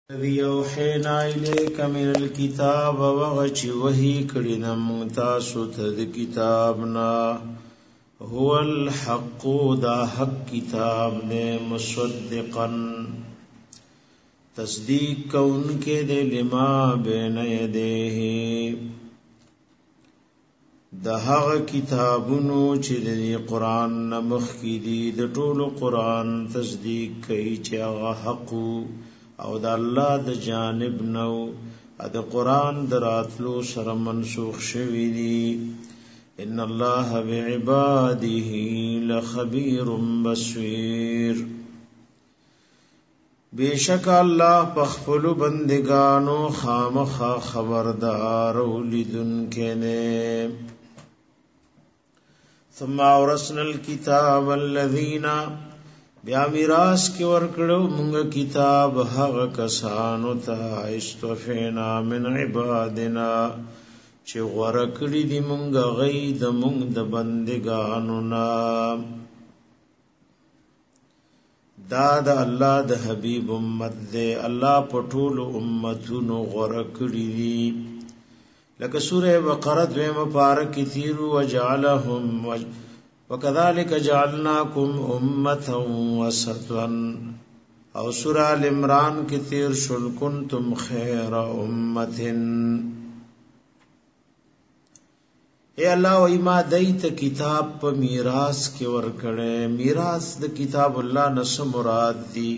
الذي اوحينا اليك من الكتاب وغچ وحي کړي مونږ تاسو ته د کتابنا هو الحق دا حق کتاب نے مصدقا تصدیق کون کے دے لما بین یدیه د هغه کتابونو چې د قرآن نمخ کی دي د ټولو قرآن تصدیق کوي چې هغه حق او د الله د جانب نو د قرآن دراتلو سره منسوخ شوی دی. ان الله بعباده لخبير بصير بیشک الله پخپل بندگانو خامخا خبردار اولیدن کنے. ثم اورثنا الكتاب الذين بیا میراث کې ورکړو مونږ کتاب هغه کسانو ته استفینا من عبادنا چې ورکړي دي مونږ غي د مونږ د بندګانو نا. دا د الله د حبيب امت دې الله په ټول امتونو ورکړي دي. لکه سوره بقره دویمه پاره کې تیر وجعلهم وكذلك جعلناكم امه وسطا او سورہ ال عمران کی تیر شل کنتم خیر امه. اے الله و ما دیت کتاب په میراث کې ور کړه. میراث د کتاب الله نس مراد دی.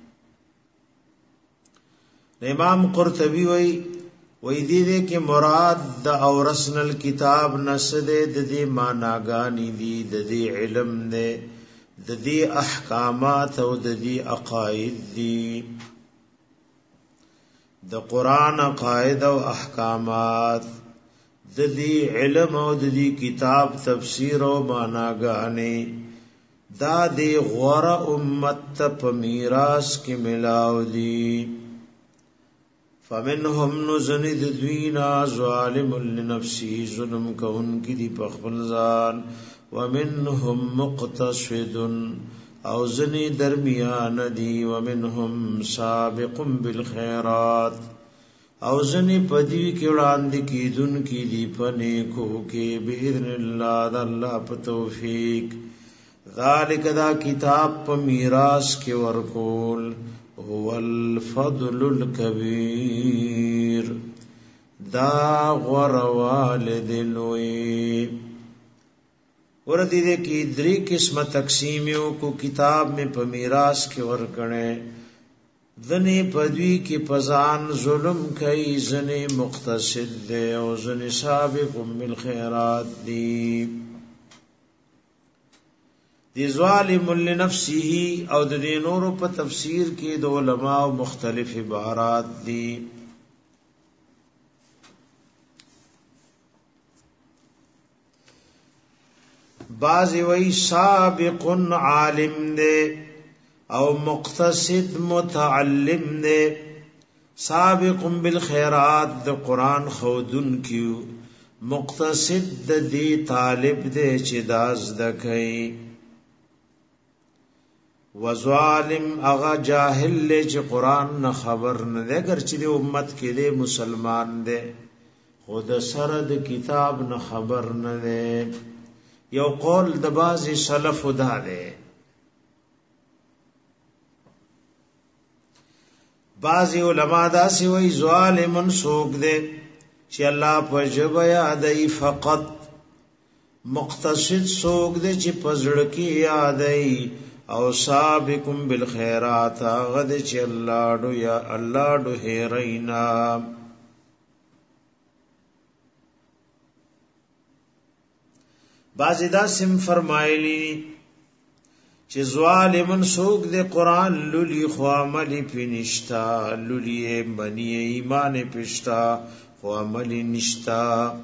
امام قرطبی وی دې کې مراد د اورثنا الكتاب نسد د دې معناګانی دي د دې علم نه د دې احکامات او د دې عقاید دي. د قران عقاید او احکامات د دې علم او د دې کتاب تفسیر او معناګانی دا د غوره امت په میراث کې ملاو دي. فمنهم نزند دوینا ظالم لنفسه ظلم کون کی دی پخبل ځان ومنهم مقتصد او زنی درمیان دی ومنهم سابق بالخيرات او زنی پدی کې وړاندې کیدون کی دی پنه کو کې باذن الله د الله په توفیق. ذالک دا کتاب په میراث کې ورکول هو الفضل الكبير دا غروالد لوی. وردی دے کی دری قسم تقسیمیوں کو کتاب میں په میراث کے ورکڑے. ذنی پدوی کی پزان ظلم کئی ذنی مقتصد دے او ذنی سابق بالخیرات دی. دی ظالم لنفسه او د دې نورو په تفسیر کې د علماء مختلف عبارات دي. بعض وی سابق عالم دے او مقتصد متعلم دے. سابق بالخیرات د قرآن خودن کیو، مقتصد د دې طالب دے چې داز دکئی. وظالم اغا جاہل لے چی قرآن نہ خبر نہ دے گر چی دے امت کے دے مسلمان دے خود سرد کتاب نہ خبر نہ دے. یو قول دبازی سلف دا دے. بعضی علماء دا سی وی ظالمن سوک دے چی اللہ پا جب یادئی فقط. مقتصد سوک دے چی پزڑکی یادئی او سابقم بالخیرات غد چ اللہ ڈو یا اللہ ڈو ہیرینا. بعضی دا سم فرمائلی چ ظالمن سوک دے قرآن لولی خو عملی پی نشتا لولی منی ایمان پشتا خو عملی نشتا.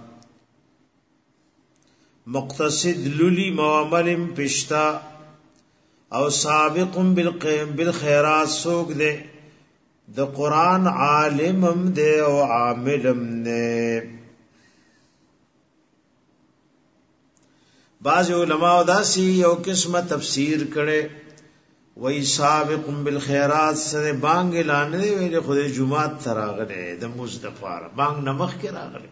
مقتصد لولی مو عملم پشتا او سابق بالخیرات سوک دے د قرآن عالمم دے او عاملم دے. بعض علماء داسی یو قسم تفسیر کرے وای سابق بالخيرات سره بانګ اعلان دی ویل خدای جمعات تراغله د مصطفی بانګ نمخ کې راغله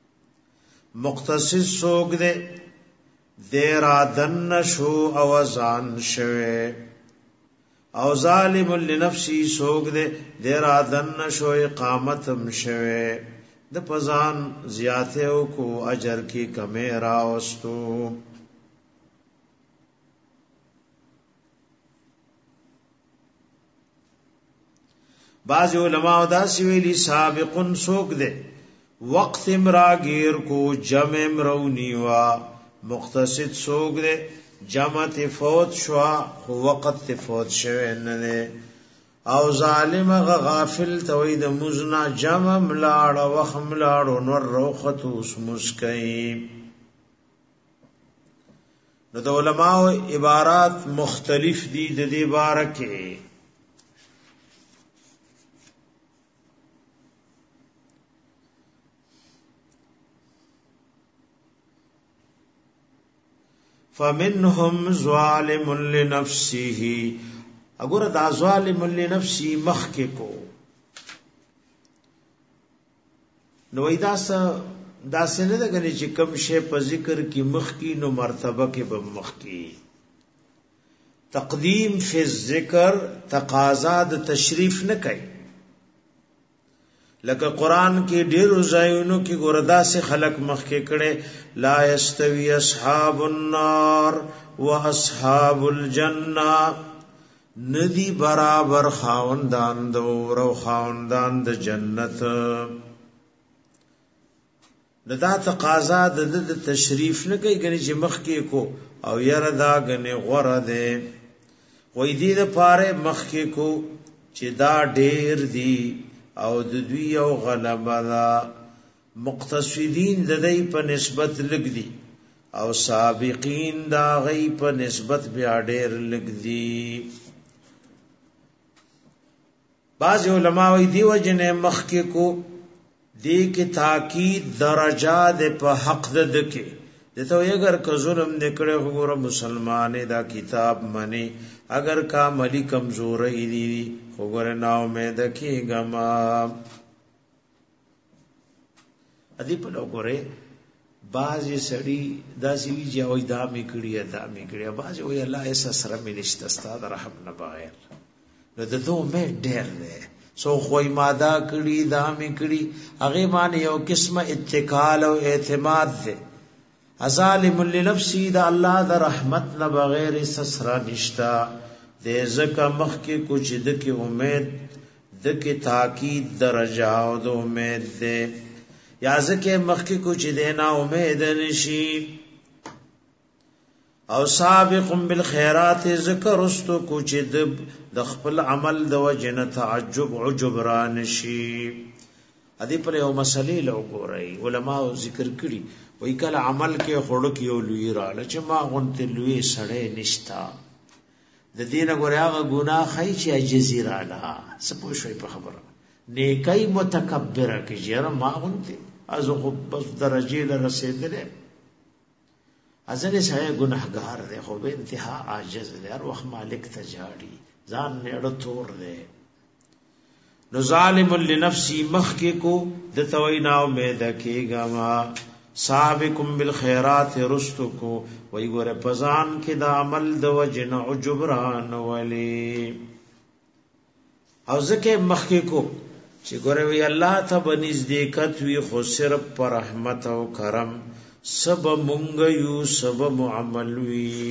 مختص سوګ دے دیرا دن شو اوزان شوه او ظالم لنفسی سوګ دے دیرا دن شو اقامتم شوه د پزان زیاته کو اجر کی کمه راوستو بعض علماء دا سویلی سابقن سوګ دے وقت امراگیر کو جمع امرونیوا مختصد سوگ دے جمع تفوت شوا وقت تفوت شوه نده او ظالم غافل توید مزنا جمع ملاڑ وخ ملاڑ نور روخت اسمس کئی نو دا علماء عبارات مختلف دی دی بارکے فمنهم ظالم لنفسه اگر دا ظالم لنفسه مخک کو نو ایداس دا سنه دا غنی چې کم شی په ذکر کې مخ کی نو مرتبه کې به مخ کی تقدیم فی الذکر تقاضا د تشریف نه کوي لکه قران کې ډېر ځایونو کې ګوردا سے خلق مخ کې کړي لا یستوی اصحاب النار واصحاب الجنه ندی برابر خاوندان د اور او خاوندان د جنت دا تقاضا د تشریف نه کوي غني چې مخ کې کو او یره دا غني غره ده وې دې د پاره مخ کې کو چې دا ډېر دی او د دوی یو غلبه دا مقتصدین د دې په نسبت لګ دي او سابقین دا غي په نسبت بیا ډېر لګ دي بعض علماء وی دی وجنه مخ کې کو دی کې تاکید درجات په حق د کې دته اگر که ظلم نکړه وګوره مسلمانې دا کتاب منی اگر کا مالی کمزورې دي وګوره نا امید کېګما ادي په وګوره بعضی سړی داسې وی چې وای دا میکړی بعضی وای الله ایس سره مینشت استاد رحم نه بغیر نو د دوه مې ډېر نه سو خوې ماده کړي دا میکړي هغه باندې یو قسمه اتکال او اعتماد ده ظالم لنفسي دا الله د رحمت نه بغیر سسرا نشتا دې زکه مخ کې کچھ د کې امید د کې تاکید درجه او د امید ده یا زکه مخ کې کچھ دینا امید نشي او سابق بالخيرات ذکر استو کچھ د خپل عمل د وجنه تعجب عجب را نشي ادي پر یو مسلې لو ګورای علماء ذکر کړي وای کله عمل کې خړو کې یو لوی را لچ ما غونته لوی سړې نشتا د دینه ګورغه ګناه خای چې جزیره لا سپو شوي په خبره نیکای متکبر کې جره ما غونته از خو بس درجه له رسیدله ازنه سړی ګناهګار دی خو به انتها عاجز دی هر وخت مالک ته جاړي ځان نه تور دی نو ظالم لنفسي مخ کې کو د توینا امید کېګا ما سابقم بالخيرات رستو کو وای ګوره پزان کې د عمل د وجن عجبران ولی او ځکه مخ کې کو چې ګوره وی الله ته بنزدېکت وی خو صرف پر رحمت او کرم سب مونږ یو سب معامل وی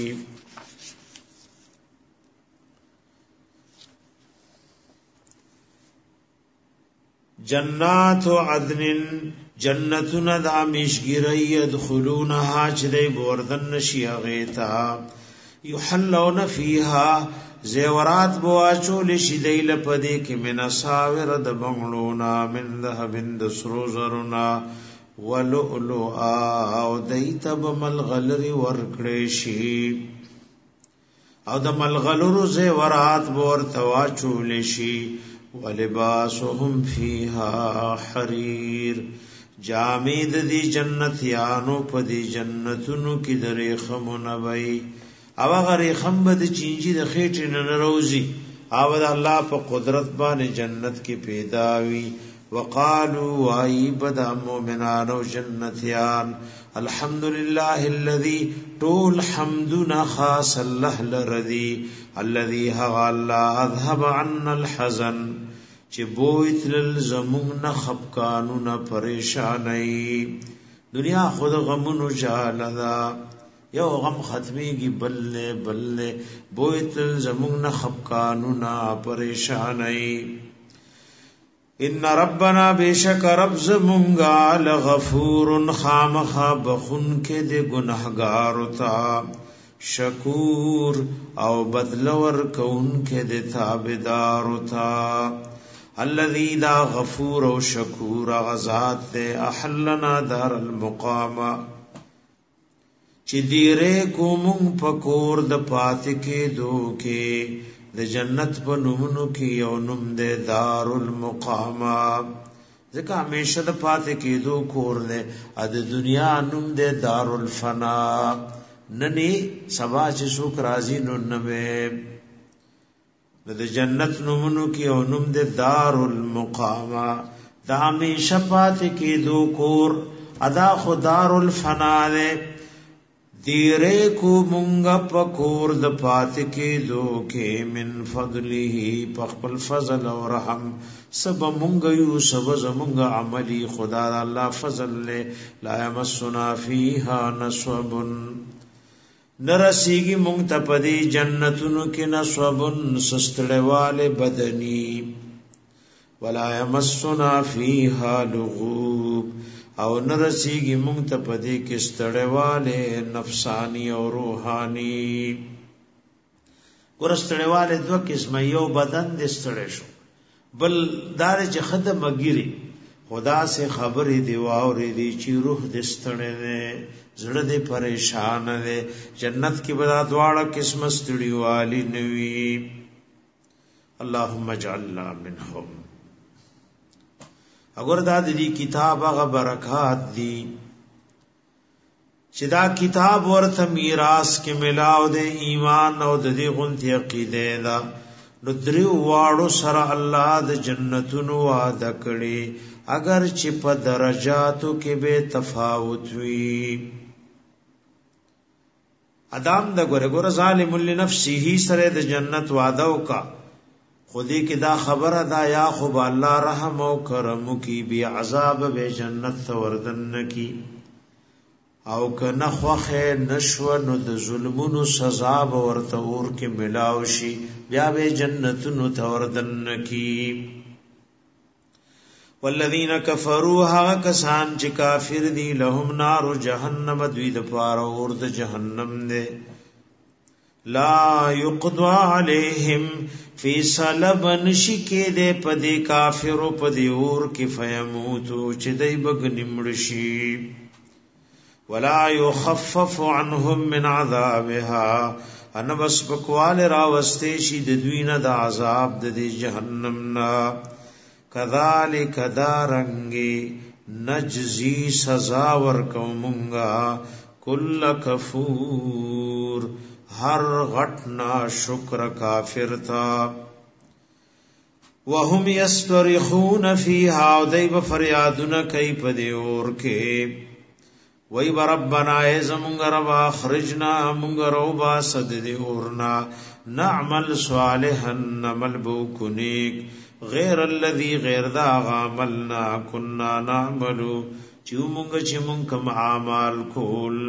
جنات عدن جنتنا د امیشګری يدخلونها چې دی بوردن نشي غیتا یحلون فیها زیورات بواچول شي دی لپدې کې من اساور د بنگلونا من ذهب د سروزرنا ولؤلؤا او دیتب ملغلر ورکړې شي او د ملغلر زیورات بور تواچول شي ولباسهم فيها حرير جامید دی جنتیانو پا دی جنتونو کی دری خمونوی او غری خمبد چینجی د خېټې نه روزي او د الله په قدرت باندې جنت کې پیدا وي وقالوا وایبد مؤمنان او جنتیان الحمدلله الذي طول حمدنا خاص الله لرضي الذي هو الله اذهب عنا الحزن چې بوتل زمون نه خفقانو نه پریشانای دنیا خود غمونو جالدا یو غم ختمیږي بل بوتل زمون نه خفقانو نه پریشانای ان ربنا بیشک رب زمونگا لغفور خامخا بخون کے دے گناہگار تا شکور او بدلور کون کے دے تابدار تا الذی دا غفور او شکور غزات دے احلنا دار المقام چی دیرے کو مونگ پکور د پات کے دو کے د جنت په نومونو کې یو نوم د دار المقام ځکه همیشه د پاتې کېدو کور دی د دنیا نوم د دار الفنا نني سبا چې څوک راځي نو نوې د جنت نومونو کې یو نوم د دار المقام د همیشه پاتې کېدو کور ادا خو دار الفنا دی دیرے کو مونگا پکور د پات کے دو کے من فضله پخپل فضل و رحم سب مونگا یو سب زمونگا عملی خدا اللہ فضل لے لا یمسنا فیہا نصوب نرسیگی مونگتا پدی جنتنو کی نصوب سستڑے والے بدنی ولا یمسنا فیہا لغوب او نرسیگی مونږ ته پدې کې ستړیواله نفسانی او روحانی ورستړیواله دوه قسمه یو بدن دې ستړی شو بل دار چې خدمه ګيري خدا سے خبرې دی واورې دی چې روح دې ستړی دی زړه دې پریشان دی جنت کې بدا دواړه قسمه ستړیوالی نوي اللهم اجعلنا منهم اگر دا دی کتاب هغه برکات دی چې دا کتاب ورته میراث کې ملاو دی ایمان او د دې غونتی عقیده دا نو دریو واړو سره الله د جنتونو وعده کړي اگر چې په درجاتو کې به تفاوت وي ادم د ګره ظالم لنفسه سره د جنت وعده وکا خودی کی دا خبر دا یا خوب اللہ رحم و کرم کی بی عذاب بے جنت وردن کی او که نخوخ نشو نو د ظلمونو سزا ورتور کی ملاوشی بیا بے جنتونو توردن کی والذین کفروا ها کسان چې کافر دی لهم نار جهنم دوی د پاره اور د جهنم دے لا یقضى علیہم فی صلبن شکی دے پدی کافر پدی اور کی فیموتو چی دی بگنمڑشی ولا یخفف عنهم من عذابها ان بس بکوال راوستیشی دوین دا عذاب دی جہنمنا کذالک دارنگی نجزی سزا ورکومنگا کل کفور ہر غٹنا شکر کافر تھا وهم یسترخون فیها دیب فریادنا کئی پدی اور کے وی بربنا ایزمونگ ربا خرجنا مونگ روبا صد دی اورنا نعمل صالحا نمل بوکنیک غیر الذي غیر دا غاملنا کننا نعملو چیو مونگ چی مونگ کم عامال کول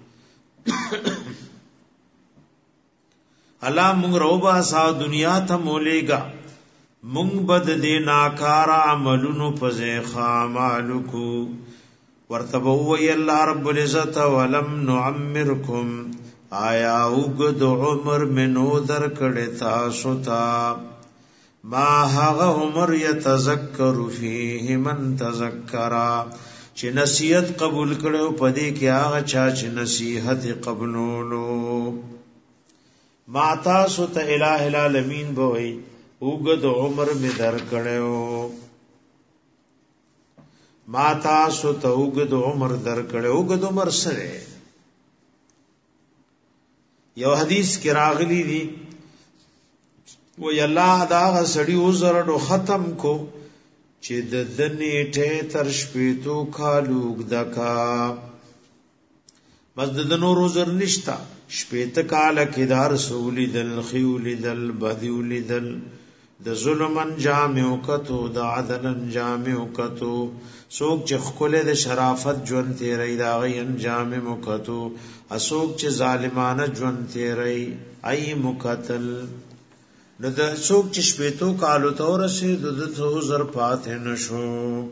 اللہ مونگ روبا سا دنیا تا مولیگا مونگ بد دی ناکارا عملونو پزیخا عمالکو ورتبوی اللہ رب العزت ولم نعمرکم آیا اگد عمر منو در کڑتا ستا ما حغ عمر یتذکر فیه من تذکرا چی نصیحت قبول کرو پدی کیا غچا چی نصیحت قبولولو ما تاسو تا الہ العالمین بوئی اوگد عمر میں در کڑیو ما تاسو تا اوگد عمر در کڑیو اوگد عمر سرے یو حدیث کې راغلی دی وی الله دا سړی عذر نو ختم کو چې د دنیټه تر شپېتو کالو دکا بس د نور عذر نشتا شپېته کال کې دار سولی دل خیول دل بدیول دل د ظلم انجام وکتو د عدل انجام وکتو سوک چې خپل د شرافت ژوند تیری دا غي انجام وکتو اسوک چې ظالمانه ژوند تیری ای مقتل نو د څوک چې شپېتو کالو ته ورسېد د عذر پاتې نشو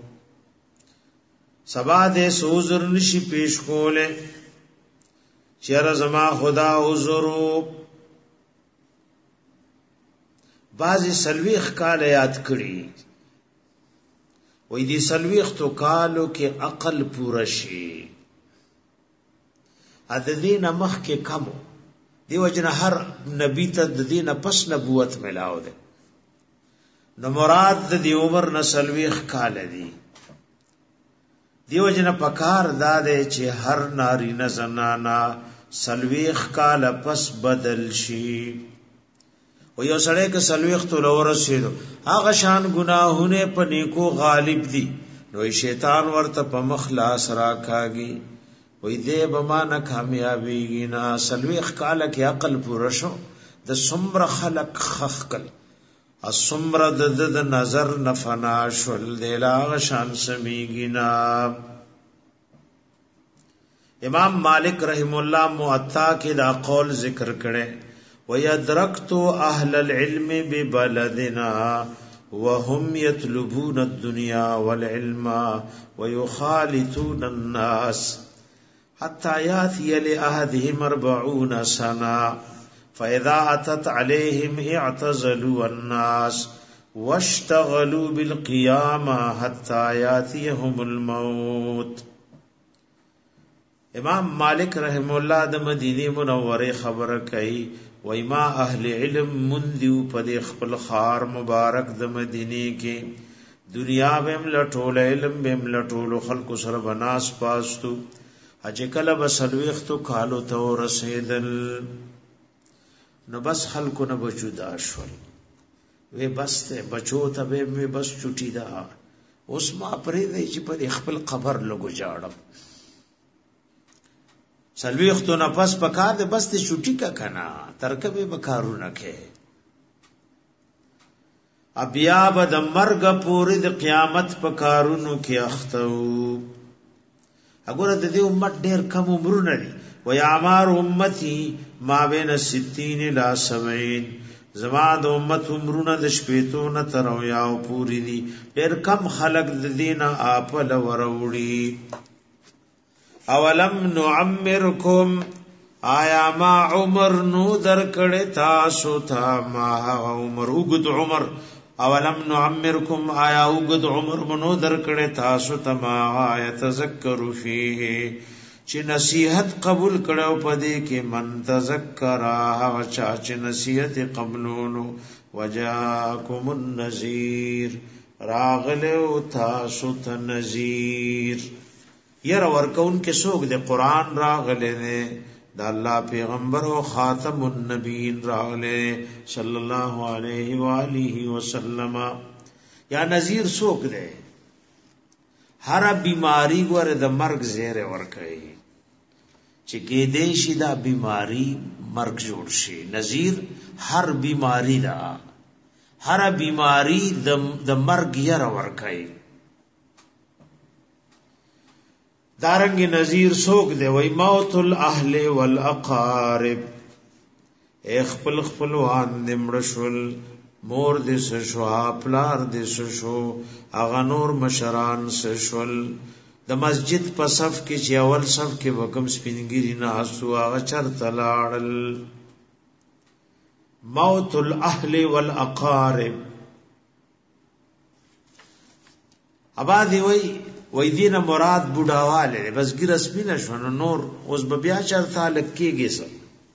سبا دې عذر نشي پیش کوله چیر زما خدا عذر بعضی سلویخ کال یاد کړي وې دې سلویخ تو کالو کې عقل پورا شي عددین مخ کې کمو دیو جن هر نبی ته د دینه پس نبوت ملاو ده نو مراد د دی عمر نسلويخ کال دی دیو جن پکار داده چې هر ناری نه زنانا سلويخ کال پس بدل شي و یو سړی که سلويخ تو لور رسیدو هغه شان گناهونه په نیکو غالب دي نو شیطان ورته په مخلاص راکاږي وې دې بما نه کامیابیږي نه سلويخ کال کې عقل پوره شو د سمر خلق خخکل السمر د نظر نفنا شول دلاغ شان سمیږي نه امام مالک رحم الله موطا کې دا قول ذکر کړي ويدركت اهل العلم ببلدنا وهم يطلبون الدنيا والعلم ويخالطون الناس حتى ياتي لأحدهم 40 سنة فإذا أتت عليهم اعتزلوا الناس واشتغلوا بالقيامة حتى ياتيهم الموت. امام مالک رحم الله د مدینه منوره خبره کوي وای ما اهل علم مندیو په خپل خار مبارک د مدینه کې دنیا بهم لټول علم بهم لټول خلق سره بناس پاستو اجکل بسلوختو کالو تو رسیدل نو بس خلق نه بجودا شول وی بس ته بچو ته به بس چټی دا اوس ما پرې دی چې په خپل قبر لګو جاړم سلوختو نفس پکار دے بس ته چټی کا کنا ترکبه بکارونه کې ابیا بد مرګ پورې د قیامت پکارونو کې اختو اګوره د دې امت ډېر کم عمرونه دي و اعمار امتی ما بین 60 الى 70 زما د امت عمرونه د شپېتو نه تر یاو پوری دي ډېر کم خلق د دینه اپل وروړي اولم نعمرکم آیا ما عمر نو در کړه تاسو ته ما عمر وګد عمر اولم نعمرکم آیا وګد عمر منو در کړه تاسو ته ما یتذکر فیه چې نصیحت قبول کړه پدې کې من تذکر او چې نصیحت قبولونو وجاکم النذیر راغله تاسو ته نذیر ير ورکون کې څوک د قران راغله نه د الله پیغمبر او خاتم النبیین راغله صلی الله علیه و آله وسلم یا نذیر څوک دی هر بیماری ګوره د مرګ زیره ورکړي چې کې دې شي دا بیماری مرګ جوړ شي نذیر هر بیماری دا هر بیماری د مرګ یره ورکړي دارنګ نذیر سوک دی وای موت الاهل والاقارب خپل خپلوان نمړشل مور دې سشو پلار دې سشو اغه نور مشران سشل د مسجد په صف کې چې اول صف کې وکم سپینګری نه اسو اغه چرته لاړل موت الاهل والاقارب ابادی وای دینه مراد بوډاواله بس ګر رسمي نشو نور اوس بیا چرته لکېږي سم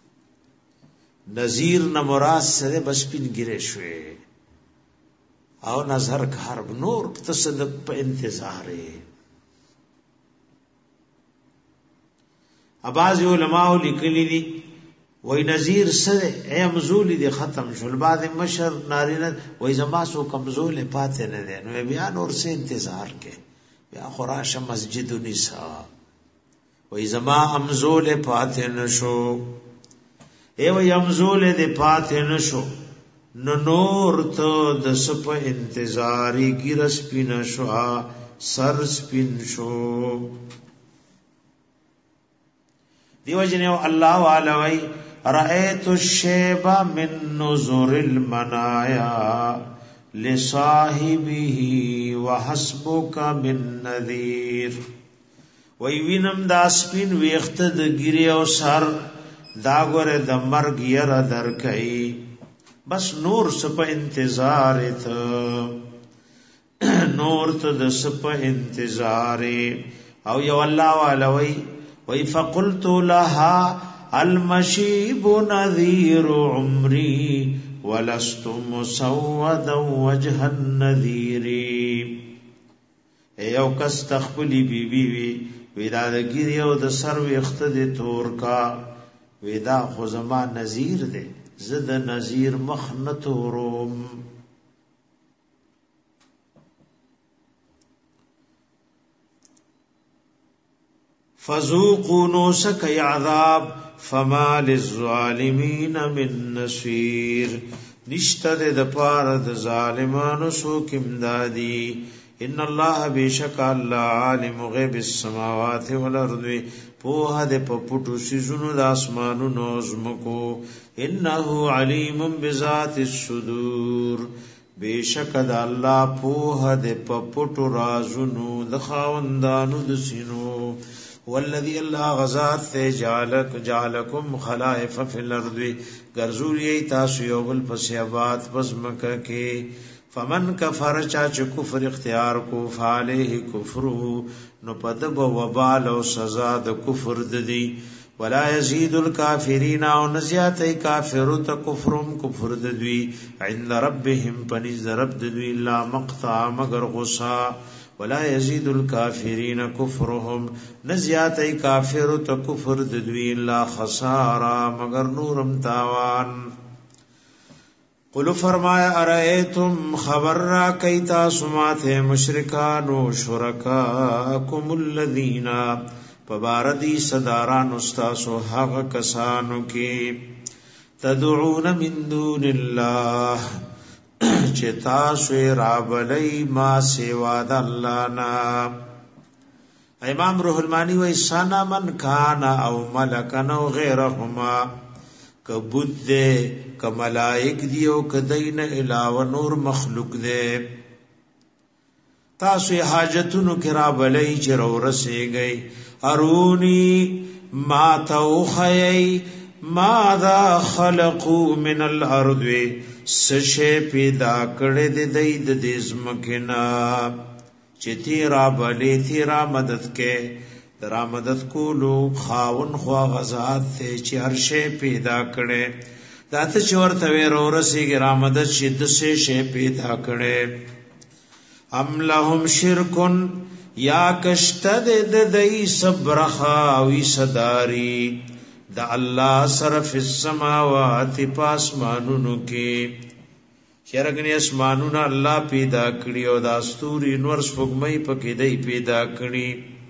نذیر نه مراد سره بس پینګری شوي او نظر کار نور تصدق په انتظار اباظ علماء لیکلي دي وای نذیر سره ای مزول دي ختم شول بعد مشر نارینه وای زما سو کمزول پاتې نه دي نو بیا نور سه انتظار کې بیا خراشه مسجد النساء وای زما امزول پاتې نشو ای وای امزول دي پاتې نشو نو نور ته د سپ انتظاری کی رس پین شو سر سپین شو دیو جنو الله علوی رأيت الشيب من نظر المنايا لصاحبه وحسبك من نذير وی وینم دا سپین ویخت د ګری او سر دا ګره د مرګ ير درکای بس نور سپ انتظار ته نور ته د سپ انتظار او یو الله علوی وی فقلت لها المشيب نذير عمري ولست مسودا وجه النذير ایو کس تخپلی بی بی ودا د ګری او د سر وخت د تور کا ودا خو زما نذیر دے زد نذیر مخنتورم فذوقوا نوسك عذاب فما للظالمين من نصير نشتد د پاره د ظالمانو سو کمدادي ان الله بشک الله عالم غیب السماوات والارض پوها د پپټو سيزونو د اسمانونو زمکو انه علیم بذات الصدور بشک د الله پوها د پپټو رازونو د خاوندانو د سينو والذي الله غزات جعلكم خلائف في الارض غرزولی تاسو یو بل پس آباد پس مکه کې فمن کفر چا چې کفر اختیار کو فعليه کفره نو پدب وبال او سزا د کفر ددی ولا يزيد الكافرين او نزيات کافر ته کفرم کفر ددوی عند ربهم پنځ رب ددوی لا مقطع مگر غصا ولا يزيد الكافرين كفرهم نزيات کافر ته کفر ددوی لا خسارا مگر نورم تاوان قل فرمایا ارایتم خبر را کیتا سمات مشرکان و شرکاکم الذین فباردی صداران استاسو حق کسانو کی تدعون من دون الله چتا سوی رابلی ما سوا د الله نا امام روح المانی و سنا من کان او ملکن او غیرهما کبود دے کملائک دیو کدین علاوه نور مخلوق دے تاسو حاجتونو کرا بلی چرو رسی گئی ارونی ما توخی ماذا خلقو من الارض سشے پیدا کڑے دے دید دیزمکنا چی را بلی تیرا مدد کے درا مدد کولو خاون خوا غزات تے چی ہر شے پیدا کڑے داتا چورتا ویرو رسی گی را مدد چی دسے شے پیدا کڑے ام لهم شرکن یا کشتد ددئی سبرخاوی صداری دا اللہ صرف السماوات پاسمانونو کے شرگنی اسمانونا اللہ پیدا کری او دا استوری نور سپگمئی پکی دی پیدا کری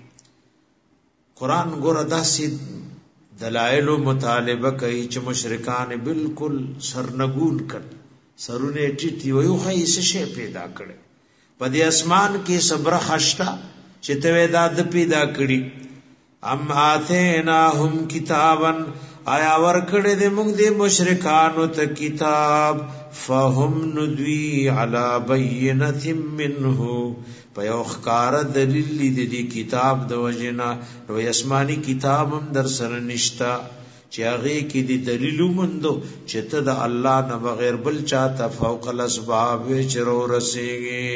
قرآن گورا دا سی دلائل و مطالبہ کئی چھ مشرکان بالکل سرنگون کر سرونے ٹیٹی ویو خیئی سشے پیدا کرے پا دی اسمان کی صبر خشتا چھ توی داد پیدا کری ام آتیناہم کتابا آیا ورکڑے دے مونگ دے مشرکانو تا کتاب فہم ندوی علا بینت منہو پیو خکار دلیلی دی کتاب دو وجنا روی اسمانی کتاب ہم در سر نشتا چی اغی کی دی دلیلو مندو چی تا دا اللہ نا بغیر بل چاہتا فوق الاسباب چرو رسیگی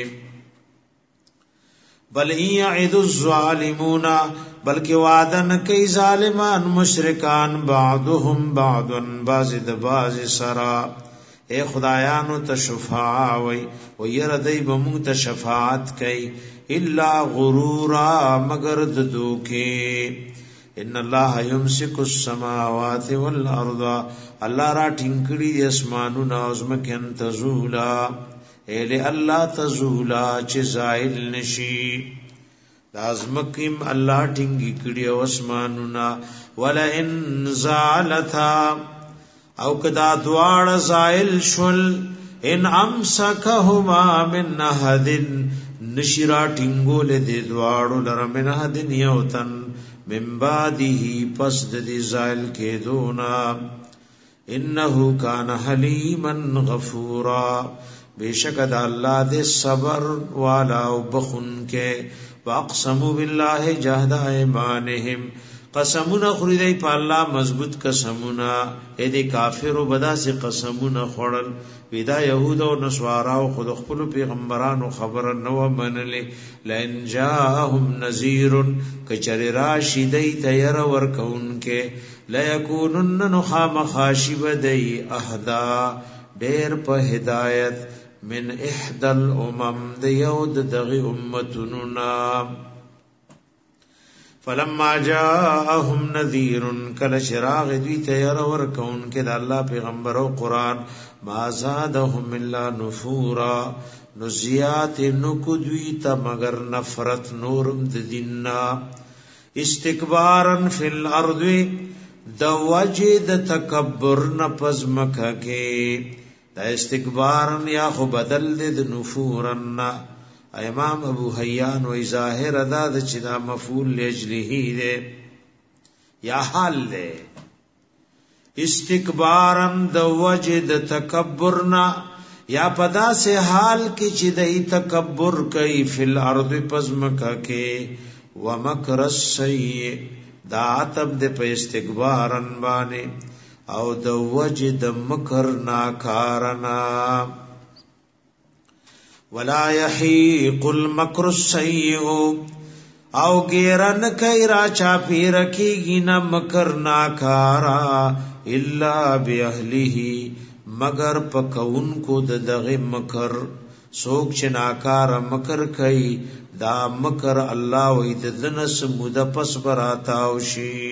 بل این یعید الظالمون بلکہ وعدن کئی ظالمان مشرکان بعضهم بعضن بازی دا بازی سرا اے خدایانو تا شفاعوی و یردی بمون تا شفاعت کئی الا غرورا مگر ددو کے ان الله يمسك السماوات والارض الله را ټینګړي د اسمانونو او زمکه ان تزولا اله الله تزولا چې زائل نشي لازمکم الله ټینګي کړي او اسمانونو ولا ان زالتا او کدا دوار زائل شل ان امسکهما من احد نشرا ټینګول دي دوارو لره من احد یوتن من بعده پس د زائل کې دونا انه کان حلیما غفورا بیشک د الله د صبر والا او بخون کې واقسموا بالله جهد ایمانهم قسمونه خریدای په الله مضبوط قسمونه اې د کافر او بدا سي قسمونه خړل ودا يهود او نصارا او خود خپل پیغمبرانو خبر نو منلې لئن جاءهم نذير کچری راشدای تیر ورکون کې لا يكونن نخام خاشب دای اهدا ډېر په هدایت من احدى الامم د یود دغه امتوننا فلما جاءهم نذير کل شراغ دوی تیر ورکون کې د الله پیغمبر او قران ما زادهم الا نفورا نزیات نکو دوی ته مگر نفرت نورم د دیننا استکبارا فی الارض د وجد تکبر نپزمکه کې دا استکبارا یا خو بدل د نفورن امام ابو حیان و ظاهر ادا د چې دا مفعول لاجله ده یا حال ده استکبارا د وجد تکبرنا یا پدا سے حال کی چې د تکبر کوي فل ارض پزمکه کې ومکر السیئ دا تب د په استکبارن باندې او د وجد مکر ناکارنا ولا يحيق المكر السيء او غیرن کای را چا پیر کیږي نه مکر ناکارا الا باهله مگر پکون کو دغه مکر سوک چې ناکار مکر کای دا مکر الله وې د دنس مود پس براتا او شی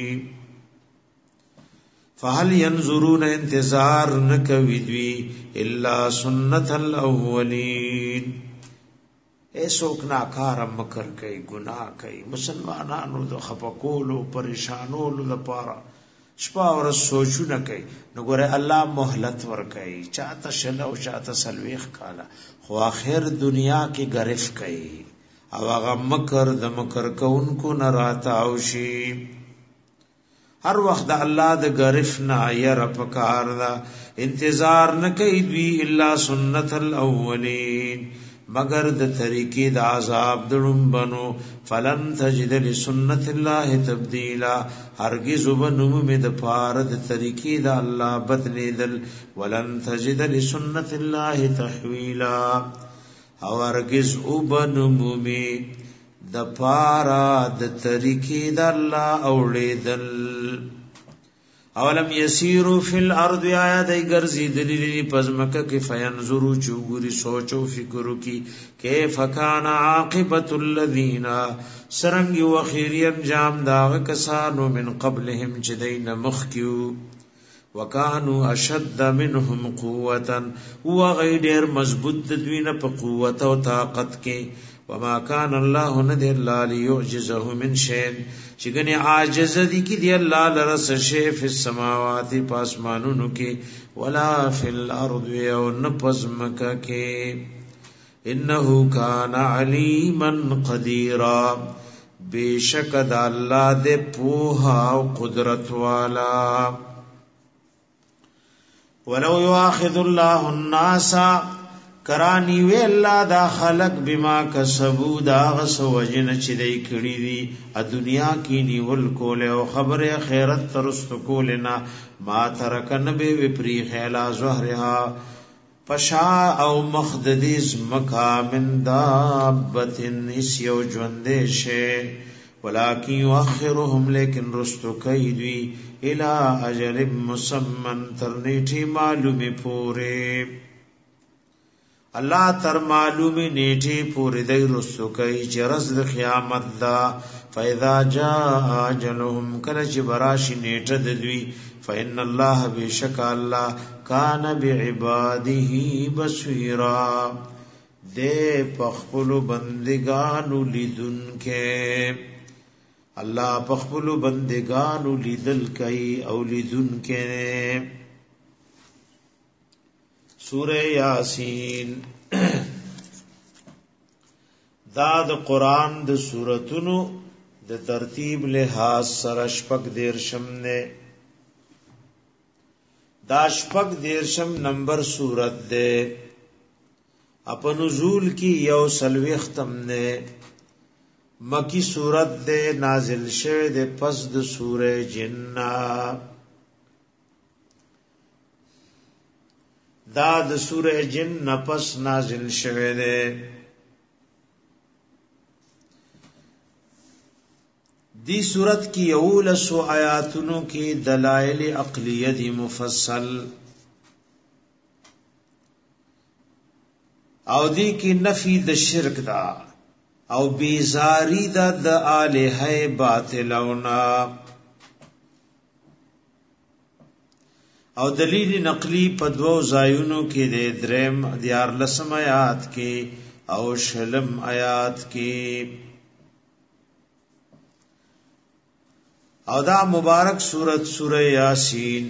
فهل ينظرون انتظار نکوي دوی الا سنت الاولین ایسوک ناکار مکر کئی گناہ کئی مسلمانانو د خفقولو پریشانولو لپاره شپه ورځ سوچو نه کوي نو ګوره الله مهلت ور کوي چاته شل او چاته سلويخ کاله خو اخر دنیا کې غرف کوي او هغه مکر د مکر کوونکو نه راته او شي هر وخت د الله د غرف نه ير پکار دا انتظار نه کوي دوی الا سنت الاولین مگر د طریقې د عذاب دړم بنو فلن تجد لسنت الله تبديلا هرگز وبنو می د پار د طریقې د الله بدلیدل ولن تجد لسنت الله تحویلا او هرگز وبنو می د پار د طریقې د الله اولیدل اولم یسیرو فی الارض آیا دی گرزی دلیلی پزمکہ کی فینظرو چوگوری سوچو فکرو کی کیف کان عاقبت الذین سرنگی و خیری انجام داغ کسانو من قبلهم چدین مخکیو وکانو اشد منهم قوتا وغیر مضبوط دوین پا قوت و طاقت کے وما كان الله ندر الله ليعجزه من شيء چگنی عاجز دی کی دی الله لرس شی فی السماوات پاسمانونو کې ولا فی الارض او نپزمک کې انه كان علیما قدیرا بیشک د الله د پوها او قدرت والا ولو یؤاخذ الله الناس کرانی وی الله دا خلق بما کسبو دا غس وجن چې دی کړی دی ا دنیا کې نیول کول او خبره خیرت ترست کولنا ما ترکن به وپری خیلا زهرها فشا او مخددیز مکامن دابتن اسیو جوندشه ولکن یؤخرهم لیکن رستو کیدوی الى اجل مسمن ترنیټی معلومه پوره الله تر معلومه نیټه پورې دی رسو کوي چې ورځ د قیامت دا فاذا جاء اجلهم کله چې براشي نیټه د دوی فإن الله بشک الله کان بعباده بصیرا دې پخپل بندگانو لیدونکې الله پخپل بندگانو لیدل کوي او لیدونکې سورہ یاسین دا د قران د سوراتونو د ترتیب لحاظ سره شپږ دیرشم نه دا شپږ دیرشم نمبر سورت ده اپ نزول کی یو سلوی ختم نه مکی سورت ده نازل شوه ده پس د سورہ جن دا د سورہ جن نفس نازل شوه ده دی صورت کی اولس آیاتونو کی دلائل عقلیہ دی مفصل او دی کی نفی د شرک دا او بیزاری دا د آلہہ باطلونا او دلیل نقلی په دوو ځایونو کې د دریم دیار لسم آیات کې او شلم آیات کې او دا مبارک سورت سورہ یاسین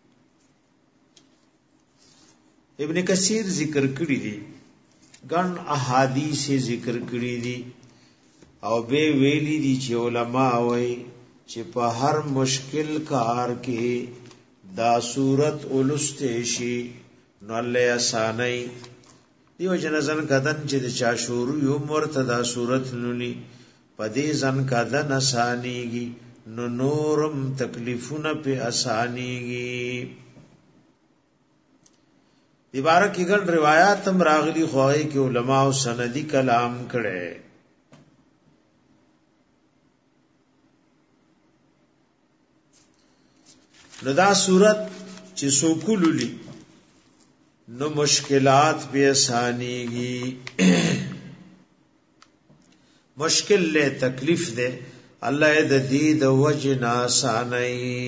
ابن کثیر ذکر کړی دی ګڼ احادیث ذکر کړی دي او به ویلی دي چې علما وایي چې په هر مشکل کار کې دا صورت اولسته شي نو الله اسانای دیو جنزن کدن چې د چا شروع یو مرتدا صورت لولي پدې ځن کدن اسانیږي نو نورم تکلیفونه په اسانیږي دیواره کې ګڼ روایت هم راغلي خوای کې علما او سندي کلام کړي نو دا صورت چې سوکولولي نو مشکلات به اسانيږي مشکل له تکلیف ده الله د دې د وجنا اساني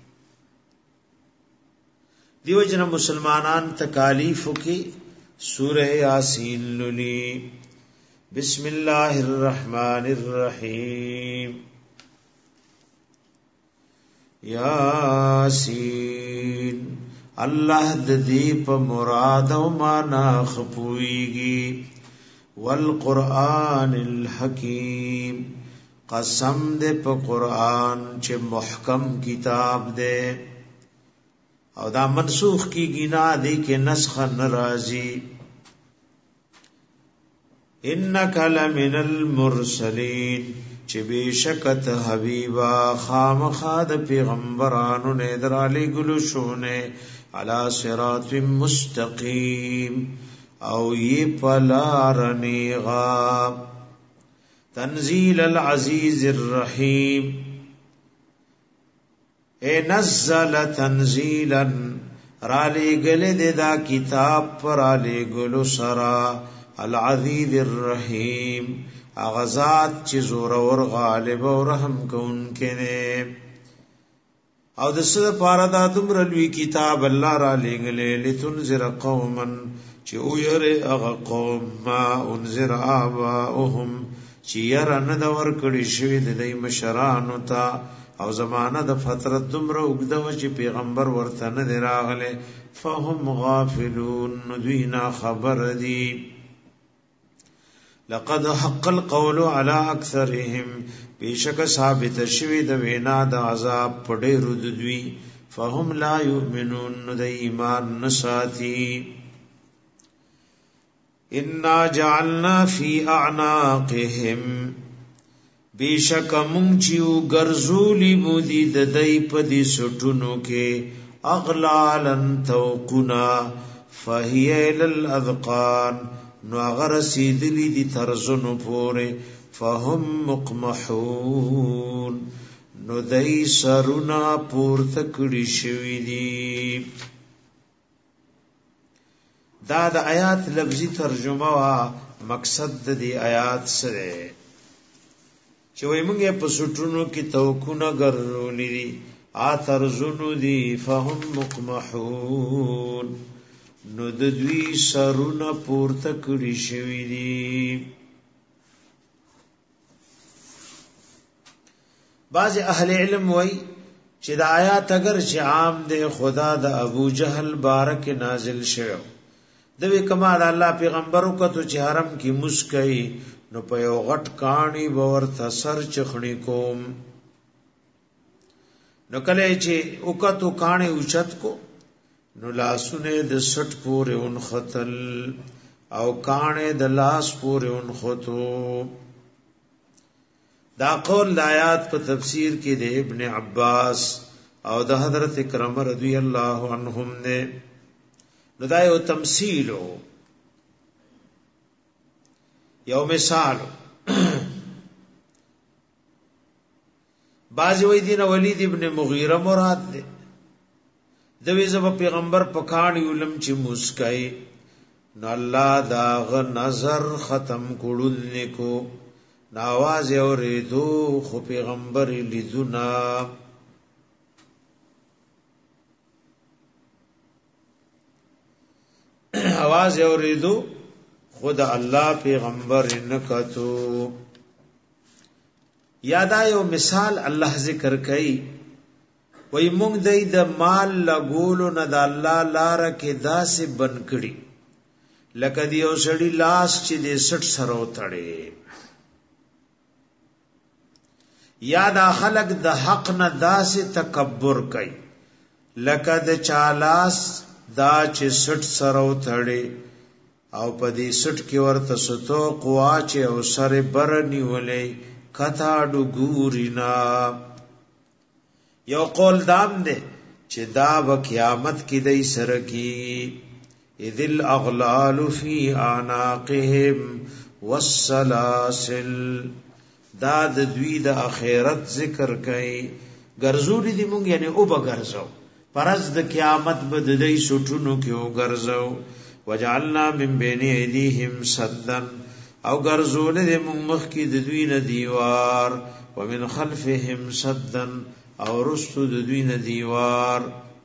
دیو جن مسلمانان تکالیف کی سورہ یاسین للی بسم اللہ الرحمن الرحیم یاسین الله د دې په مراد او معنا خپويږي والقران الحکیم قسم دې په قران چې محکم کتاب دې او دا منسوخ کی گنا دی کہ نسخ ناراضی انک لمن المرسلین چې بشکت حبیبا خامخاد پیغمبرانو نه درالي ګلو شونه علی صراط مستقیم او ی پلارنیغا تنزیل العزیز الرحیم اے نزل تنزیلا رالی گلے دے دا کتاب پر رالی گلو سرا العزیز الرحیم اغزات چی زور اور غالب و رحم کون کنے او دست پارا دا دمرلوی کتاب اللہ رالی گلے لتنزر قوما چی اویر اغا قوم ما انزر آباؤهم چی یرن دور کڑی شوید دی مشرانو تا او زمانہ د فترت دمره وګدو چې پیغمبر ورته نه راغله فهم غافلون دوینا خبر دی لقد حق القول على اكثرهم بیشک ثابت شوی د وینا د عذاب پډې رودوی فهم لا يؤمنون د ایمان نساتی انا جعلنا في اعناقهم بیشک مونږ چې ګرځولي مودي د دای په دې سټونو کې اغلالن توقنا فهي للاذقان نو اگر سیدلی دي ترزنو پوره فهم مقمحون نو دای سرنا پورته کړي شوی دي دا د آیات لفظي ترجمه وا مقصد د دې آیات سره چې وای موږ په سټونو کې توکونه ګرځولې دي آترزونو دي فهم مقمحون نو د دوی سرونه پورته کړی شوی دي. بعض اهل علم وای چې د آیات اگر چې عام د خدا د ابو جهل بارک نازل شوی دوی کما د الله پیغمبرو کته چې حرم کې مسکای نو په یو غټ کانی باور تسر چخنی کوم نو کله چې وکتو کانی اوچت کو نو لاسونه د سټ پورې اون خطل او کانی د لاس پورې اون خطو. دا قول د آیات په تفسیر کې د ابن عباس او د حضرت اکرم رضی الله عنهم نے نو دا یو تمثیل یو مثال بعض وی دین ولید ابن مغیره مراد ده دوی زب پیغمبر پکان یولم چې مسکای نو الله داغ نظر ختم کړل نکو ناواز اوریدو خو پیغمبر لیدونا आवाज اوریدو خود الله پیغمبر نکتو. یادا یو مثال الله ذکر کئ وای مونږ د مال لګولو نه د الله لار کې داسې بن کړي لکه دی یو سړی لاس چې د 60 سره وتړي یا دا خلق د حق نه داسې تکبر کوي لکه د چالاس دا چې 60 سره وتړي او په دې 60 کې ورته ستو قوا چې او سره برني ولې کتا ډګورینا. یو قول دام ده چې دا به قیامت کې دای سره کی اذل اغلال فی اعناقهم والسلاسل دا د دوی د اخرت ذکر کوي ګرځوري دی مونږ یعنی او بغرزو پرز د قیامت به د دې سټونو کې او ګرځو وجعلنا من بین ایدیهم سدا او ګرځول د مونږ مخ کې د دوی نه دیوار ومن خلفهم سدا او رستو د دوی نه دیوار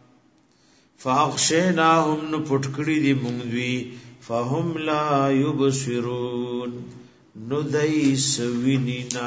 فاغشیناهم نو پټکړی دی مونږ دوی فهم لا یبصرون نو دای سوینینا.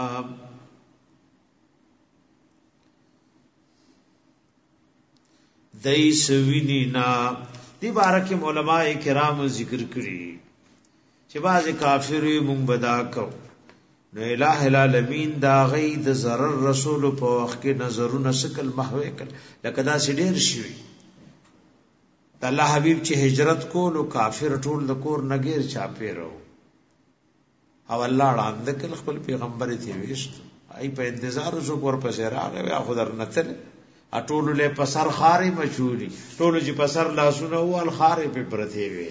دای سوینینا دی بارکه علماء کرام ذکر کړي چې باز کافر مونږ بدا کو نو الہ العالمین دا غي د ضرر رسول په وخت کې نظرونه سکل محوي کړ لکه دا سډیر شي الله حبیب چې هجرت کولو کافر ټول د کور نګیر چاپیرو او الله وړاندې کړ خپل پیغمبر ته ویشت ای په انتظار وسو کور په سر هغه خدای نتل اټول له پسر خاري مشوري ټول چې پسر لاسونه وال خاري په پرته وي.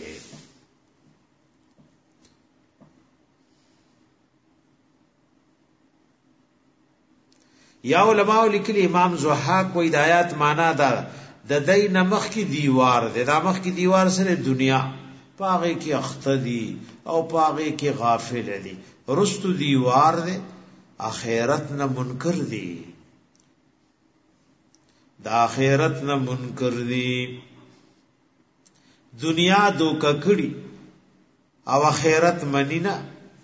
یا علماء لیکلي امام زحاق و ہدایت معنا دا د دای نمخ کی دیوار د دمخ کی دیوار سره دنیا پاغه کی اختدی او پاغه کی غافل دی رستو دیوار دے اخرت نہ منکر دی دا اخرت نہ منکر دی دنیا دو ککڑی او اخرت منینا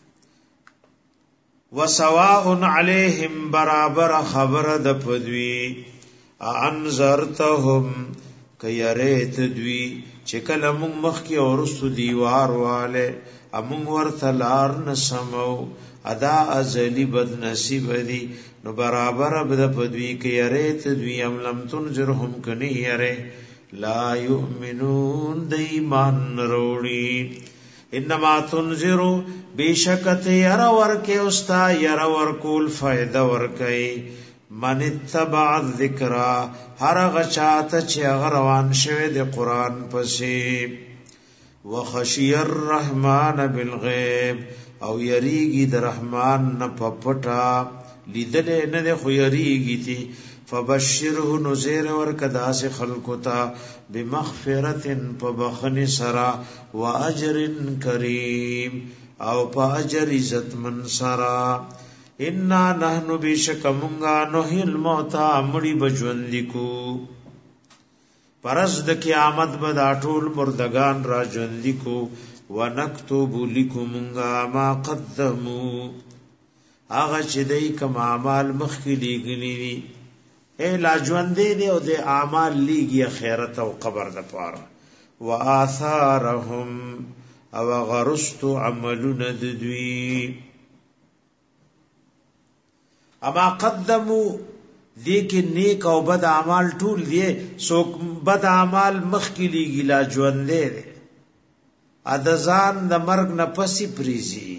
وسواء علیہم برابر خبر د پدوی انذرتهم کیریت دوی چکل مون مخ کی اورستو دیوار والے امون ورثلار نسمو ادا ازلی بد نصیب دی نو برابر بد پدوی کیریت دوی ام لم تنذرهم کنی یری لا یؤمنون دیمان روڑی انما تنذرو بیشکت یر ورکے استا یر ورکول فائدہ ورکے من اتبع الذکر هر غچات چې غروان شوه د قران پسې وخشی الرحمن بالغیب او یریږي د رحمان نه پپټا لیدل نه د خو یریږي تی فبشره نذير ورکدا سے خلقتا بمغفرت فبخن سرا واجر کریم او پاجر عزت من سرا انا نحن بشکمنگا نحی الموتا مڑی بجوندکو پرز د قیامت بدا ټول مردگان را ژوندکو ونکتب لکمنگا ما قدمو آغا چه دی کم اعمال مخی لیگنی دی اے لا ژوندې دی او د اعمال لیگی خیرت او قبر د پاره و آثارهم او غرست عملون ددوی اما قدمو لیکن نیک او بد اعمال ټول دی سو بد اعمال مخکی لیگی لا ژوندې دی ادزان د مرګ نه پسی پریزي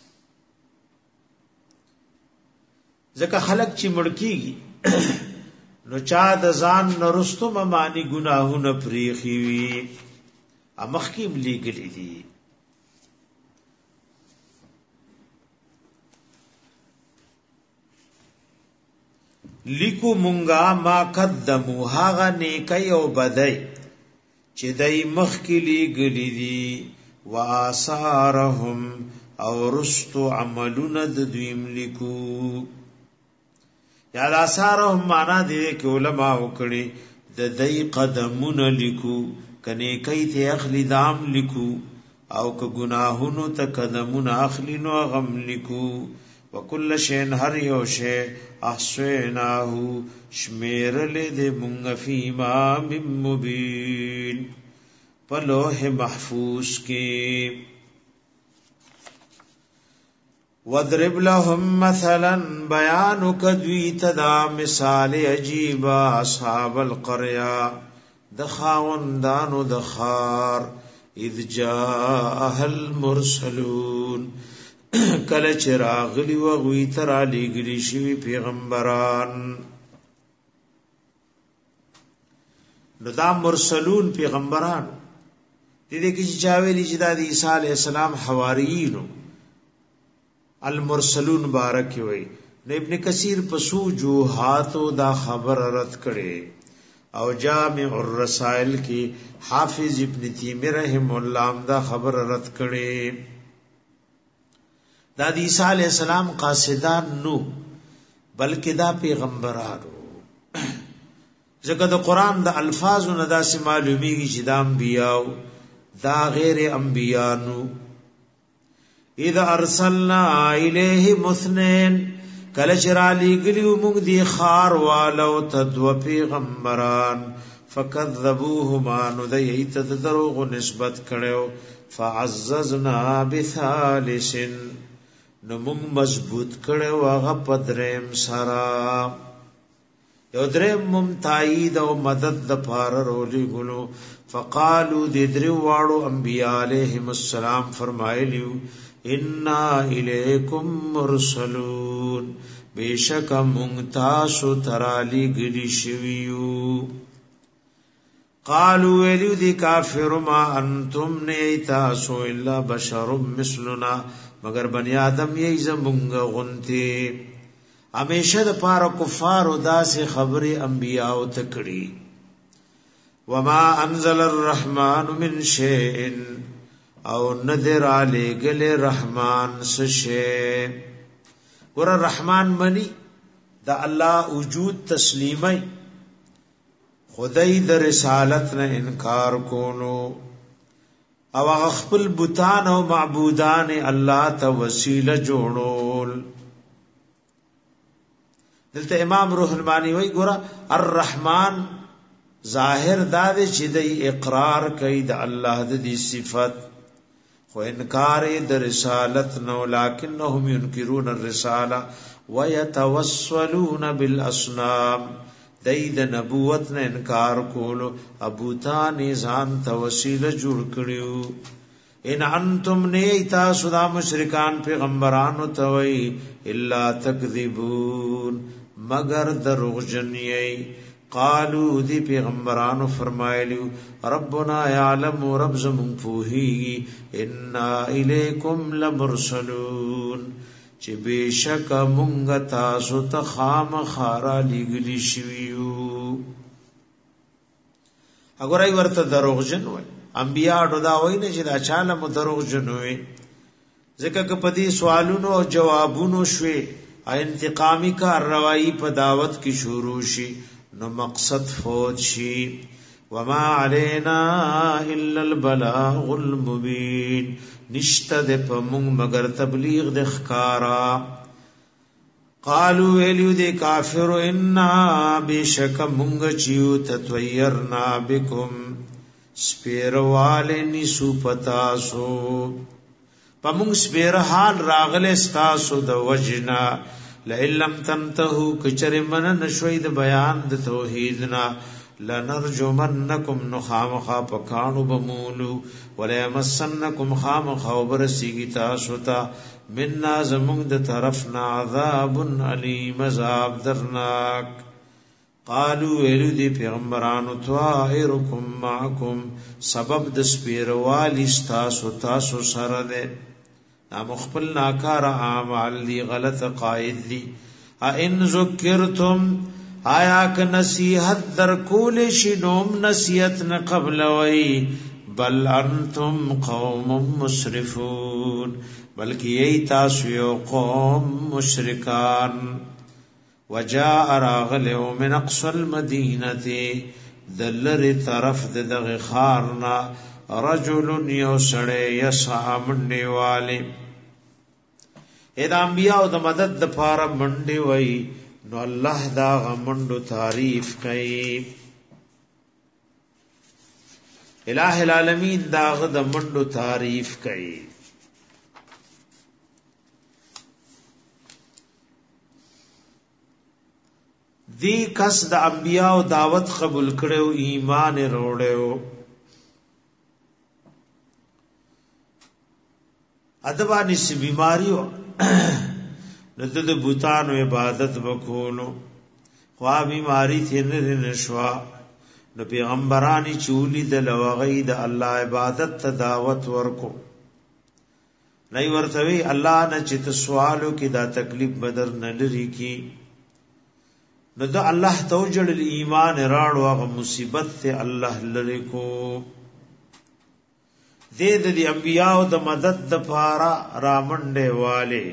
ځکه خلق چې مړکیږي نو چا د ځان نرستم معنی گناهونه پریخي وي امخکیم لیګلی دي لیکو مونگا ما قدمو هاغه نیکی او بدای چې دای مخکی لیګلی دي واثارهم او رستو عملون د دویم لیکو یا آثارهم معنا دی کې علما وکړي د دای قدمون لیکو کني کوي ته اخلي دام لیکو او که گناهونو ته قدمون اخلي نو غم لیکو وکل شین هر یو شی احسناه شمیرل دې مونږ فی امام مبین په لوح محفوظ کې وَاضْرِبْ لَهُمْ مَثَلًا بیان کدوی تدا مثال عجیبا اصحاب القرية د خاوندانو د خار اذ جاء المرسلون کله چراغلی و غوی تر علی گلی شوی پیغمبران نو دا مرسلون پیغمبران دې کې چاویلی چې د عیسی علی السلام حواریینو المرسلون بارک وی نو ابن کثیر پسو جو ہاتو دا خبر رد کړي او جامع الرسائل کی حافظ ابن تیمیہ رحم الله دا خبر رد کړي دا د عیسی علی السلام قاصدان نو بلکې دا پیغمبرانو ځکه د قران د الفاظ نه داسې معلومیږي چې دا انبیاء دا غیر انبیاء نو اذا ارسلنا الیه مثنین کله چرالی گلیو موږ دی خار والو تدو پیغمبران فکذبوهما نو دیت دروغ نسبت کړو فعززنا بثالث نو موږ مضبوط کړو هغه پدریم سرا یو دریم ممتاید او مدد د پار رولی ګلو فقالو د درو واړو انبیاء علیهم السلام فرمایلیو انا الیکم مرسلون بیشک مونتاسو ترالی گلی شویو قالو ویلیو دی کافر ما انتم نیتاسو الا بشر مثلنا مگر بنی آدم یی زمونگ غنتی ہمیشہ دا پارا کفار و دا سے خبر انبیاء تکڑی وما انزل الرحمن من شیئن او ندر علی گل رحمان سشے ور رحمان منی دا اللہ وجود تسلیمی خدای د رسالت نه انکار کولو او خپل بوتان او معبودان الله ته وسیله جوړول دلته امام روح المانی وی ګور الرحمن ظاهر دا چې د اقرار کوي د الله د دې صفت خو انکار د رسالت نو لکنهم ينکرون الرساله ويتوسلون بالاصنام د نبوت نه انکار کولو ابوتان ځان توسیله جوړ کړیو ان انتم نیتا سودا مشرکان پیغمبرانو توي الا تکذبون مگر دروغجنی قالو دی پیغمبرانو فرمایلیو ربنا یعلم رب زمون پوهی انا الیکم لمرسلون چې بشک مونږ تاسو ته خامخا لګلی شویو. اګورای ورته دروغجن وای انبیاء دا وای نه چې دا چاله مو دروغجن وای ځکه که په دې سوالونو او جوابونو شوي انتقامی کارروایی په دعوت کې شروع شي نو مقصد فوت شي. وما علینا الا البلاغ المبین نشته د پمون مگر تبلیغ د ښکارا. قالو ویلو د کافر ان بشک مونږ چیو تطیرنا بكم سپیروال نسو پتاسو پمونږ سپیر حال راغله استاسو د وجنا لئلم تنتهو کچر من نشوي د بیان د توحیدنا لنرجمنکم نخامخا پکانو بمولو ولیمسنکم خامخا وبرسیگی تاسو تا مننا زمونږ د طرفنا عذاب علیم عذاب درناک. قالو ویلو دی پیغمبرانو طائرکم معکم سبب د سپیروالی تاسو سره ده مخبل ناکار اعمال دی غلط قائد دی. ان ذکرتم آیا که نصیحت در کول شنوم نصیحت نه قبل وی بل انتم قوم مسرفون بلکہ یہی تاسو یو قوم مشرکان. وجاء راغلو من اقصى المدینه دلر طرف دغه خارنا رجل یوسړی یسعى منډي والے اې د انبیاء او د مدد د پاره منډي وای نو الله دا غمندو تعریف کوي. الہ العالمین دا غد منډو تعریف کوي. دی کس د انبیاء دعوت قبول کړو ایمان وروړو ادبانی سی بیماریو نو د بوتانو عبادت وکولو خوا بیماری تین نشوا نو پیغمبرانی چولی د لوغی د الله عبادت ته دعوت ورکو نه ورتوی الله نه چې سوالو کې دا تکلیف بدر نه لري کی نو دا الله توجل ایمان راړو هغه مصیبت ته الله لری کو. دې د انبیاء د مدد د پارا رامنډه والے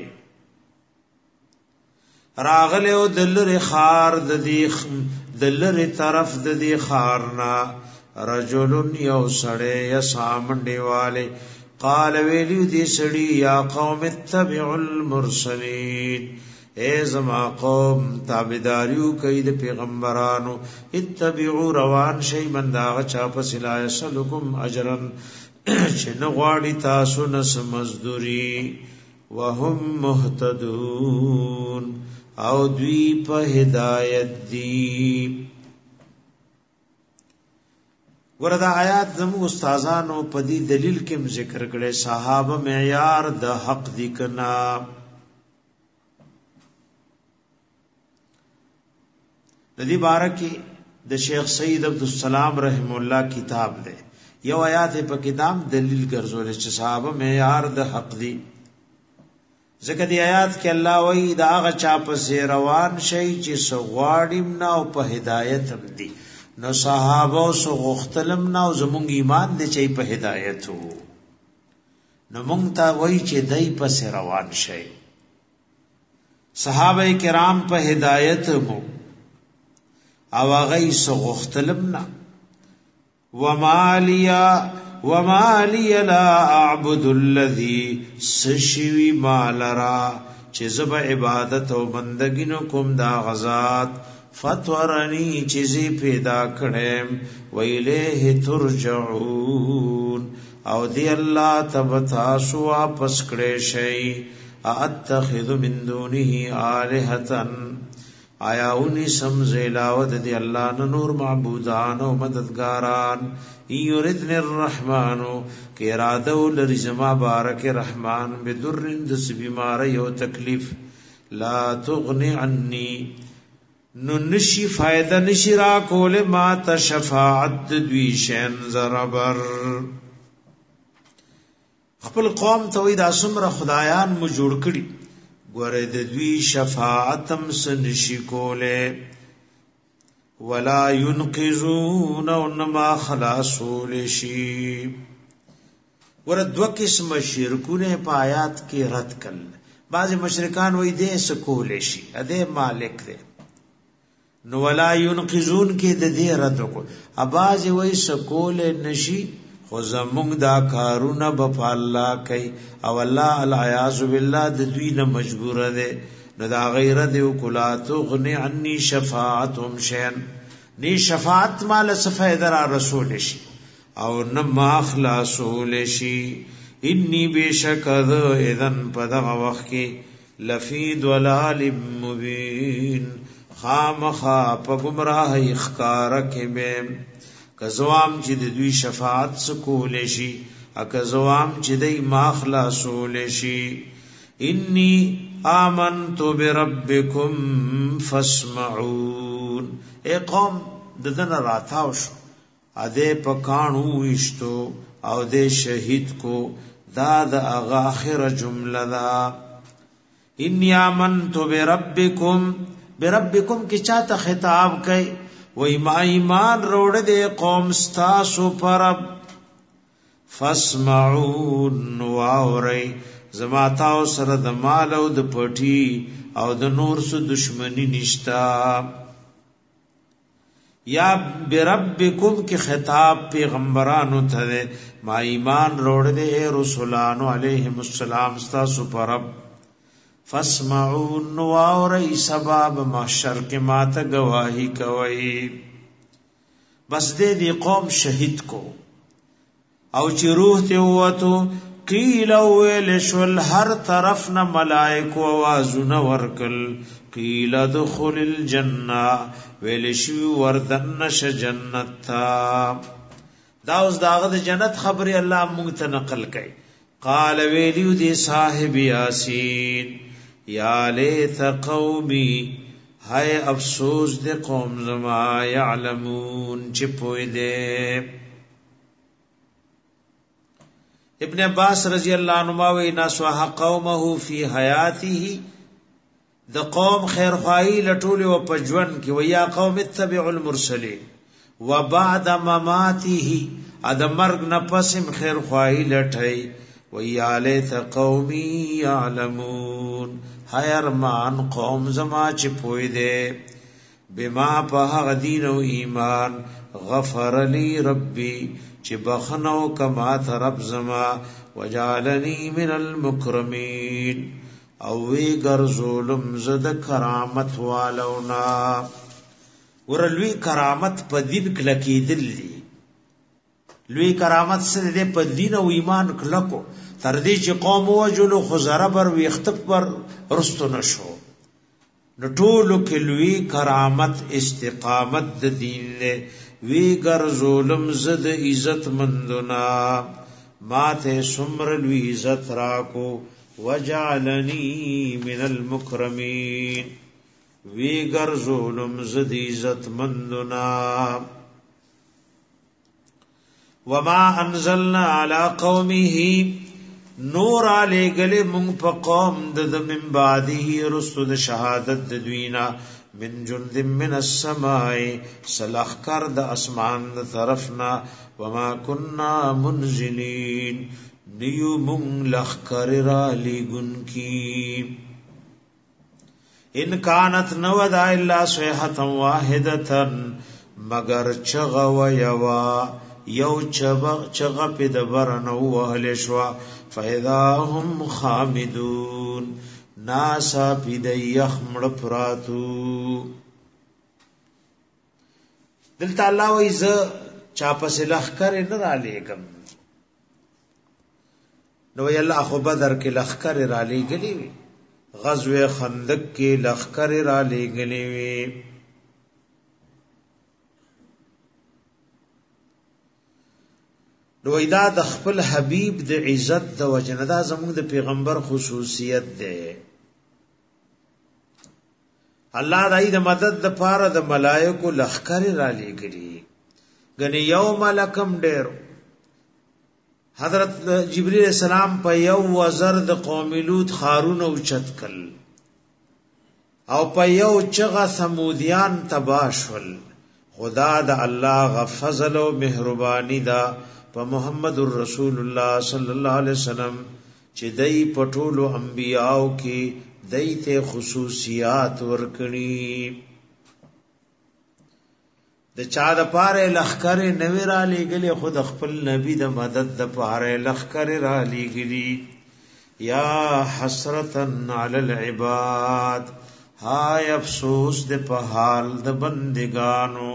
راغله او دلری خار د دې دلری طرف د دې خارنا رجل یو سړی یا سامنډه والے قال ویلی دې سړی یا قوم اتبعوا المرسلین اے زما قوم تابعداریو کوي د پیغمبرانو اتبعوا روان شي منداغ چا پس لا یسلکم اجرن چې نه غواړي تاسو نس مزدوری وهم مهتدون او دوی په هدایت دی. وردا آیات زمو استادانو په دې دلیل کې ذکر کړي صحابه معیار د حق دی کنا. د دې بارکه د شیخ سید عبدالسلام رحم الله کتاب ده یو آیات په کتاب دلیل ګرځول چې صحابه معیار د حق دی. ځکه دی آیات کې الله وایي دا هغه چا په روان شي چې سغواړم نه او په هدایت هم دي نو صحابه سو غختلم نه او زمونږ ایمان دي چې په هدایت وو نو مونږ ته وایي چې دای په روان شي. صحابه کرام په هدایت مو او هغه سو غختلم نه وما لي لا اعبد الذي سشوي مالرا چې زب عبادت او بندګی نو کوم دا غزاد فطرني چې زی پیدا کړم ویله ترجعون او دی الله تبتا سو واپس کړي شي اتخذ من دونه الهتن آیا اونی سمزیلاوت دی اللہ نور معبودان و مددگاران ایوردن الرحمنو کہ ارادو لرزما بارک رحمان بدرن دس بیماری و تکلیف لا تغنی عنی نو نشی فائدہ نشی را کول ما تشفاعت دوی شین زربر. خپل قوم توید اسمر خدایان مو جوړ کړي ګوره د دوی شفاعتم سنشي کوله ولا ينقذون انما خلاصول شي. ګوره دو قسم شرکونه په آیات کې رد کړل. بعض مشرکان وایي دې سکول شي اده مالک دی نو ولا ينقذون کې د دې رد وکړ. اباظ وایي سکول نشي خو زمونږ دا کارونه به الله کوي او الله العیاذ بالله د دوی نه مجبور دی نو دا غیر دی وکلاتو غنی عني شفاعتهم شيئا. نی شفاعت مال سفید را رسول شي او نه ما خلاصول شي. انی بشکد اذن پدغه وخت کې لفی ضلال مبین خامخا په گمراه اخکار کې به کزوام چې د دوی شفاعت سکول شي اکزوام چې دای ما خلاصول شي. انی آمنت بربکم فاسمعون. اے قوم ددن راتاو شو اده پکانو وشتو او دے شہید کو دا اغا آخر جملہ دا. انی آمنت بربکم. بربکم کی چاہتا خطاب کئی وی ما ایمان روڑ دے قوم ستاسو پرب. فاسمعون واوری زماتاو سر د مال او د پټی او د نور سو دشمنی نشتا. یا بربکم کی خطاب پیغمبرانو ته ما ایمان روڑ دے رسولانو علیہم السلام ستاسو پرب. فاسمعون واوری سباب محشر کے ماتا گواہی کوئی. بس دے دی قوم شہید کو او چی روح تے ہوتو قیل اویل شول ہر طرف نا ملائکو آوازو ورکل قیل دخل الجنہ ویلشوی وردنش جنت تا. داوز داغد جنت خبری اللہ مونگتا نقل کئی. قال ویلیو دی صاحب یاسین یا لیت قومی ہائے افسوس دے قوم زما یعلمون چپوئی دے. ابن عباس رضی اللہ عنہ وی ناسوها قومه فی حیاته د قوم خیر خواهی لټول او پجون کی ویا قوم اتبعوا المرسلین وبعد مماته اد مرگ نفسم خیر خواهی لټای ویا لیت قومی یعلمون هاي ارمان قوم زما چ پوی دے بما په دین او ایمان غفر لی ربی چ بخنو کما رب زما وجعلنی من المکرمین او وی گر ظلم زد کرامت والونا. ورلوی کرامت په دین کلکی دلی لوی کرامت سره دې په دین او ایمان کلکو تر دې چې قوم وجلو خزر بر وی اختب پر رستو نشو. نو ټولو کې لوی کرامت استقامت د دین له وی گر ظلم زد عزت مندنا ماته سمر لوی عزت راکو وجعلنی من المکرمین وی گر ظلم زد عزت مندنا. وما انزلنا على قومه نور علی گلی مونگ پا قوم دد من بعده رسد شهادت ددوینا من جند من السماء سلخکر د اسمان د طرفنا وما كنا منزلین نیو مونگ لخکر را لیگن کی. ان کانت نودا الا صیحتا واحدتا مگر چغ و یوا یو چغ پی دبرنو وحل شوا فاذا هم خامدون ناسا پی دیخ مڑپراتو. دلتا اللہ ویز چاپس لخکر نرا لیگم نوی اللہ خو بدر کے لخکر را لیگلی وی غزوه خندق کے لخکر را لیگلی وی. نو ایدا د خپل حبیب د عزت د وجندا زموږ د پیغمبر خصوصیت ده. الله دای د مدد د پاره د ملائکه لخر را لګری غنی یو ملکم ډیر. حضرت جبرئیل السلام په یو وزر د قوم لوط خارون او چتکل او په یو چغه سمودیان تباشل خدا د الله غفظل او مهرباني دا په محمد رسول الله صلی الله علیه وسلم چې دای پټولو انبیاو کې دایته خصوصیات ورکړي د چا د پاره لخر نوی را لګلې خود خپل نبی د مدد د پاره لخر را لګلې یا حسرتن علی العباد هاي افسوس د په حال د بندگانو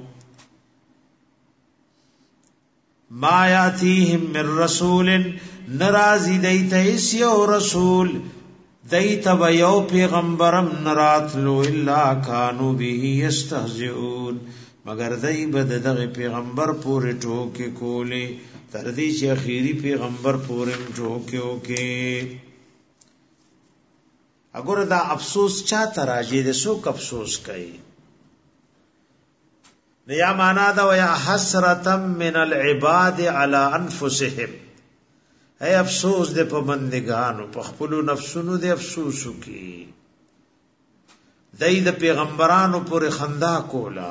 ما یاتیهم من رسول نرازی دیتا اسیو رسول دیتا بیو پیغمبرم نراتلو الا کانو به یستهزئون مگر دای بد دغه پیغمبر پورې ټوکې کولې تر دې چې اخیری پیغمبر پورې ټوکې وکې اگر دا افسوس چا تراجی دې څوک افسوس کوي نیا معنا دا ویا حسرتم من العباد علی انفسهم اے افسوس دې په بندگانو په خپل نفسونو دې افسوس وکي دای د پیغمبرانو پورې خندا کولا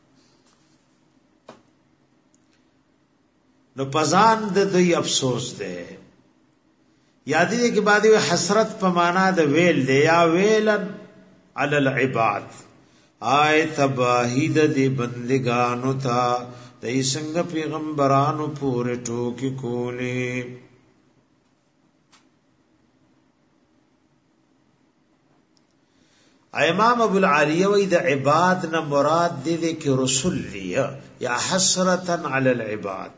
نو پزان د دوی افسوس ده یادی دې کې بعد حسرت په معنا د ویل دی یا ویلن علی العباد آی تباہید دی بندگانو تا دای څنګه پیغمبرانو پورې ټوکی کولې امام ابو العالیہ وی د عباد نه مراد دې کې رسول دی یا حسرتن علی العباد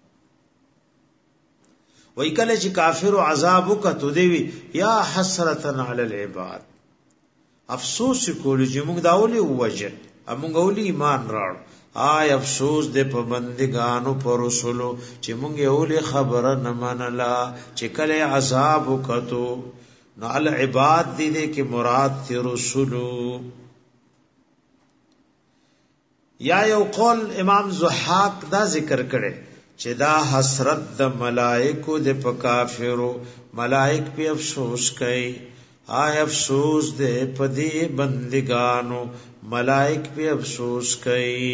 وی کله چې کافر او عذاب وکړو دی یا حسرتن علی العباد افسوس کول چې موږ داولي وجه موږ اولی ایمان راړو آی افسوس دې په بندگانو پر رسولو چې موږ اولی خبره نه منلا چې کله عذاب وکړو نو العباد دې کې مراد تی رسولو یا یو قول امام ضحاک دا ذکر کړي چې دا حسرت د ملائکو د پکافرو ملائک په افسوس کوي آی افسوس دې پدی بندگانو ملائک په افسوس کوي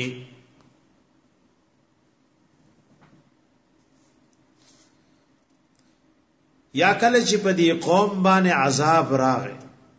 یا کله چې پدی قوم باندې عذاب راغی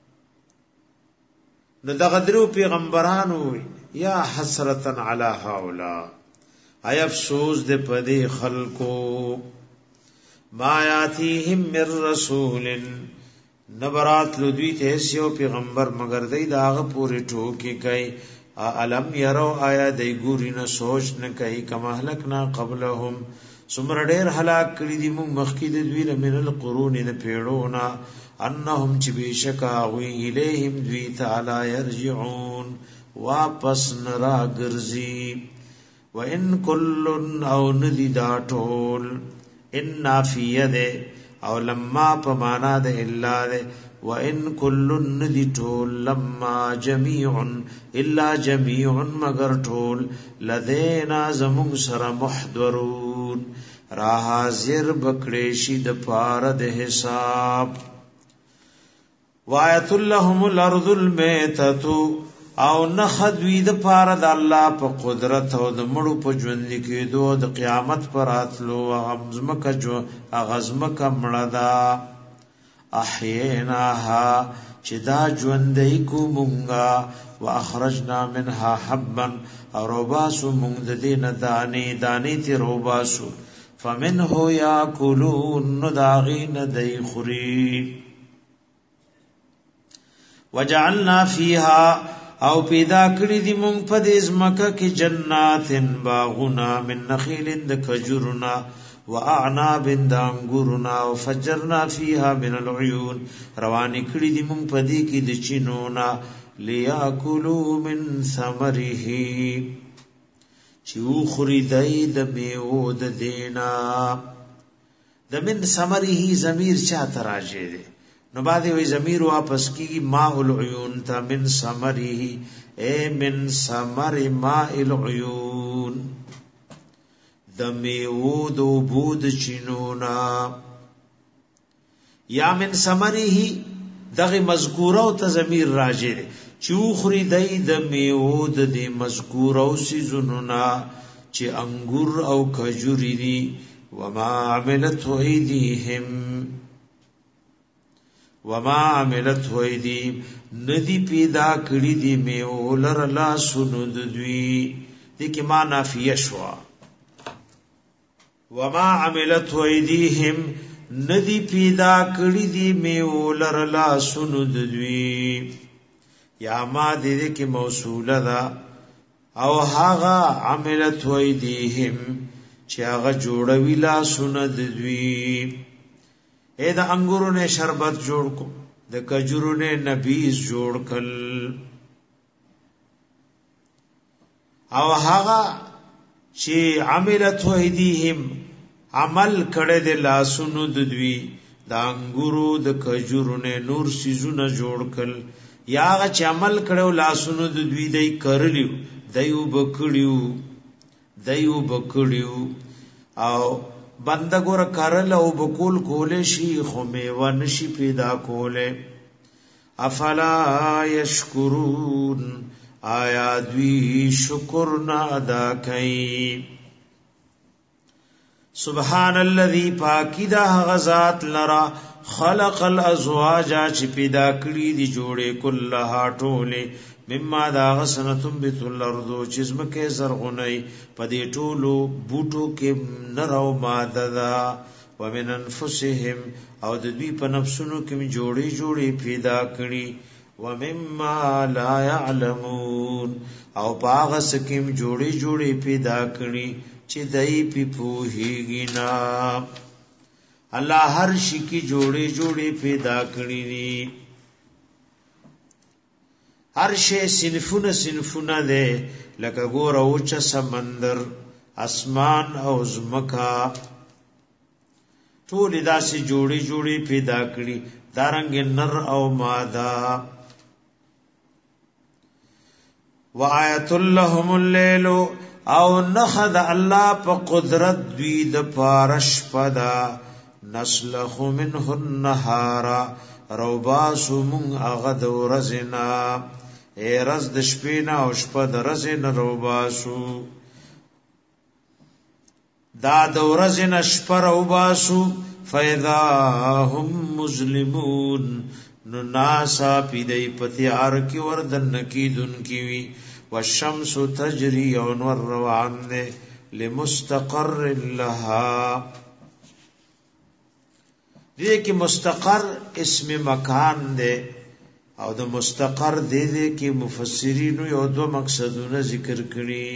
نو دغه درو پیغمبرانو یا حسرتن علی هؤلاء ای افسوس دې پدی خلقو ما یاتیهم من رسول نبرات لدوی ته سیو پیغمبر مگر دای داغه پوری ټوکی کوي علم يرو آیا دای ګوري نه سوچ نه کوي کما هلکنا قبلهم سمر ډیر هلاک کړي دي موږ مخکې د دوی من القرون نه پیړونا انهم چې بشکا وی الیهم دوی تعالی يرجعون واپس نرا ګرځي وان کل او ندی دا ټول ان نافیه ده او لما پمانا ده الا ده وان کل ندی ټول لما جميع الا جميع مگر ټول لدینا زمون سره محضرون را حاضر بکړې شي د پار د حساب وایت لهم الارض المیتۃ او نخدوی د پار د الله په قدرت او د مړو په ژوند کې دوه د قیامت پر اتلو غزمکه جو غزمکه مړدا احیناها چې دا ژوندې کو مونږه واخرجنا منها حبا او روباسو مونږ د دینه دانی تی روباسو فمنه یاکلون داغین دی خری وجعلنا فیها او پیدا کړی دی مونږ په دې ځمکه کې جناتن باغنا من نخیل د کجورنا واعناب د انګورنا او فجرنا فیها من العيون روانې کړی دی مونږ په دې کې د چینونا لیاکلوا من ثمره چې خوري دای د میوه د دینا د من ثمره ضمیر چا تراجه دی نو بعد وی ضمیر واپس کی ماء العیون تا من ثمره اے من ثمر ماء العیون د میوه د بود چینونا یا من ثمره دغه مذکوره او تضمیر راجع دي چې خوري دای د میوه د دې مذکوره او سيزوننا چې انګور او کجوري دي وما عملت ايديهم ندی پیدا کړی دی میوه لر لا سند دوی دې کې معنا فی شوا وما عملت ايديهم ندی پیدا کړی دی میوه لر لا سند دوی یا ما دې کې موصوله ده او هاغه عملت ايديهم چې هغه جوړوي لا سند دوی اې د انګورو نه شربت جوړ کو د کجورو نه نبیز جوړ کل او هغه چې عملت ايديهم عمل کړه د لاسونو د دوی د انګورو د کجورو نه نور سيزونه جوړ کل یا هغه چې عمل کړه لاسونو د دوی دای کرلیو دایو بکړیو او بندګور کرل او بکول کولې شي خو میوه نشي پیدا کوله افلا یشکرون آیا دوی شکر نه ادا کوي سبحان الذي پاکیدا غزات لرا خلق الازواج چې پیدا کړی دي جوړې کلها ټوله مما دا غسنتم بیت الارض چزمکه زرغنی پدې ټولو بوټو کې نرو ماده دا ومن انفسهم او د دوی په نفسونو کې جوړې پیدا کړي ومما لا يعلمون او باغ سکیم جوړې پیدا کړي چې دای په پوهیږي نا الله هر شي کې جوړې پیدا کړي دي هر شی صنفونه ده لکه ګور او چ سمندر اسمان او زمکا ټول داسې جوړې پیدا کړي دارنګ نر او ماده وآیت لهم الليل او نخد الله په قدرت دوی د پارش پدا نسلخ منه النهار روباسو من اغد ورزنا اے رز د شپې نه او شپه د ورځې نه روباسو دا د ورځې نه شپه روباسو فاذا هم مظلمون نو ناسا پیدای پتیار کی وردن کی دن کی وی والشمس تجری او نور روان ده لمستقر لها دې کې مستقر اسم مکان ده او د مستقر دې کې مفسرین یو دو مقصدونه ذکر کړي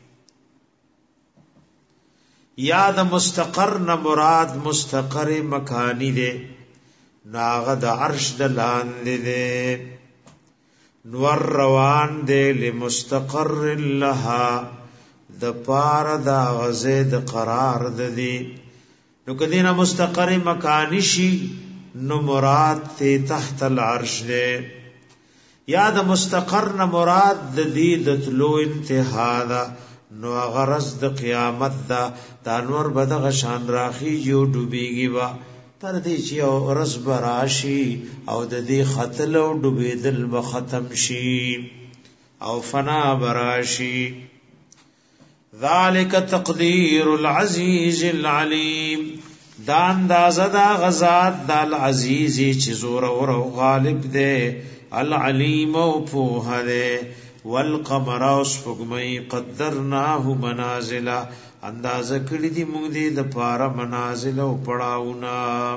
یا د مستقر نه مراد مستقر مکانی ده ناغه د عرش د لاندې ده نور روان ده لمستقر لها د پار د غزه د قرار ده دي نو کدینا مستقر مکانی شي نو مراد ته تحت العرش ده یا د مستقر نه مراد د دې د تلو انتها ده نو غرض د قیامت ده د انور بدغه شان راخي جو ډوبېږي وا تر دې چې ورځ براشي او د دې خطل او ډوبېدل به ختم شي او فنا براشي ذالک تقدیر العزیز العلیم دا اندازه دا غزات دا العزیز چې زور او غالب ده العلیم او په ده والقمر اسفغمی قدرناه منازل اندازه کړی دی موږ دې د پاره منازل او پړاونا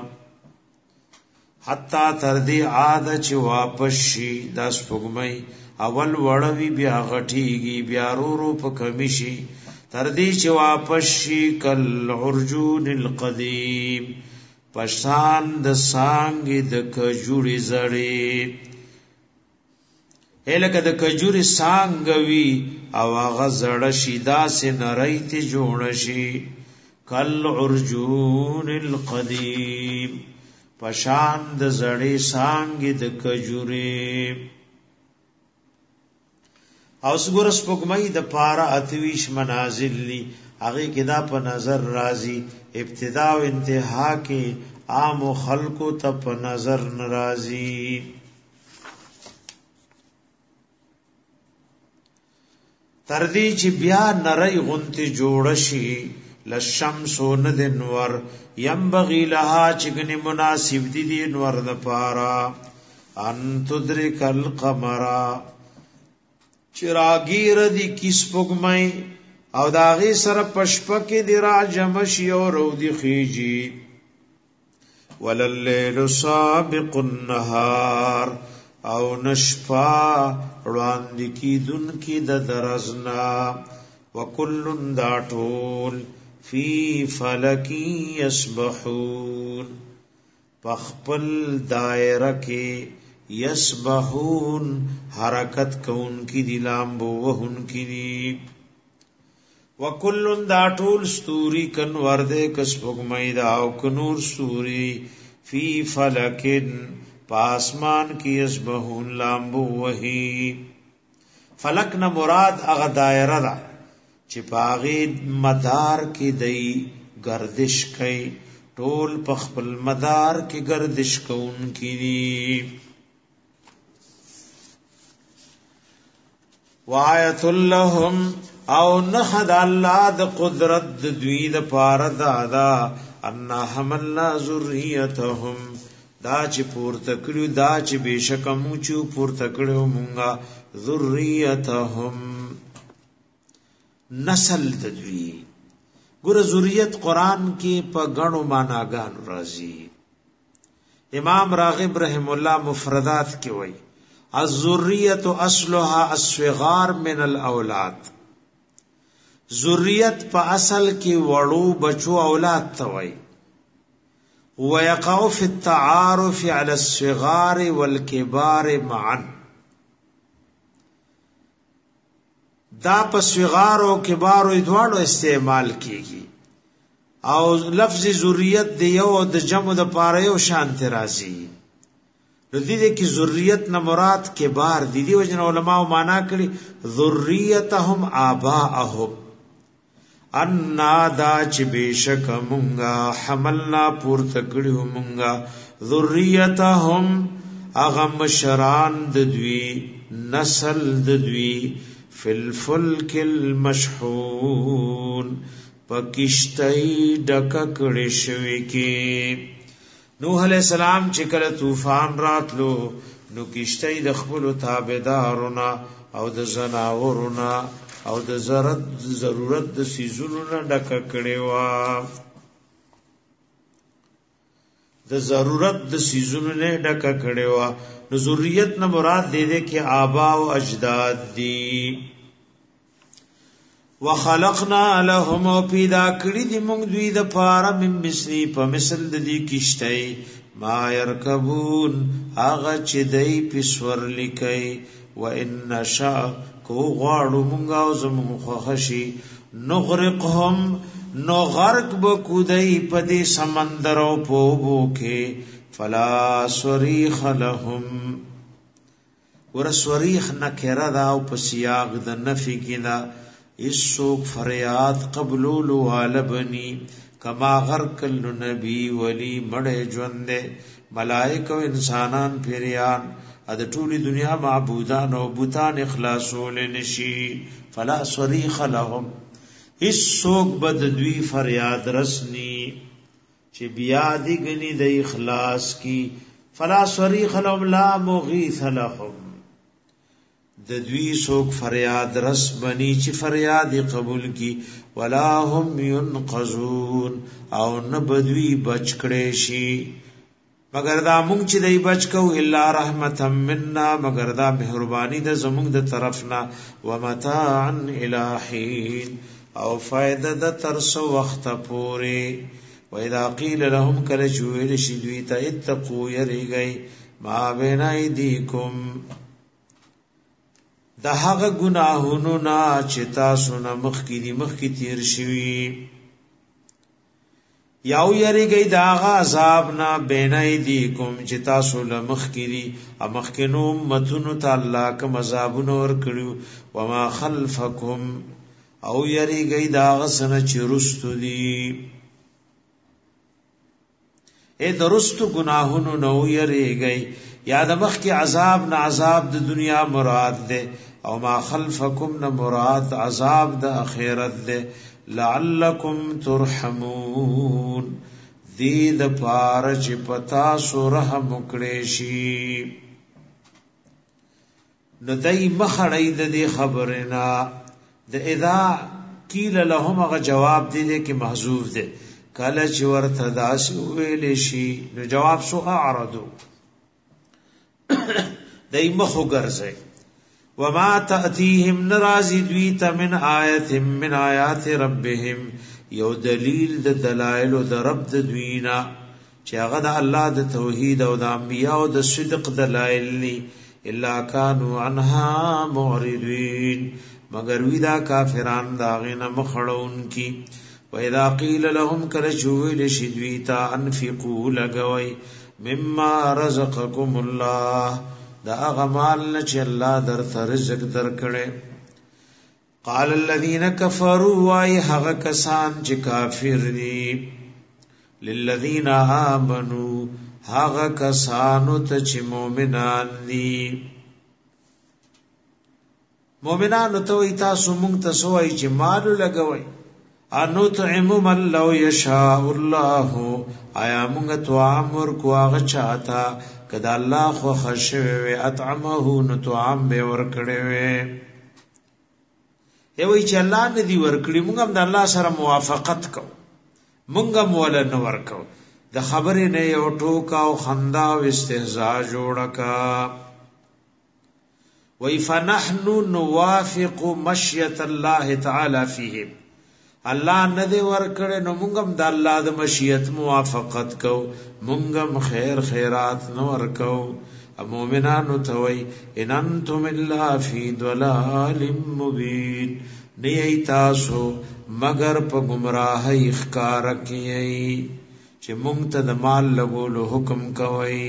حتا تر دې عاد چې واپس شي د اسفغمی اول وړوي بیا غټیږي بیا ورو په کمی شي تر دې چې واپس شي کل عرجون القدیم پشان د سانګ د کجوري زړې الکه د کجوري سانګوي او هغه زړه شیدا سه نریت جوړ شي کل عرجون القدیم پشان د زړې سانګ د کجوري او سګور سپوږمۍ د پارا اتویش منازل لی هغه کې دا په نظر راځي ابتدا او انتها کې عام خلقو ته په نظر ناراضي تر دې چې بیا نری غنتی جوړ شي لشمس ند نور ينبغي لها چګنی مناسب دي نور د پارا ان تدرک القمر چراغیر دی کیس پګمای او داغه سره پشپکه دی را جمشی او رو دی خيجي ولللیل سابق النهار او نشفا روان کی دن کی د درزنا وکل داټول فی فلکی یسبحون پخپل دائره کې یسبحون حرکت کون کی دی لامبو وهن کی دی وکل داټول ستوری کنور دې کسبګ مېدا او کنور ستوری فی فلکن پاسمان کی یسبحون لامبو وهی فلک نه مراد هغه دایره ده چې پاغي مدار کې دی گردش کوي ټول په خپل مدار کې گردش کوون کی دی وآیت لهم او نحد الله د قدرت د دوی د پاره دادا ان حملنا ذریتهم دا چې پورته کړو دا چې بشکمو چې پورته کړو مونږه ذریتهم نسل د دوی ګور ذریت قران کې په غنو معناګان راځي امام راغب رحم الله مفردات کې وایي الذریه اصلها الصغار من الاولاد ذریت په اصل کې وړو بچو اولاد ته وایي ويقع في التعارف على الصغار والكبار معا دا په صغار او کبار او دوانو استعمال کیږي او لفظ ذریت دی یو د جمع د پاره یو شان ترازی د دې کې ذریت نه مراد کبار دي دی وجن علماء معنا کړي ذریتهم آباءهم ان دا چې بشک مونږه حملنا پورته کړو مونږه ذریتهم اغم شران د دوی نسل د دوی فل فلک المشحون پکشتای ډک کړي شوی کې نوح علیہ السلام چې کله طوفان راتلو نو کشتای د خپل تابعدارونه او د زناورونه او د ضرورت د سيزونو نه ډک کړي وا د ضرورت د سيزونو نه ډک کړي وا نو ذریت نه مراد دې کې آبا او اجداد دي وخلقنا لهم پیدا کړی دي موږ دوی د پاره من مثلی په مثل د دې کشته ما يركبون هغه چې دای پسور لیکي وان شاء کو غواړو مونږه او زموږ خوښي نغرقهم نو غرق بکودای په دې سمندر او په وبو فلا صریخ لهم ور صریخ نکره دا او په سیاق د نفي کنا اسوک فریاد قبولو والبنی کما غرق النبی ولی مړ ژوند ملائکه او انسانان پیریان د ټولي دنیا معبودان او بوتان اخلاصول نشي فلا صریخ لهم اس سوق بد دوی فریاد رسنی چې بیا دی غنی د اخلاص کی فلا صریخ لهم لا مغیث لهم د دوی سوق فریاد رس بنی چې فریاد قبول کی ولا هم ينقذون او نه بدوی بچ کړي شي مگر دا مونږ چې دای بچ کو الا رحمتا منا مگر دا مهربانی د زمونږ د طرفنا ومتاعا الہین او فائدہ د ترس وخت پوره و اذا قیل لهم کل جویل شدوی تا اتقوا یریږي ما بین ایدیکم د هغه گناهونو نا چې تاسو نه مخکې تیر شوي یاو یریږي دا غا عذاب نه بین ایدیکم چې تاسو له مخکې امخکنو متونو ته الله کوم عذابونه ور کړو وما خلفکم او یریږي دا غسنه چې رستو دي اے درستو گناہونو نو یریږئ یا د مخ کی عذاب نه عذاب د دنیا مراد ده او ما خلفکم نه مراد عذاب د اخرت ده لعلکم ترحمون دی د پارچ پتا سو رحم کړي شي نو دای مخړی د دې خبرنا د اذا قیل لهم غ جواب دی کې محذوف ده کله چې ورته داس ویل شي نو جواب سو اعرضو دای مخو ګرځي وما تاتيهم نرازي دویت من آیت من آیات ربهم یو دلیل د دلائل د رب د دوینا چې هغه د الله د توحید او د انبیاء او د صدق دلائل ني الا كانوا عنها معرضين مگر ودا کافران داغه مخړون کی واذا قيل لهم كرجوا لشدويتا انفقوا لغوي مما رزقكم الله دا غمال چې الله درته رزق درکړي قال الذين كفروا واي هغه کسان چې کافر دي للذين امنوا هغه کسانو ته چې مؤمنان دي مؤمنانو ته وي تاسو مونږ ته سوای چې مال لګوي انو طعم من لو يشاء الله آیا مونږ تو امر کو هغه چاته کدا الله خو خشوي اطعمه نو تو عام به ور کړي وي ای وای چې الله نه دی ور کړی مونږ هم د الله سره موافقت کو مونږ هم ول نه ور کو د خبرې نه یو ټوکا او خندا او استهزاء جوړکا وای فنحن نوافق مشیت الله تعالی فیهم الله نه دی ور کړي نو مونږ هم د الله د مشیت موافقت کو مونږ هم خیر خیرات نو ور کو مومنانو ته وای ان انتم الا فی ضلال مبین نه تاسو مگر په گمراهی ښکار کیئ چې مونږ ته د مال لګولو حکم کوي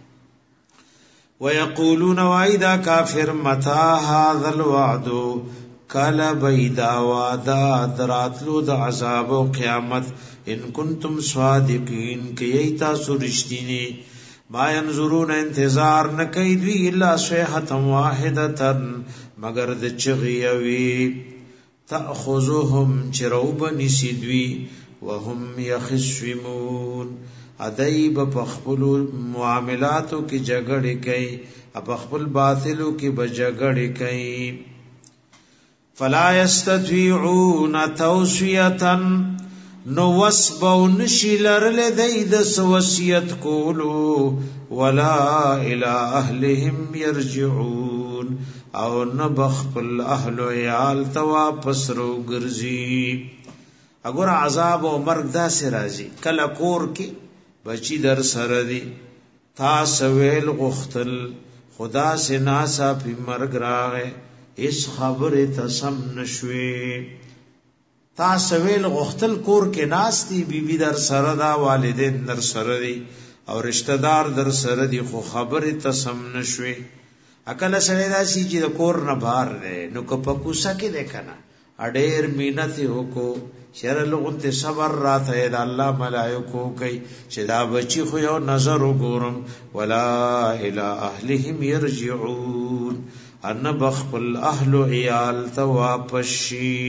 ويقولون واذا كافر متى هذا الوعد کلا بیدا وادا دراتلو د عذاب او قیامت ان کنتم صادقین کی تاسو رښتینی ما ينظرون انتظار نکي دوی الا صيحه واحده مگر د چغيوي تاخذهم چروب نسيدوي وهم يخصمون ادایب په خپل معاملاتو کې جګړه کوي په خپل باطلو کې بجګړه کوي فلا يستطيعون توصيه نو وسبون شلر لدید سوسیت کولو ولا الى اهلهم يرجعون او نبخل اهل عيال تواپس رو ګرځي اگر عذاب او مرګ داسې راځي کله کور کې بچی در سره دي تاسو ویل غختل خدا سے ناسا په مرګ راغې اس خبره تسم نشوي تاسو ویل غختل کور کې ناشتي بیبي در سره دا والدین در سره دي او رشتہ دار در سره دي خو خبره تسم نشوي عقل سره دا شي چې کور نه بهر دی نو کو پکوسا کې دیکھنا اډیر مینت وکو شر لغت صبر راته د الله ملائکو کوي چې دا بچي خو یو نظر وګورم ولا الى اهلهم يرجعون ان بخل اهل عيال توابشي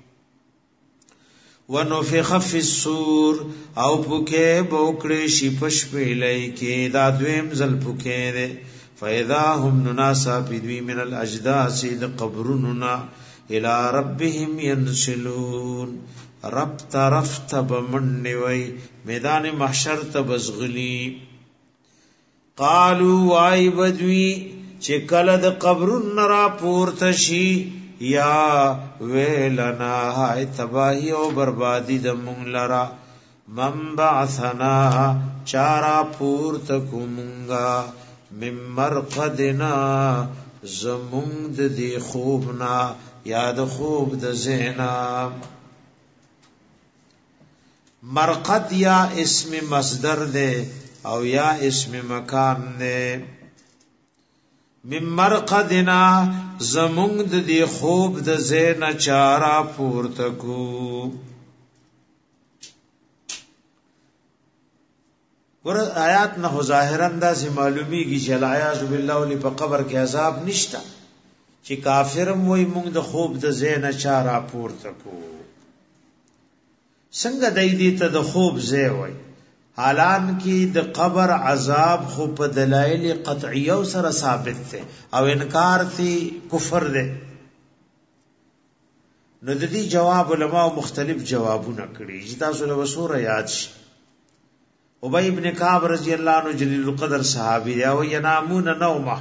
ونفخ فی الصور او پوکه بوکړي شي پشپلای کې دا دویم زل پوکه ده فاذا هم نناسا بدوی من الاجداث لقبرنا الى ربهم ينسلون رب طرف تبمنی وی میدان محشر تبزغلی قالوا وای بدوی چې کله د قبرن را پورته شي یا ویلنا هاي تباہی او بربادی د مونږ لرا من بعثنا چارا پورته کومنګا مم مرقدنا زمونږ د دی خوبنا یاد خوب د زینا مرقد یا اسم مصدر دے او یا اسم مکان دے من مرقدنا زمونږ د دی خوب د زینا چارا پورتکو ور آیات نه ظاهرا دا سي معلومیږي چې العیاذ بالله ولي په قبر کې عذاب نشتا چې کافرم وای موږ د خوب د زین چا راپورته کو څنګه دای دې ته د خوب زی وای حالان کې د قبر عذاب خو په دلایل قطعیه سره ثابت ده او انکار تی کفر ده نو د دې جواب علماء مختلف جوابونه کړي چې تاسو له وسوره یاد شي ابی ابن کعب رضی الله عنه جلیل القدر صحابی دی او ینامون نومه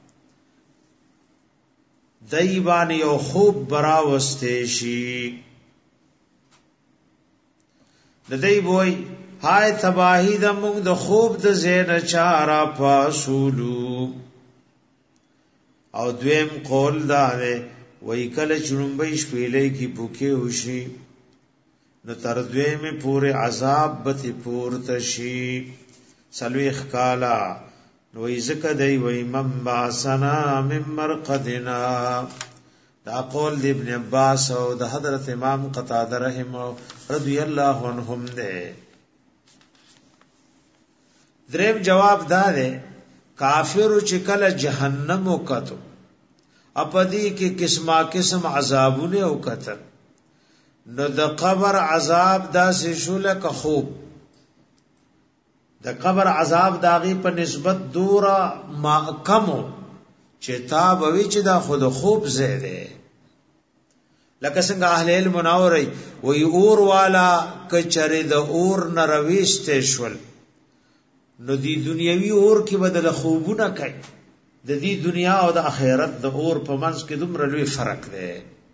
دایبان یو خوب براوسته شي د دای وای هاي تباہی د موږ د خوب د زین چارا پاسولو او دویم قول دا ده وای کله چړمبې شپېلې کی بوکي وشي نو تر دویمه پورې عذاب به پورته شي سلوخ کالا نو ذکر دی وای من باسنا من مرقدنا دا قول دی ابن عباس او د حضرت امام قتاده رحمه رضی الله عنهم ده دریم جواب دا ده کافر چې کله جهنم وکړو اپدی کې قسمه قسم عذابونه وکړل نو د قبر عذاب داسې شوله که خوب د قبر عذاب داغي په نسبت دورا ما کمو چې تا بوي چې دا خود خوب زیاده لکه څنګه اهل علم مناوري وی اور والا کچره د اور نرويسته شول نو دی دنیوي اور کې بدل خوبونه کوي د دې دنیا او د آخرت د اور په منځ کې دومره لوی فرق دی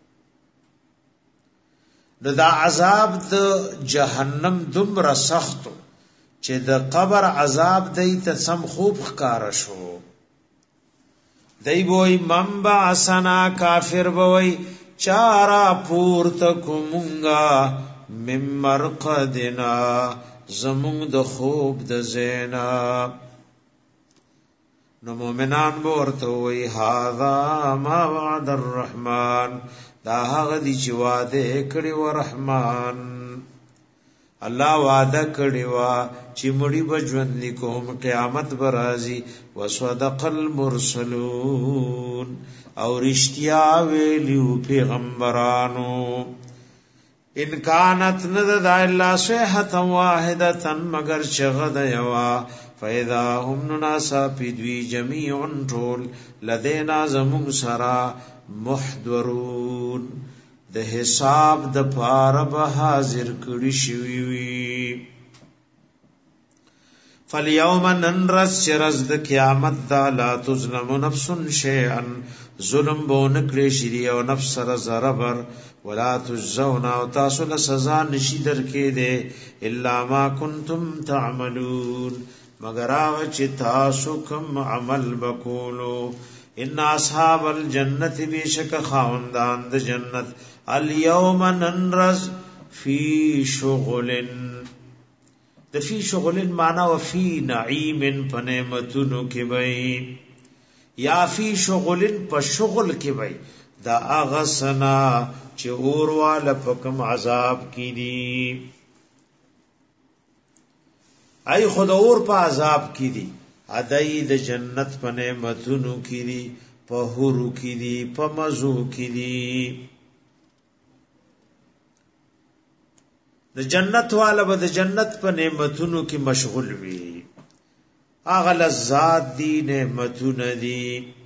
نو دا عذاب د جهنم دومره سختو چې د قبر عذاب دی ته سم خوب ښکار شو دی وای منبع سنا کافر وای چارا پورته کومنګا ممرقدنا زمون د خوب د زینا نو مومنان ورته وای هاذا ما وعد الرحمن دا هغه دی چې وعده کړی و رحمان الله وعده کړی و چې مړی بجوند لیکوم قیامت برازي وصدق المرسلون او رښتیا ویلو پیغمبرانو ان کانت ند الا صيحه واحده مگر شغد یوا فاذا هم ناسا پدوی جميع طول لدينا زمون سرا محضرون د حساب د پاره به حاضر کړي شوی وي فاليوم ننرس شرز د قیامت دا لا تظلم نفس شيئا ظلم بون کړي شری او نفس سره ضرر ولا تجزون او تاسو له سزا نشي درکې ده الا ما کنتم تعملون مگر هغه چې تاسو کوم عمل وکولو ان اصحاب الجنه بشک خاوندان د جنت اليوم ننرز فی شغل د فی شغل معنا و فی نعیم پنعمتونو کې وای یا فی شغل په شغل کې وای دا اغسنا چې اور والا پکم عذاب کی دي ای خود اور په عذاب کی دي ادای د جنت په نعمتونو کی دي په حورو کی دي په مزو کی دي د جنت والا به د جنت په نعمتونو کې مشغول وي اغه لذات دي نعمتونه دي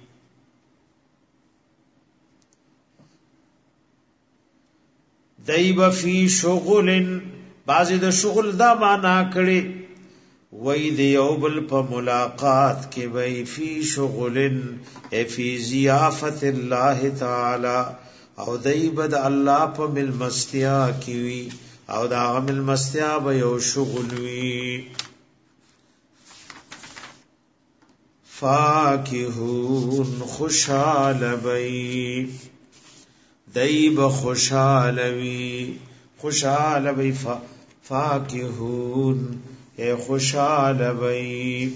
دایب فی شغل بعضی د شغل دا معنا کړي وای دی یو بل په ملاقات کې وای فی شغل فی ضیافت الله تعالی او دایب د الله په ملمستیا کې وی او دا عمل مستیا به یو شغل وی فاکهون خوشحال بی دیب خوشحال بی فاکهون اے خوشحال بی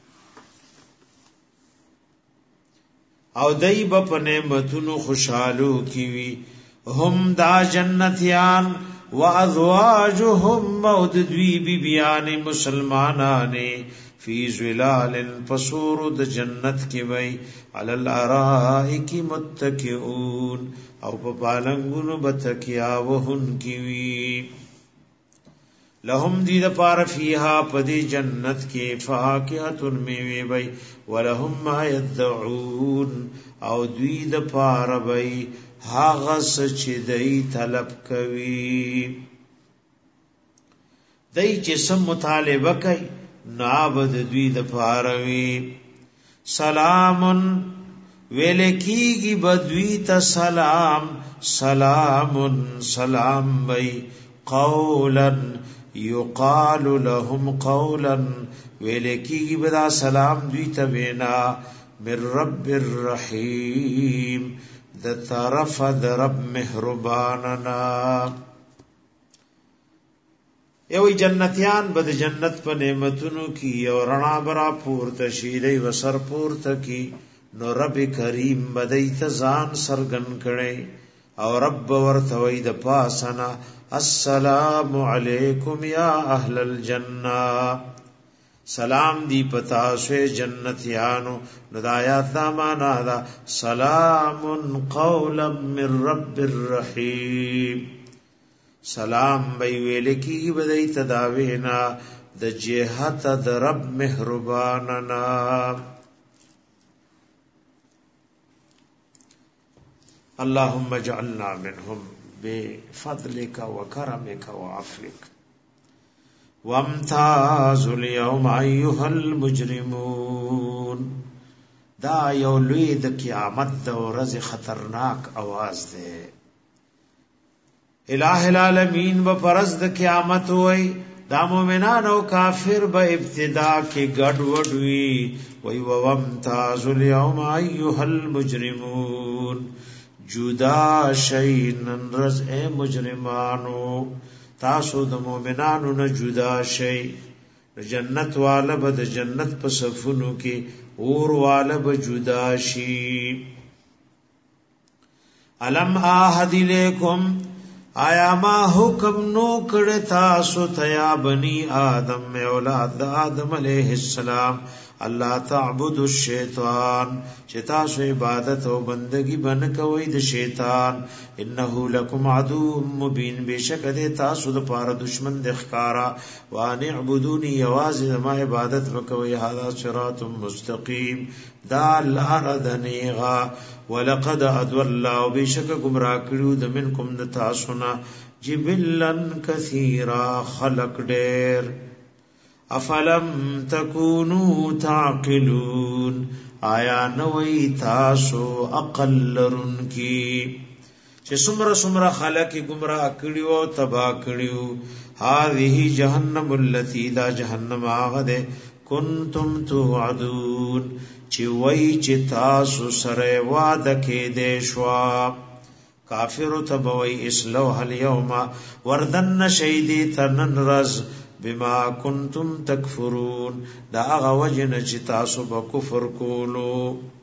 او دیب په نعمتونو خوشحالو کی وی هم دا جنتیان وازواجهم موددوی بیان مسلمانانے فی ظلال فسور د جنت کی وی علی الارائک متکئون او په پالنګونو بتکیا وهن کی وی لهم دی د پار فیها پدی جنت کې فاکهه میوه وی ولهم ما يدعون او دوی د پار وی هاغه سچ دی طلب کوي دای چې سم مطالبه کوي نابد دوی د پاروي سلامن ویلکیږي بدوی ته سلام سلامن سلام وی قولا یقال لهم قولا ویلکیږي بدا سلام دوی ته وینا من رب الرحیم د طرف د رب مهرباننا یوی جنتیان بد جنت په نعمتونو کی او رڼا برا پورته شي دی وسر پورته کی نو رب کریم بدای ته ځان سرګن کړي او رب ورته وای د پاسنا السلام علیکم یا اهل الجنه سلام دی پتا سوی جنتیانو ندایات دا مانا دا سلام قولا من رب الرحیم سلام بی ویلکی بدای تداوینا د جهت د رب مهرباننا اللهم اجعلنا منهم بفضلك وكرمك وعفوك وامتاز اليوم ايها المجرمون دا یو لوی د قیامت د ورځ خطرناک आवाज ده الہ العالمین و پرز د قیامت وای دا مومنان او کافر به ابتدا کې ګډ وډوي وای وامتاز اليوم ايها المجرمون جدا شین رز اے مجرمانو تاسو د مومنانو نه جدا شئ جنت والا به د جنت په صفونو کې اور والا به جدا شي الم احد الیکم آیا ما حکم نو کړه تاسو ته یا بنی آدم اولاد آدم علیہ السلام الله تعبد الشیطان چې تاسو عبادت او بندگی بن کوئ د شیطان انه لکم عدو مبین بشک د تاسو د پاره دشمن د ښکارا وان اعبدونی یواز ما عبادت وکوي هذا صراط مستقیم دا لار دنیغا ولقد اضل بشک گمراه کړو د منکم د تاسو نه جبلن کثیرا خلق ډیر افلم تکونو تعقلون آیا نوی تاسو عقل لرن کی چې سمره خلق گمراه کړیو او تبا کړیو هذه جهنم التي دا جهنم هغه ده کنتم توعدون چې وای چې تاسو سره وعده کې دې شوا کافر تبوي اسلوه اليوم وردن شهیدی تنن رز بما کنتم تکفرون دا هغه وجنه چې تاسو په کفر کولو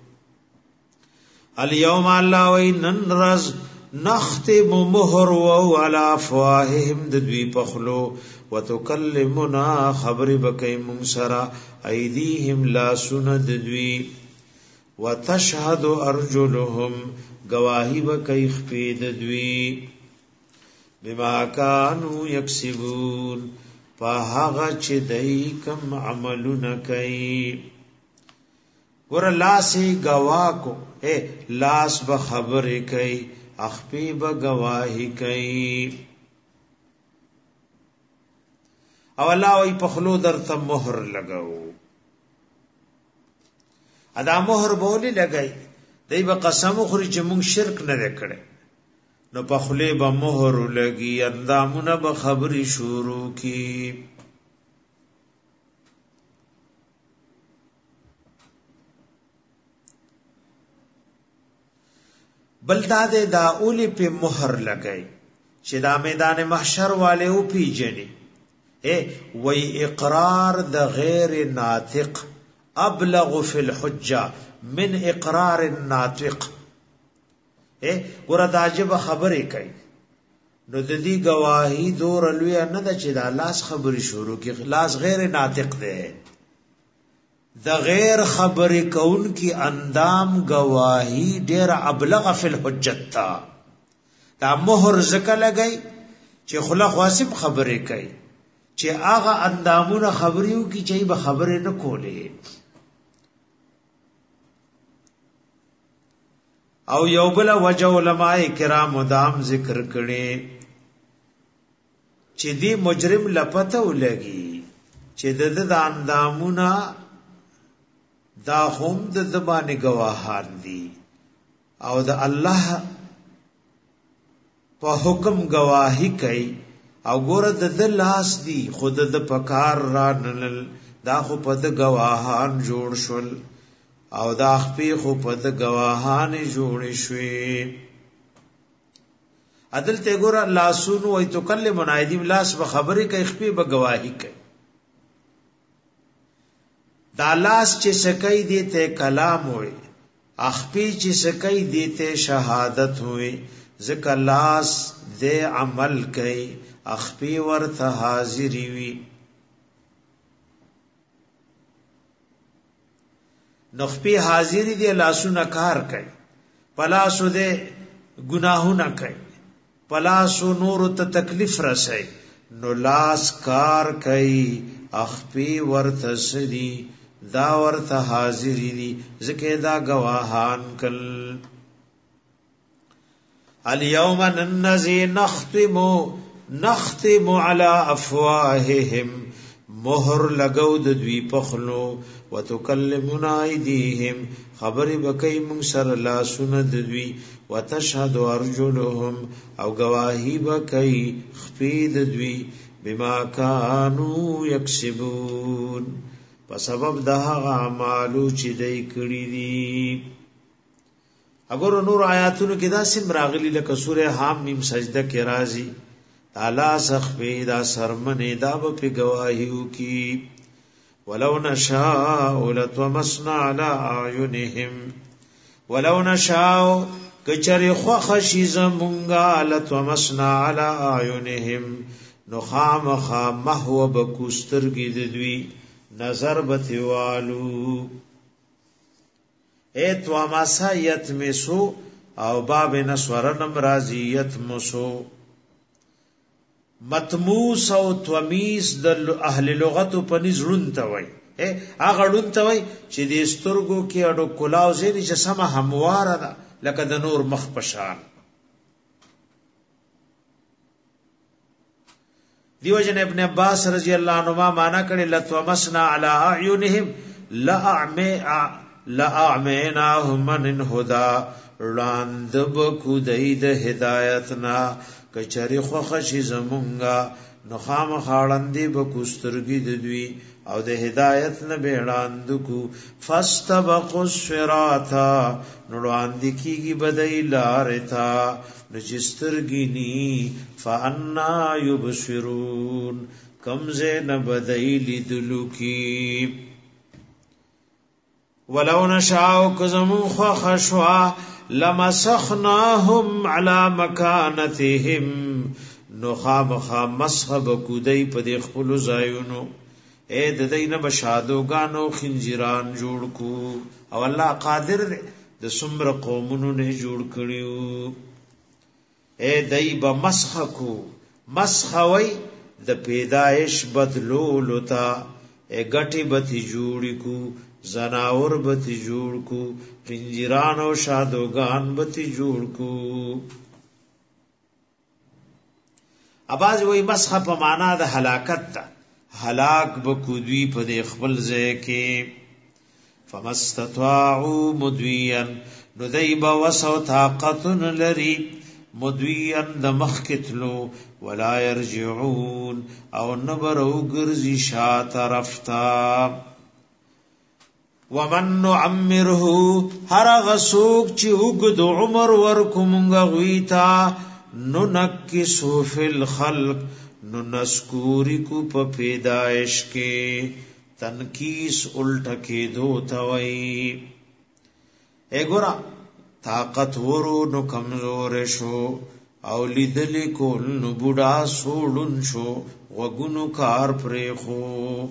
اليوم الله وینن رز نختم مهر او على افواههم د دوی پخلو وتکلمنا خبر بکای منصرا ایدیهم لا سند دوی وتشهد ارجلهم گواہی بکای خفید دوی بما كانوا یکسبون فهغه چې دای کوم عملونه کوي ور لاسي گوا کو اے لاس به خبرې کوي اخپی به گواہی کوي او الله وي په خلو درته مهر لګاو ادا مهر بولی لګای دای به قسم خوري چې مونږ شرک نه وکړي نو په خله به مهر لګي اندامونه به خبري شروع کی بلداد دا اولی په مهر لګي چې دا میدان محشر والے او پیجنې وی اقرار د غیر ناطق ابلغ فی الحجه من اقرار الناطق ګور داجب خبرې کوي نو د دې گواہی دور لوی نه د چې د لاس خبري شروع کی لاس غیر ناطق ده د غیر خبري کون کی اندام گواہی ډیر ابلغ فی الحجت تا دا مہر زکه لګی چې خلا خاصب خبرې کوي چې هغه اندامونه خبريو کی چې به خبرې نه کولې او یو بل وجه علماء کرام مدام ذکر کړي چې دی مجرم لپته ولګي چې د اندامونه دا هم د زبانه گواهان دي او د الله په حکم گواہی کوي او ګوره د لاس دی خود د پکار را نل دا خو په د گواهان جوړ شول او دا خپې خو په د گواهان جوړ شوي عدل ته ګوره لاسونو وای تو کله منایدی لاس به خبرې کوي خپې به گواہی کوي دا لاس چې سکای دی ته کلام وای اخپې چې سکای دی ته شهادت وای ذکر لاس دے عمل کئی اخپی ورث حاضری وی نخپی حاضری دے لاسو نکار کئی پلاسو دے گناہو نکئی پلاسو نور تا تکلیف رسائی نو لاس کار کئی اخپی ورث سری دا ورث حاضری دی ذکر دا گواہان کل اليوم ننزي نختم على افواههم مهر لگو د دوی پخلو وتكلمنا ايديهم خبر بکای مون سر لا سن د دوی وتشهد ارجلهم او گواہی بکای خفید دوی بما كانوا يكسبون په سبب دغه اعمالو چې دای کړی دي اگر نور آیاتونو کې دا سم راغلی لکه سوره حم میم سجده کې راځي تعالی سخفی دا سرمنه دا په گواهیو کې ولو نشاء لطمسنا على اعینهم ولو نشاء کچری خو خشی زمونگا لطمسنا على اعینهم نخام محو بکوسترګي ددوی نظر بتوالو ایت واماسا یتمسو او باب نسورنم رازی یتمسو متموس او تومیس د اهل لغت په نزړون ته وای هغه ډون ته وای چې د سترګو کې اډو کلاو زیری چې سم همواره ده لکه د نور مخ پشان دیو جن ابن عباس رضی الله عنهما معنا کړي لتومسنا علی اعینهم لا اعمیناهم من الهدى راندب کو دید هدایتنا کچری خو خشی زمونگا نخام خاړندې به کوسترګي د دوی او د هدایت نه بیړاند کو فاستبقوا الصراط نړاند کیږي بدای لارتا نجسترګینی فانا یبصرون کمزه نه بدای لیدلو کی ولو نشاء کزمون خو خشوا لمسخناهم على مكانتهم نخام مسخب کودی په د خپل زایونو اے د دینه بشادوګانو خنجران جوړ کو او الله قادر د سمر قومونو نه جوړ کړیو اے دای به مسخ کو مسخوي د پیدائش بدلولو تا اے غټي بتی جوړ کو زناور بتی جوړ کو پنجران او شادوغان بتی جوړ کو اباز وای مسخ په معنا د هلاکت تا هلاک بکودوی په د خپل ځای کې فمستطاعوا مدویا ندیب وسو طاقتن لری مدویا د مخکتلو ولا يرجعون او نبرو ګرځي شا طرفتا ومن نعمره هر غسوک چې وګد عمر ورکومغه غویتا ننکسو فی الخلق ننسکوری کو په پیدائش کې تنکیس الټه کې دو توي اګورا طاقت ورو نو کمزور شو او لیدل کول نو بوډا سوړون شو وګونو کار پرې خو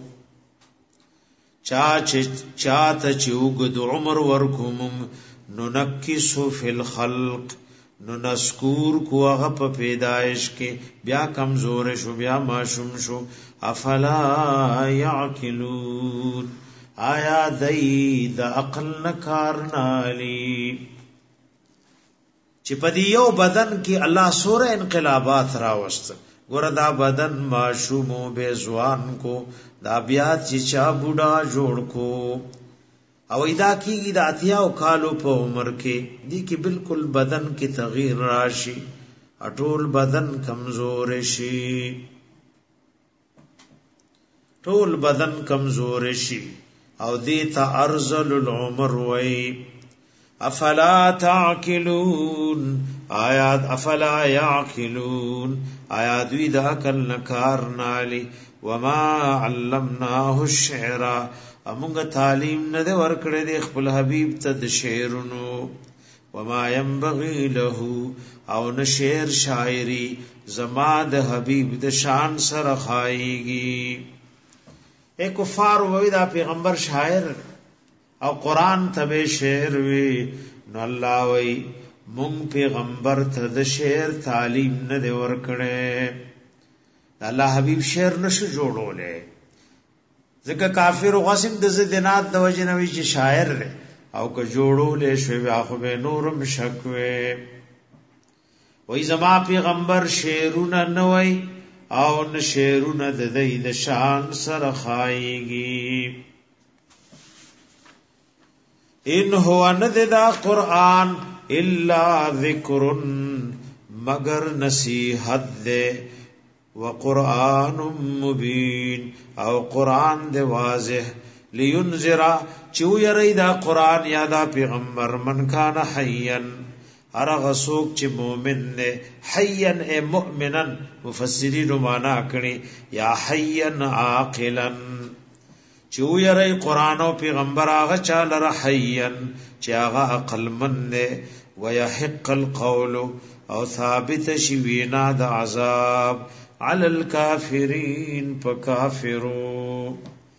چاته چې وګد عمر ورکوم نو نکسو فی الخلق نو نسکور کو هغه په پیدائش کې بیا کمزور شو بیا معصوم شو افلا یعقلون آیا دای د عقل نکار نالی چې په یو بدن کې الله سوره انقلابات راوست ګوره دا بدن معصوم او بے ځوان کو دا بیا چې چا بوډا جوړ کو او ادا کیږي د اتیا او کالو په عمر کې دي کې بالکل بدن کې تغییر راشي اټول بدن کمزور شي ټول بدن کمزور شي او دې ته ارذل العمر وای افلا تعقلون آیات افلا يعقلون آیات وی دا کل نکار نالی وما علمناه الشعر امونگا تعلیم نده ورکڑه دی خپل حبیب تا د شعرونو وما ينبغي له او نشعر شاعری زما د حبیب د شان سره خایگی اے کفار وی دا پیغمبر شاعر او قرآن تبه شعر وی نو الله وی مونږ پیغمبر ته د شعر تعلیم نه دی ورکړې الله حبیب شعر نشو جوړولې ځکه کافر او غاسم د زدنات د وجنوي چې شاعر دی او که جوړولې شوی بیا خو به نورم شکوي وای زما پیغمبر شعرونه نه وای او نه شعرونه د دې د شان سره خایږي ان هو نددا قرآن الا ذکر مگر نصیحت دے وقرآن مبین او قرآن دے واضح لینذر چو یری دا قرآن یادا پیغمبر من کان حیا ارغ سوک چ مومن نے حیا اے مؤمنا مفسرین معنا کړي یا حیا عاقلا چو یری قرآن او پیغمبر هغه چاله رحیان چې هغه عقل مند ويحق القول او ثابت شي وینا د عذاب علی الکافرین فکافروا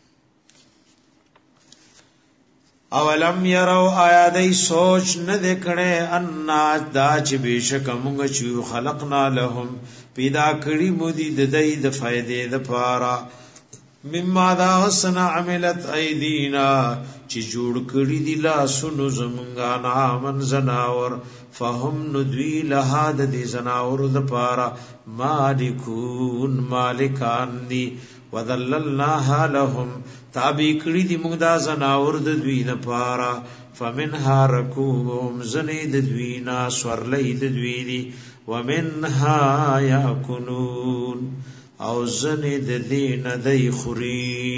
اولم يروا آیادی سوچ نه دکړي ان دا چې بشک موږ چې خلقنا لهم پیدا کړی مودي د دې د فائدې د پاره مما دا حسن عملت ایدینا چی جوړ کړی دی لاسونو زمونږه نامن زناور فهم ندوی لها د دې زناور د پاره مالکون مالکان دی وذللناها لهم تابع کړی دی موږ دا زناور د دوی د پاره فمنها رکوبهم زنید دوی نا سورلې د دوی دی ومنها یاکلون او زنی د دین دی خوري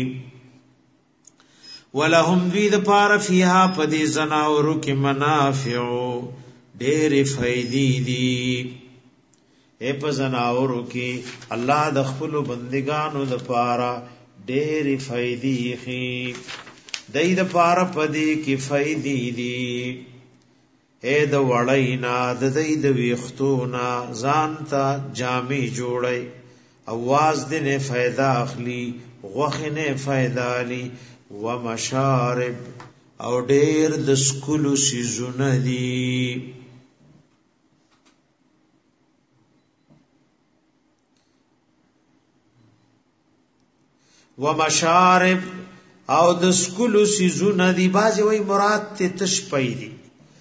ولهم دوی د پار فیها پدی زناورو کی منافع ډېر فائدې دي اے په زناورو کی الله د خپل بندگانو د پارا ډېر فائدې خي دای د پار پدی کی فائدې دي اے د وړینا د دای د ویختونا ځان ته جامې جوړي اواز دې فائدہ اخلي غوخه نه فائدہ علي ومشارب او ډېر د سکولو سيزونه دي ومشارب او د سکولو سيزونه دي بازي وای مراد ته تش پي دي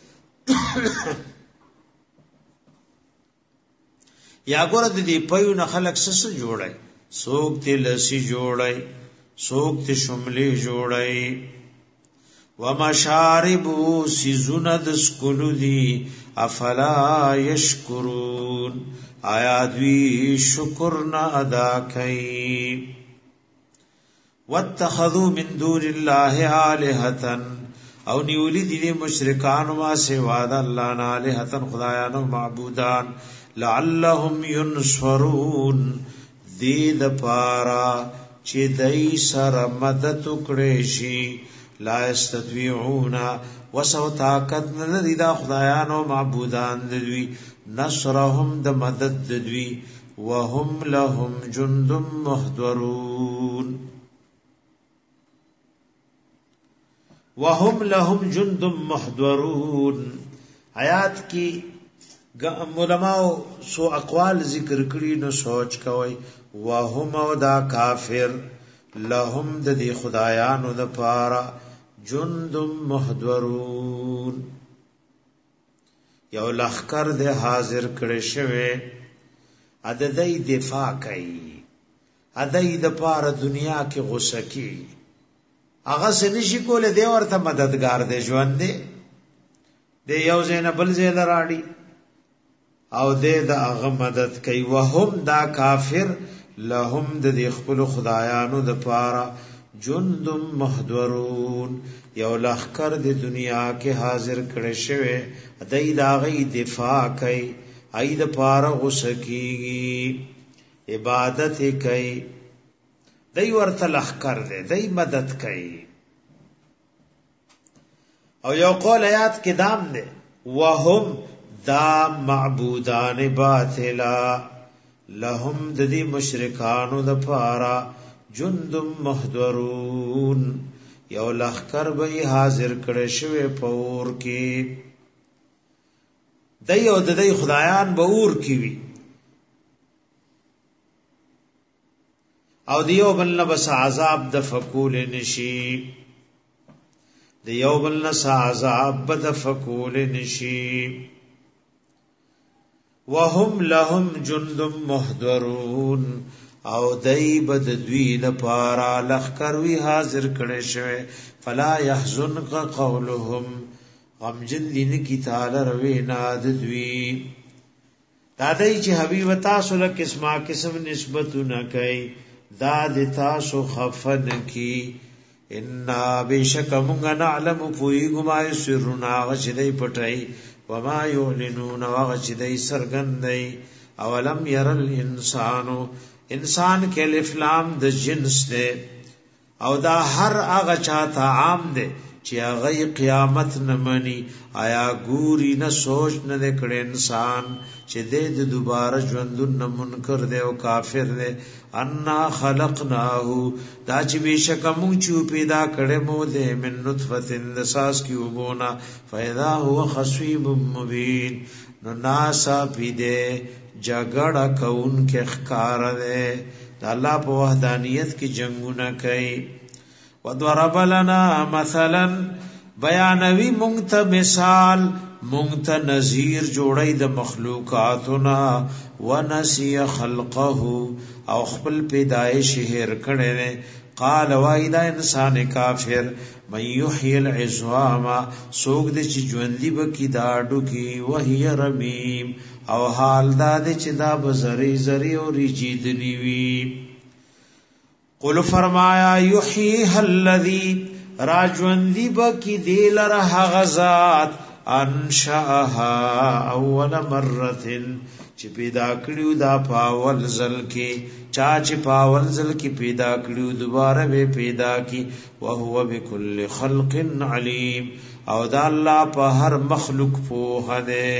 یا ګور د دې پيو نه خلق سس جوړای سوق ته لسی جوړای سوق ته شملې جوړای ومشارب سيزونه د سکولو دي افلا یشکرون آیا دوی شکر نه ادا کوي واتخذوا من دون الله الهه او نیولی دي مشرکان وا سوا د الله نه الهه خدایانو معبودان لعلهم ينصرون دې د پارا چې دای سره مدد وکړي شي لا استطيعون وسو طاقت نلري دا خدایان او معبودان دوی نصرهم د مدد دوی وهم لهم جند محضرون وهم لهم جند محضرون. آیات کی علماء سو اقوال ذکر کړي نو سوچ کوي وهم او دا کافر لهم د دې خدایانو د پاره جند محضرون یو لخر د حاضر کړي شوی عددی دفاع کوي عددی د پاره دنیا کې غوسه کی هغه سنشي کوله دی ورته مددگار دی ژوند دی د یو زین بل زین راړي او د هغه مدد کوي وهم دا کافر لهم د خپل خدایانو د پاره جند محضرون یو لخر د دنیا کې حاضر کړي شوی دای دا غي دفاع کوي ای د پاره غسکی عبادت کوي دای ورته لخر دی دای مدد کوي. او یو قول آیات کې دام دی وهم دا معبودان باطلا لهم د دې مشرکانو د پاره جند محضرون یو لخر به حاضر کړي شوی پور کې دای او د دې خدایان به اور کې وي او دیو بل بس عذاب د فکول نشي دیو بل نس عذاب بد فکول نشي وهم لهم جند محضرون او دای بد دوی لپاره لخر وی حاضر کړي شوی فلا يحزنك قولهم غمجن دین کی تعالی روي ناد دوی دادای چې حبیب تاسو له قسمه قسم نسبتونه کوي داد تاسو خفن کی ان بشک مونږ نعلم پوی ګما سرنا غشدای پټای وما يعلنون وغشدای سرګندای اولم ير الانسان انسان کې الف لام د جنس ده او دا هر هغه چاته عام ده چې هغه قیامت نه مني آیا ګوري نه سوچ نه کړي انسان چې د دوباره ژوند نه منکر دی او کافر دی ان خلقناه دا چې بشکمو چې پیدا کړي مو ده من نطفه اندساس کی وبونا فاذا هو خصيب مبين نو ناسا پیده جګړه کون کې ښکار ده د الله په وحدانیت کې جنگونه کوي وضرب لنا مثلا بیانوی مونږ مثال مونږ نذیر جوړی د مخلوقاتنا ونسی خلقه او خپل پیدایش هر کړي قال وایدا انسان کافر من یحیی العظام سوګ د چې ژوندۍ بکی داډو کی وهي رمیم او حال دا چې دا بزری زری او ریجیدنی وی قل فرمایا یحییها الذی راجوندی بکی دیلر غزاد انشاها اول مرتن چې پیدا کړیو دا پاول زل کې چا چې پاول زل کې پیدا کړیو دوباره به پیدا کی او هو بكل خلق علیم او دا الله په هر مخلوق په هده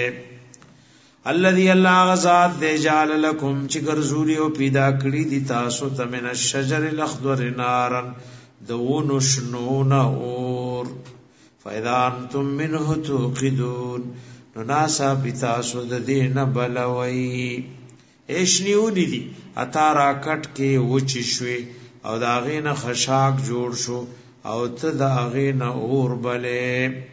الذي الله غزاد دے جعل لكم چې ګرځولي او پیدا کړی دي تاسو ته من الشجر الاخضر نارا دون شنون اور فاذا انتم منه توقدون نو ناسا بتاسو د دین بلوي ایشنیونی دي اتارا کټ کې وچی شوي او دا غینه خشاک جوړ شو او ته دا غینه اور بلې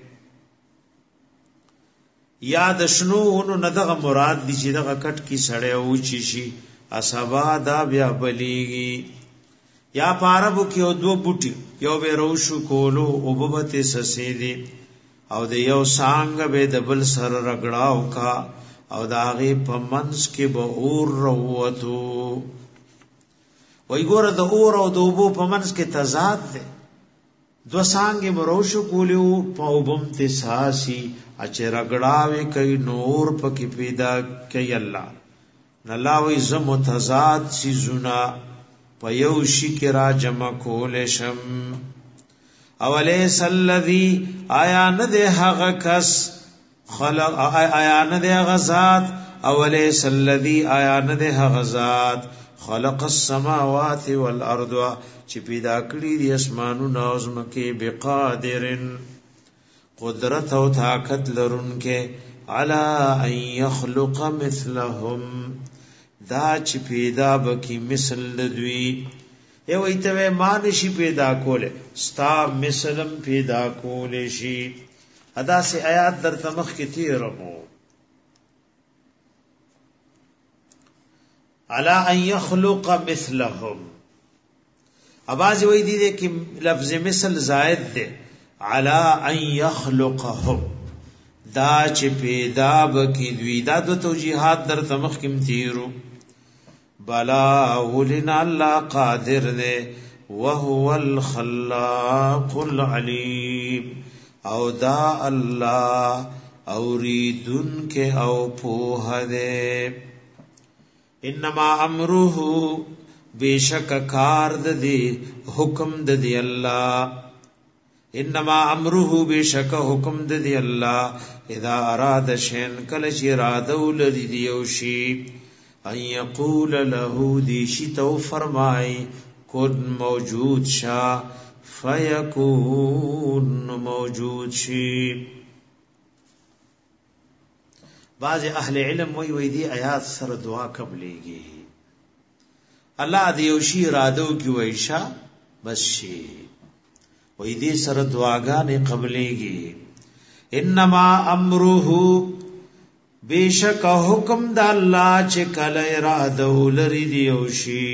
یا د شنو نو دغه مراد دي چې دغه کټ کی سړی او چی شي اسبا دا بیا بلیږي یا پاربو کې او دو بوټي یو به روشو کولو او ببته سسې دي او د یو سانګ به د بل سر رګړاو کا او داغه په منس کې به اور وروتو وای ګوره د اور او د وبو په منس کې تضاد ده دو سانګې مروشو کولیو په وبم ته ساسي اچ رګړاوي کوي نور پکې پیدا کوي الله نلاوي زم تضاد سي زنا په یو شي کې را جمع کول شم اولیس الذی آیا نه ده هغه کس خلق آیا نه ده هغه ذات اولیس الذی آیا نه ده هغه ذات خلق السماوات والارض چې پیدا کړی دي اسمانونه او زمکه بقادرن قدرت او طاقت لرونکه علی ان یخلق مثلهم دا چې پیدا بکی مثل دوی یو ایتوه ما نشي پیدا کوله ستا مثلم پیدا کوله شي ادا سے آیات در تمخ کی تیرمو علا ان یخلق مثلهم اباز وی دی دے کہ لفظ مثل زائد دے علا ان یخلقهم دا چې پیدا بکی دوی دا دو توجیحات در تمخ کم تیرو بلا ولنا الله قادر دے وهو الخلاق العلیم او دا الله اوریدن کے او پوہ دے انما امره بیشک کار دے حکم دے اللہ انما امره بیشک حکم دے اللہ اذا اراد شین کل چی ارادو لدی دیوشی ان یقول له دیشی تو فرمائی کن موجود شا فیکون موجود شی بعض اہل علم وی دی آیات سر دعا قبلیگی اللہ دیوشی ارادو کی ویشا بس شی وی دی سر دعاگان قبلیگی انما امره بیشک حکم دا اللہ چکل ارادو لری دیوشی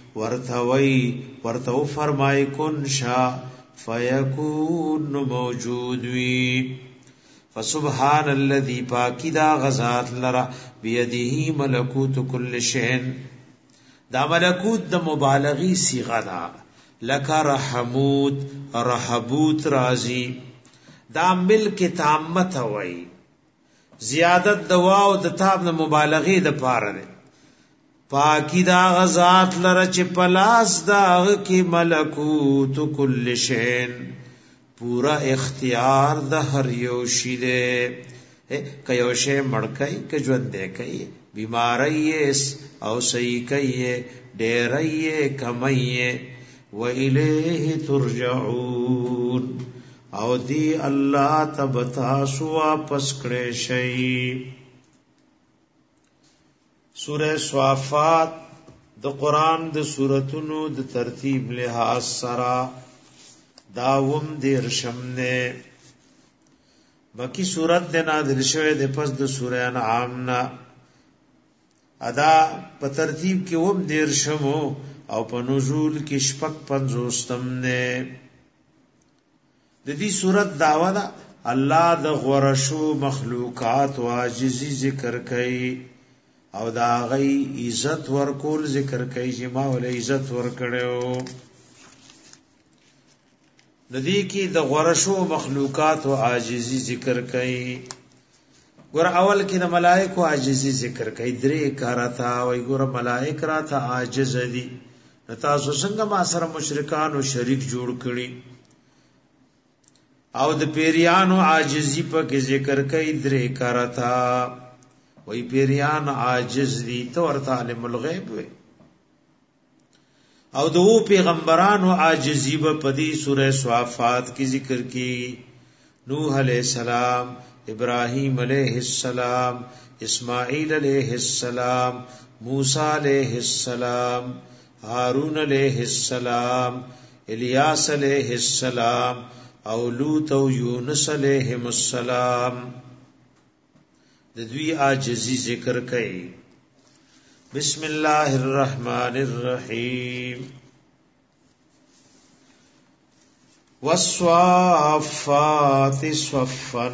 ورتو فرمائی کن شا فیکون موجود وی فسبحان الذی پاکی دا غزات لرا بیدہی ملکوت کل شین دا ملکوت دا مبالغی صیغہ دا لکا رحبوت رازی دا ملک تامت ہوئی زیادت دواو د تاب د مبالغه د پاره ده پاکی دا غزات لره چې پلاس دا کی ملکوت کل شین پورا اختیار د هر یو شی ده کيو شی مړکای ک ژوند ده کوي بیماری او صحیح کوي ډیرای کمای و الیه ترجعون او دی الله تبتا سو واپس کړي شي سورہ صافات د قران د سوراتونو د ترتیب لحاظ سرا داوم دیر شمنه مکی سورت د نازل شوه د پس د سورہ انعام نا ادا په ترتیب کې وم دیر شمو او په نزول کې شپک 50 نه د دې صورت داوا دا الله د غورشو مخلوقات او عاجزی ذکر کوي او دا غي عزت ورکول ذکر کوي چې ما ول عزت ورکړو د دې کې د غورشو مخلوقات او عاجزی ذکر کوي ګور اول کې د ملائکه عاجزی ذکر کوي درې کارتا وای ګور ملائکه را ته عاجز دي تاسو څنګه ما سره مشرکان او شریک جوړ کړي او د پیریانو عاجزی په کې ذکر کوي درې کارتا وای پیریان عاجز دي تو ورته عالم الغیب وي او دو پیغمبرانو عاجزی په دې سورہ صافات کې ذکر کی نوح علیہ السلام ابراہیم علیہ السلام اسماعیل علیہ السلام موسی علیہ السلام ہارون علیہ السلام الیاس علیہ السلام او لوط او یونس علیہ السلام د دوی عاجزی ذکر کړي بسم الله الرحمن الرحیم والصافات صفا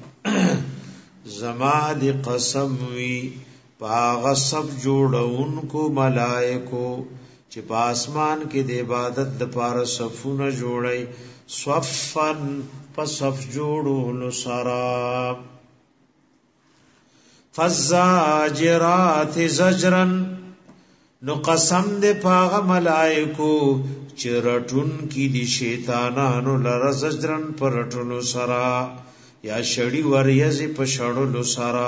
زما دی قسم وی پاغ سب جوړونکو ملائکو چې په اسمان کې د عبادت د پاره صفونه جوړي صفن پسف جوړولو سرا فزاجرات زجرن نو قسم دې پاغه ملائکو چرټون کی دي شیطانانو لره زجرن پرټلو سرا یا شړی وریز په شړلو سرا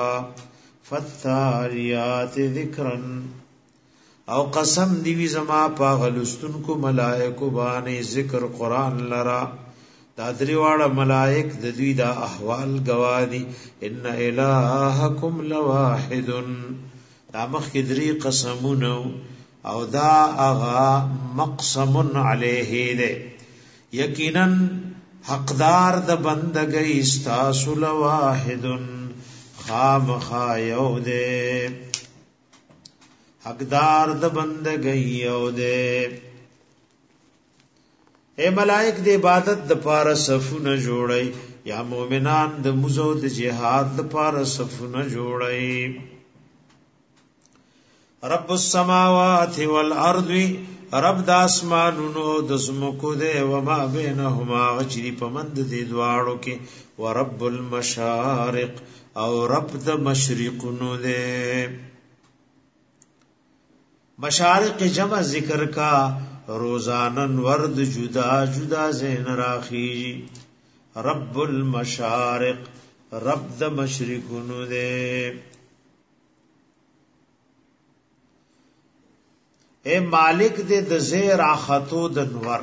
فتاریات ذکرن او قسم دی وی زما پاغه لستون کو ملائکو باندې ذکر قران لرا دا دریواړه ملائک د دوی دا احوال گوادی ان الہکم لواحد دا مخ کدری قسمونو او دا اغا مقسم علیه دے یقینا حقدار د بندګی استاسو لواحد خامخا یو دے حقدار د بندګی یو دے اے ملائک د عبادت د پاره صفونه جوړي یا مؤمنان د مزو د جهاد د پاره صفونه جوړي رب السماوات والارض رب د اسمانونو د زمکو دے و ما بینهما غچری پمند دي دواړو کې ورب المشارق او رب د مشرقونو دے مشارق جمع ذکر کا روزانن ورد جدا جدا زین راخی رب المشارق رب د مشرقونو دے اے مالک دے د زیر آخاتو د نور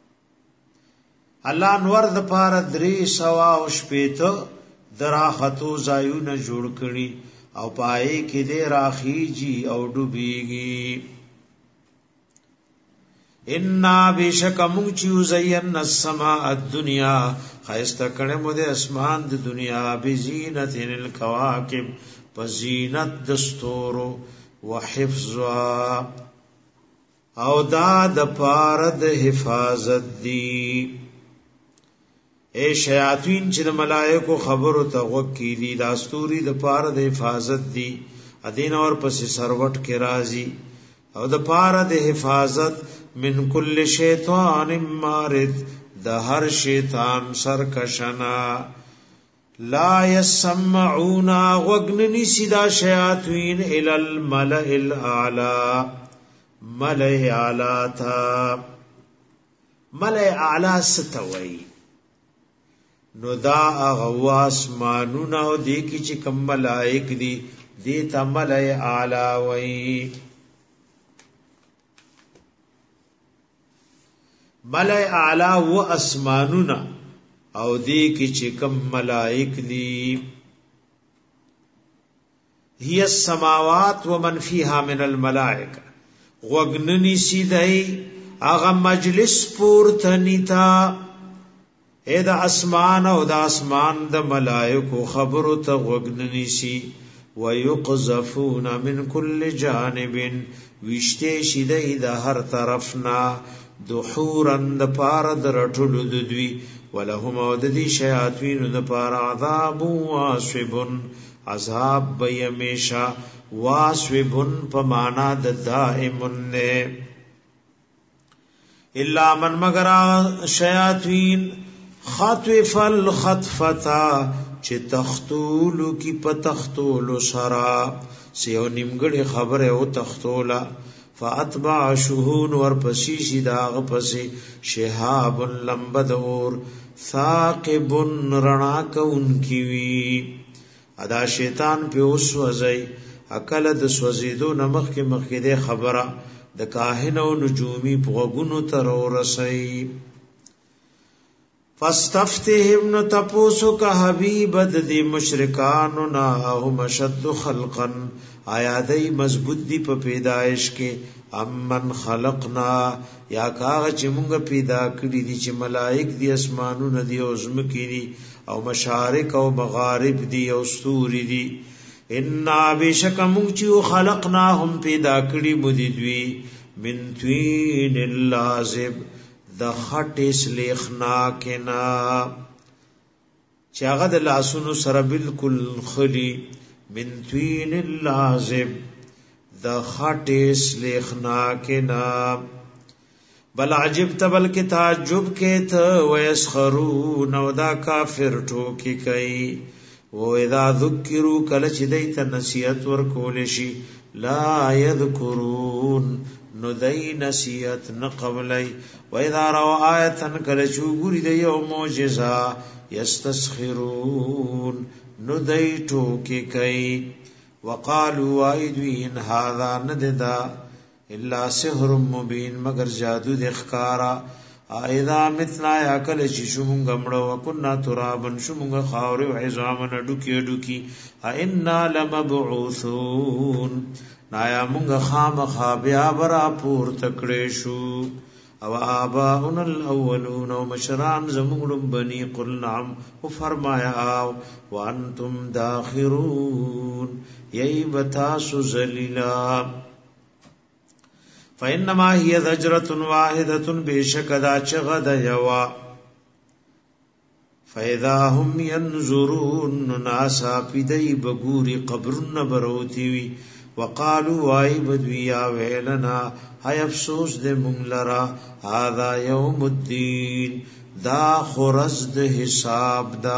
اللہ نور د پار دری سوا او شپیتو در آخاتو زایون جوڑ کری او پائے کی دے راخیجی او ڈوبیگی انا بیشک مونچیو زین السماء الدنیا خیستا کڑمو دے اسمان د دنیا بزینت الکواکب پزینت دستورو وحفظوا او دا د پارد حفاظت دی اے شیاطین چې د ملائکو خبرو ته وکی دي دا استوري د پارد حفاظت دی ادین اور پس سروټ کې راضی او د پارد حفاظت من کل شیطان مارد د هر شیطان سرکشنا لا يسمعون وغننی سدا شیاطین ال الملئ الاعلى ملئ اعلی تا ملئ اعلی ستوي نو دا اغواس مانونا او دی کی چې کم ملائک دی دی تا ملئ اعلی وی ملئ اعلی و اسمانونا او دی کی چې کم ملائک دی هي السماوات ومن فيها من الملائکه غوگننی سیدائی آغا مجلس پورتنیتا اے دا اسمان او دا اسمان دا ملائکو خبرو تا غوگننی سی ویقذفون من کل جانب وشتے شیدائی دا ہر طرفنا دحورن دا پارا دا رٹلو ددوی ولهم او ددی شیاطوین دا پارا عذاب واسبن عذاب بیمیشا واسوبن پمانا د دائمن نے الا من مگر شیاطین خطف الخطفتا چه تختولو کی پتختولو سرا سیو نیمگڑی خبر او تختولا فاتبع شهون ورپسیشی داغ پسی شهاب لمبدور ثاقب رناک انکی وی ادا شیطان پی اس وزی اکل د سوزیدو نمخ کې مخکې خبره د کاهن او نجومی پغونو تر ورسي فاستفتهم نو تپوسو کا حبیب د دې مشرکانو نا هم شد خلقا آیا دای مضبوط دی په پیدائش کې امن خلقنا یا کاغه چې موږ پیدا کړی دي چې ملائک دي اسمانونه دي او زمکې دي او مشارق او مغارب دي او ستوري دي ان بشک مونږ خلقناهم پیدا کړی مودي من توین اللازب د خټیس لیخنا کنا چاغه د لاسونو سره بالکل خلی من توین اللازب د خټیس لیخنا کنا بل عجبت بلکې تعجب کې ته ويسخرون او دا کافر ټوکی کوي و اذا ذکروا کله چې دیت نصیحت ورکول شي لا یذکرون نو دای نصیحت نه قبلای و اذا روا آیه کله چې ګوري د یو معجزه یستسخرون نو دای ټوکی کوي وقالوا ايدين هذا نددا الا سحر مبين مگر جادو د ښکارا اذا متنا یاکل چې شومږ مړو وکنا ترابن شومږ خاور او عظام ډوکی ډوکی ائنا لمبعوثون نایا موږ خامخا بیا برا پور تکړې شو او آباؤنا الاولون و مشران زمونگلم بنی قل نعم و فرمایا وانتم داخرون یئی بتاسو زلیلا فإنما هي ذجرة واحدة بشك دا چغد یوا فإذا هم ينظرون ناسا پیدئی بگوری قبرن بروتیوی وقالوا ای بدویا ویلنا های افسوس دے منگلرا هذا یوم الدین دا خرز د حساب دا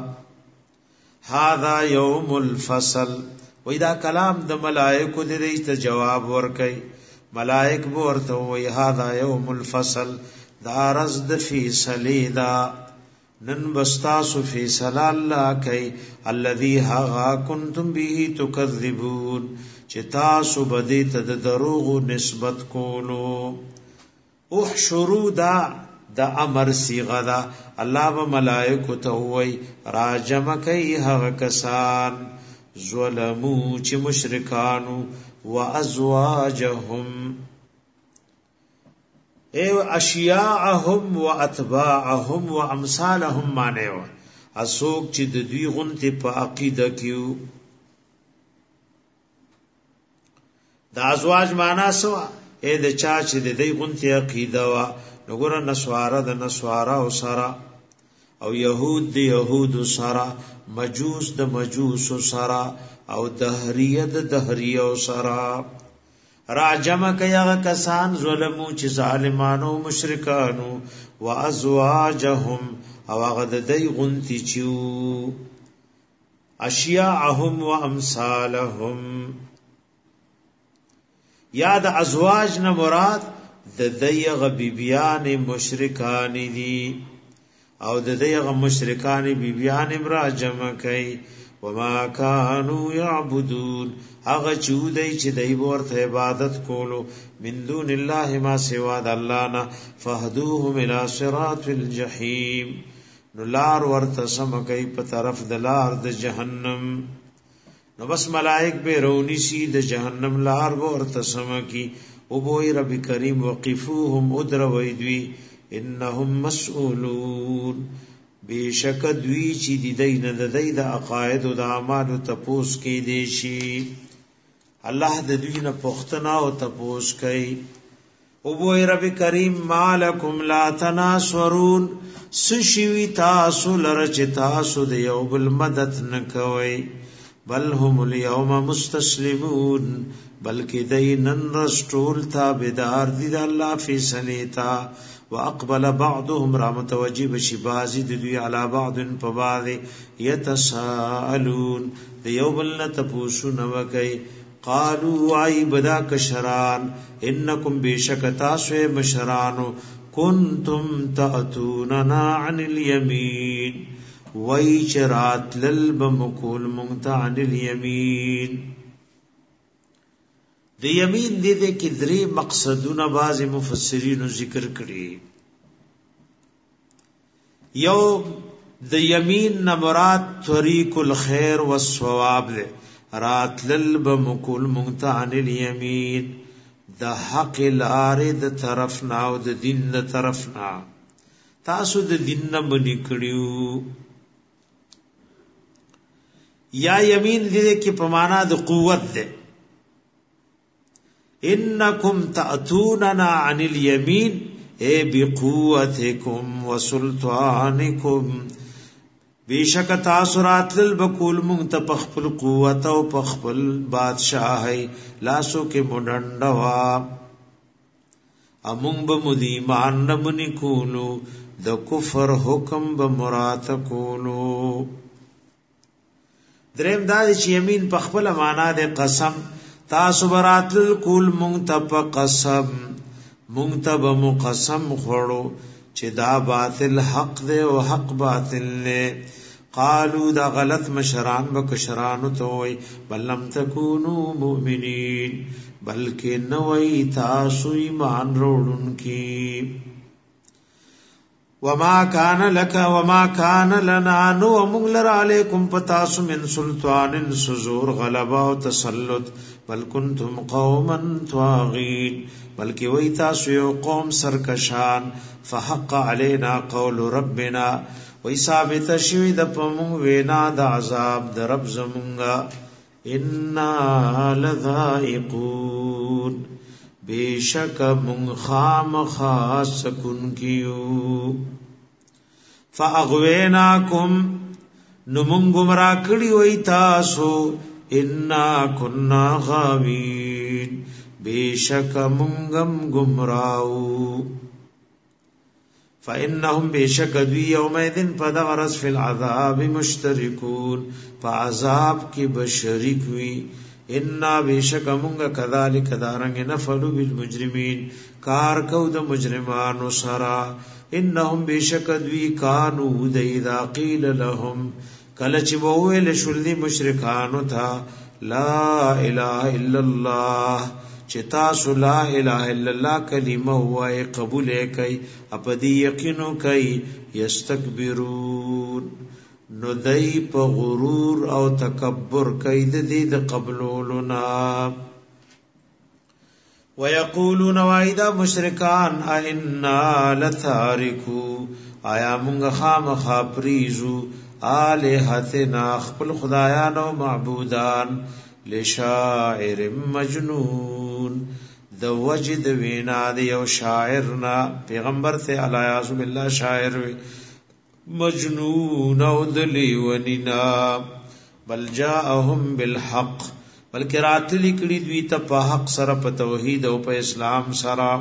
هذا یوم الفصل وی دا کلام د ملائکو دے ته جواب ورکي ملائک ورته وی هذا یوم الفصل دا رز د فیصله دا نن بستاسو فیصله الله کوي الذي ها کنتم به تکذبون چې تاسو بده ته د دروغ نسبت کولو احشروا دا امر صيغه دا الله و ملائکه ته وای راجم کوي هغه کسان ظلمو چې مشرکانو وازواجهم ایو اشیاءهم واتباعهم وامثالهم مانیو اسوک چې د دوی غنته په عقیده کیو دا ازواج معنا سوا اې د چا چې د دې غنته عقیده وا وګوره نسوارا د نسوارا او سارا او يهود د يهود سارا مجوس د مجوس سارا او دهریه د دهریه سارا راجم کیا کسان ظلمو چې ظالمانو مشرکانو وازواجهم او غد دای غنتی چو اشیاءهم وامثالهم یاد ازواج نه مراد د دایغه بیبیان مشرکان دي او د دایغه مشرکان بیبیان راجم کوي وما كانوا يعبدون هغه چودای چې دای ورته عبادت کولو من دون الله ما سوا د الله نه فهدوهم الى صراط الجحیم نو لار ورته سم کوي په طرف د لار د جهنم نو بس ملائک به رونی سی د جهنم لار ورته سم کی او بوئی رب کریم وقفوهم ادر ویدوی انهم مسئولون بیشک دوی چی دی دین د دی د عقاید او د اعمال تپوس کی دیشی الله د دوی نه پختنا او تپوس کئ او بوئی رب کریم مالکم لا تناصرون سشوی تاسو لرچ تاسو د یو بل مدد نکوي بل هم اليوم مستسلمون بلکې دینن رسول تابعدار دي د الله فیصله تا واقبل بعضهم رامتوجب شبازي دوی علی بعض په بعض يتساءلون د یو بل نه تپوسو نو کوي قالوا ای بدا کشران انکم بشکتا سو مشرانو کنتم تاتوننا عن اليمين وای چرات للب مقول مونتا عن الیمین د یمین دې کې درې مقصدونه بعض مفسرین ذکر کړي یو د یمین نه مراد طریق الخير والثواب له رات للب مقول مونتا عن الیمین د حق لارې د طرف نه او د دین د طرف نه تاسو د دین نه باندې کړیو یا یمین دې کې په معنا د قوت ده انکم تاتوننا عن الیمین اے بقوتکم وسلطانکم بیشک تاسو راتل بکول مونږ ته پخپل قوت او پخپل بادشاہي لاسو کې مډنډوا امون به مدیمان نمنی کولو د کفر حکم به مرات کولو دریم دا چې یمین په خپل معنا د قسم تاسو براتل کول مونږ ته په قسم مونږ ته به مقسم خورو چې دا باطل حق دی او حق باطل نه. قالو دا غلط مشران بکشرانو ته وای بل لم تکونو مؤمنین بلکې نوې تاسو ایمان وروړونکي. وما كان لك وما كان لنا نو مغلر عليكم پتاسو من سلطان سزور غلبا او تسلط بل كنتم قوما طاغين بلکې وای تاسو یو قوم سرکشان. فحق علينا قول ربنا وای ثابت شوی د پمو وینا د عذاب د رب زمونږه انا لذائقون بیشک من خام خاص کن کیو. فاغویناکم نمون گمرا کڑی وی تاسو انا کننا غاوین بیشک منگم گمراو. فإنهم بیشک دوی یومئذن پدغرس فی العذاب مشترکون فعذاب کی بشریک وی. انا بیشک منگا کذالک دارنگ نفلو بالمجرمین کار کو د مجرمانو سرا. انهم بیشک دوی کانو د اذا قیل لهم کلچ بوویل شلدی مشرکانو تھا لا الہ الا اللہ چتاسو لا الہ الا اللہ کلمہ ہوئے قبول کئی اپدی یقینو کئی یستکبرون نو دای په غرور او تکبر کئی د دې د قبولنا. ويقولون وایدا مشرکان ائنا لتارکو آیا مونږ خامخا پریزو الہتنا خپل خدایان او معبودان لشاعر مجنون د وجد وینا دی او شاعرنا پیغمبر ته الیاذ بالله شاعر مجنون او دلیوننا. بل جاءهم بالحق بلکې راتلی کړي دوی ته په حق سره په توحید او په اسلام سره.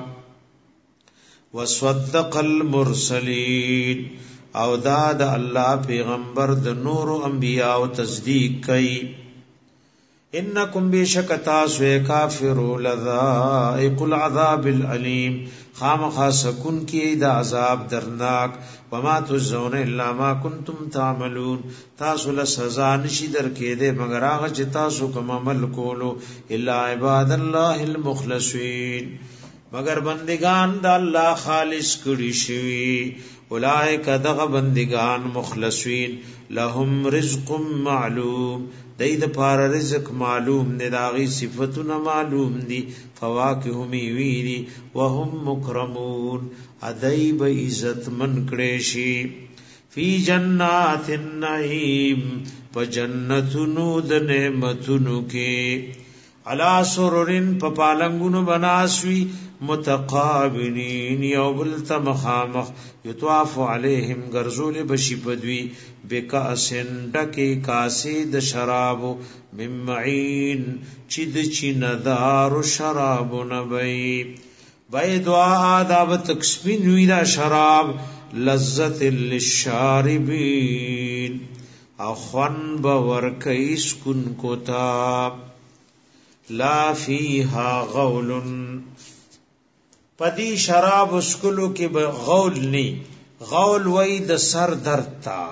وصدق المرسلین او دا د الله پیغمبر د نور انبیاء او تصدیق کوي. انکم بیشک تاسو کافرو لذائق العذاب العلیم خامخا سکون کی د عذاب درناک. وما تجزون الا ما کنتم تعملون تاسو له سزا نشي درکې ده مگر هغه چې تاسو کوم عمل کولو. الا عباد الله المخلصین مگر بندگان د الله خالص کړي شوی. اولئک دغه بندگان مخلصین لهم رزق معلوم دای د پار رزق معلوم دی داغي صفاتونه معلوم دي. فواکه میوی وهم مکرمون ادای به عزت من کړي شي. فی جنات النعیم په جنتونو د نعمتونو کې علا سررن په پالنګونو بناسوي متقابلین یوبل تمخامخ یطواف علیہم گرزول بشی پدوی بکاسن ڈکی کاسی د شراب من معین چید چیندار شراب نبی بای دعا آداب تکسبین ویدا شراب لذت للشاربین اخوان باورکیس کن کتاب لا فیها غولن پدی شراب اسکلو کې به غول نی غول وای د سر درد تا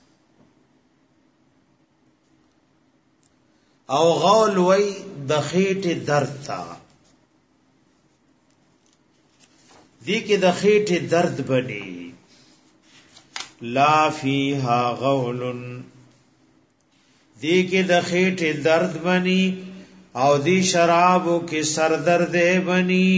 او غول وای د خېټه درد تا دی کې د خېټه درد بني. لا فیها غول دی کې د خېټه درد بني او دی شرابو کې سر درد بني.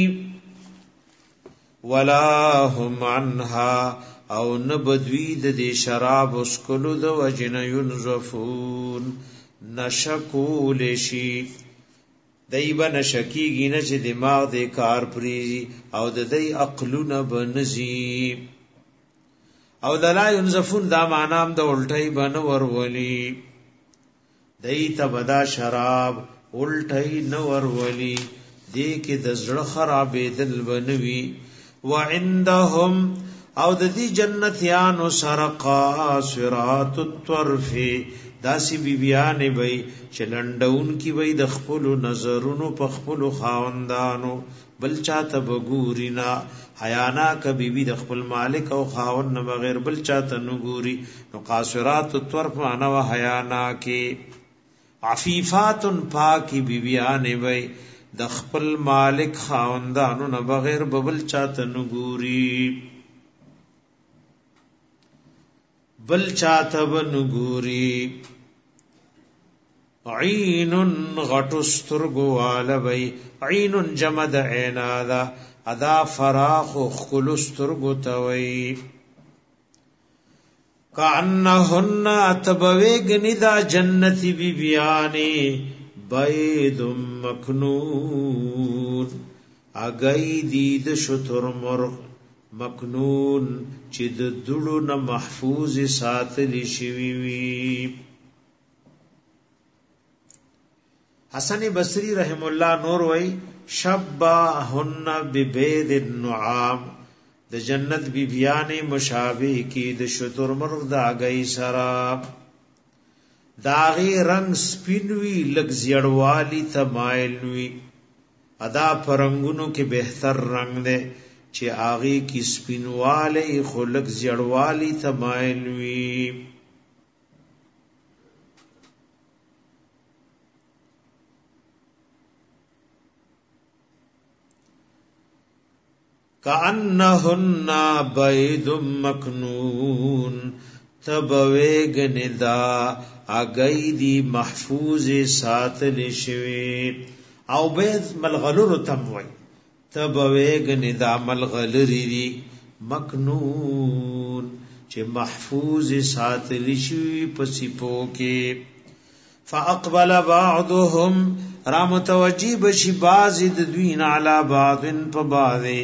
ولا هم عنها او نبدوی د دې شراب اسکلو د وجن ينزفون نشکول شي دایبه نشکیږي نه چې دماغ دې کار پری او د دې عقلونه بنزي او د لا ينزفون دا معنام د الټي بن ورولي دای ته بدا شراب الټي نو ورولي دې کې د زړه خرابې دل بنوي. وعندهم او د دې جنتیانو سره قاصرات الطرف داسی بیبیانې وي چې لنډون کی وي د خپل نظرونو په خپل خاوندانو بل چاته بګورینا حیانا ک بیبي د خپل مالک او خاوند نه بغیر بل چاته نګوري نو قاصرات الطرف معنا و حیانا کې عفیفات پاکی بیبیانې وي د خپل مالک خاوندانو نه بغیر بل چاته نګوري بل چاته بنګوري عین غټسترګو والوي عین جمد عینا دا ادا فراخ خلسترګو توي کانهن تبویگنی دا جنتی بیبیانی بید مکنون اگئی دید شتر مرغ مکنون چې د دړو نه محفوظ ساتلی شوی وي حسن بصری رحم الله نور وای شبهن ببید النعام د جنت بیبیانې مشابه کی د شتر مرغ د اگئی سرا داغي رنگ سپینوي لګ زیړوالی تمایل وی ادا پرنګونو کې بهتر رنگ ده چې آغی کی سپینواله خلق زیړوالی تمایل وی کانهن بید مکنون تبویگ ندا اگئی دی محفوظ ساتل شوی او بید ملغلور تموی تبویگ ندا ملغلری دی مکنون چه محفوظ ساتل شوی پسی پوکے فاقبل بعضهم رامتوجی بشی بازی دوین علا بعضن پا بعضی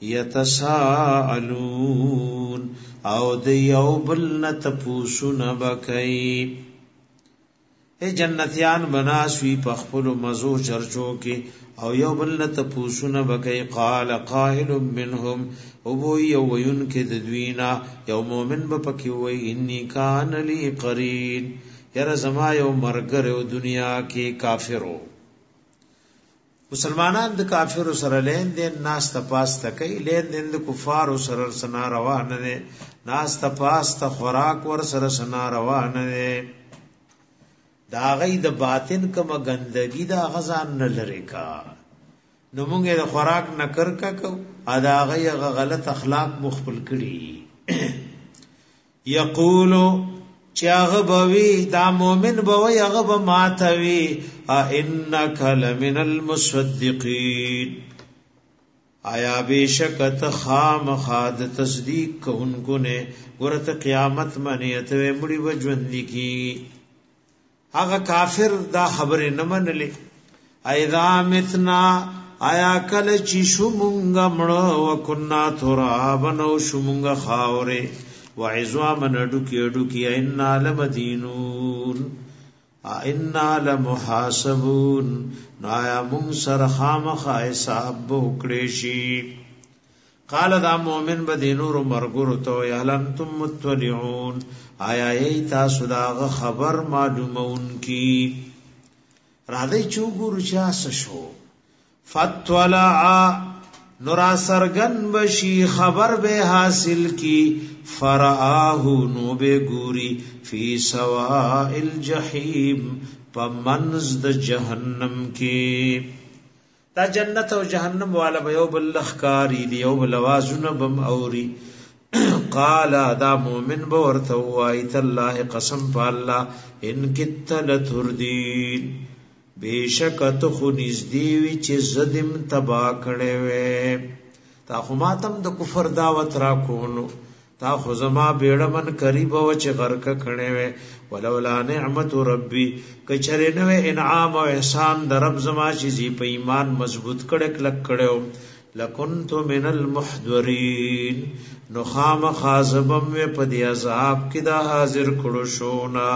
یتساءلون او د یو بل نه تپوسو نه بکئی اے جنتیان بناسوی پخپل مزو چرچو کې او یو بل نه تپوسو نه بکئی قال قائل منهم او یو وین کې د دوینا یو مؤمن به پکې وای انی کان لی قرین یره زما یو مرګر او دنیا کې کافرو مسلمانان د کافر سره لین دین ناس تپاس تکي لین دین د کفار سره سنا روان نه ناس تپاس ته خوراک ور سره سنا روان نه دا غي د باطن کوم غندګي دا غزان نه لری کا نو مونږه د خوراک نکر کا کو ادا غي غلط اخلاق مخبل کړي یقولو چاغه بوي دا مؤمن بوي هغه به ماتوي انک لمن المصدقین آیا بیشکت خام خاد تصدیق کوونکو نے ورته قیامت منیت و مړي وجوندي کی هغه کافر دا خبره نه منلې اذا متنا آیا کله چې شومونګه مړو وکنا ترابن او شومونګه خاوره وعظام ډوکی ان لمدینون ان لمحاسبون نایا مون سر خامخ حساب وکړي شي قال دا مؤمن بدینور مرګور تو یلنتم متولعون آیا ای تاسو دا خبر معلومون کی را دې چوغور چاس شو فتولع نورا سرگن بشی خبر بے حاصل کی فرآہ نو بے گوری فی سواء الجحیم پا منز د جہنم کی دا جنت و جہنم والا بیو بلخکاری دی یو بلوازن بم اوری قالا دا مومن بورتو آیت اللہ قسم پا اللہ ان کت لتردین بیشکت خو نزدیوی چه زدم تبا کڑے وے تا خو ماتم د کفر دعوت را کونو تا خو زما بیڑمن قریب و چه غرک کڑے وے ولولا نعمت ربی کچرے نوے انعام و احسان در رب زما چیزی پا ایمان مضبوط کڑک لک کڑے ہو لکنتو من المحضرین نخام خازبم وے پا دی عذاب کی دا حاضر کڑو شونا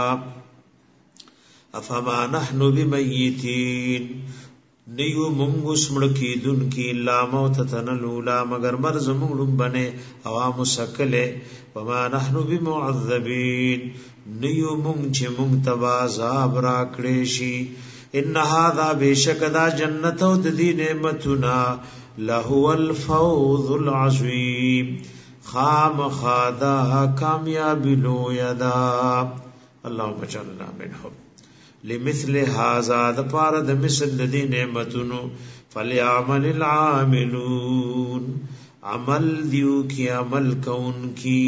افما نحنو بمیتین نیو منگس مڑکی دن کی لا موتتن لولا مگر مرز مغلوم بنے عوام سکلے وما نحنو بمعذبین نیو مونږ چې مونږ تبا عذاب راکړې شي ان هذا بشکدا جنت او د دې نعمتنا لهو الفوز العظیم خام خادا کامیاب لو یدا اللهم اجعلنا منهم لمثل هذا د پاره د مثل د دې نعمتونو فليعمل العاملون عمل دیو کی عمل کون کی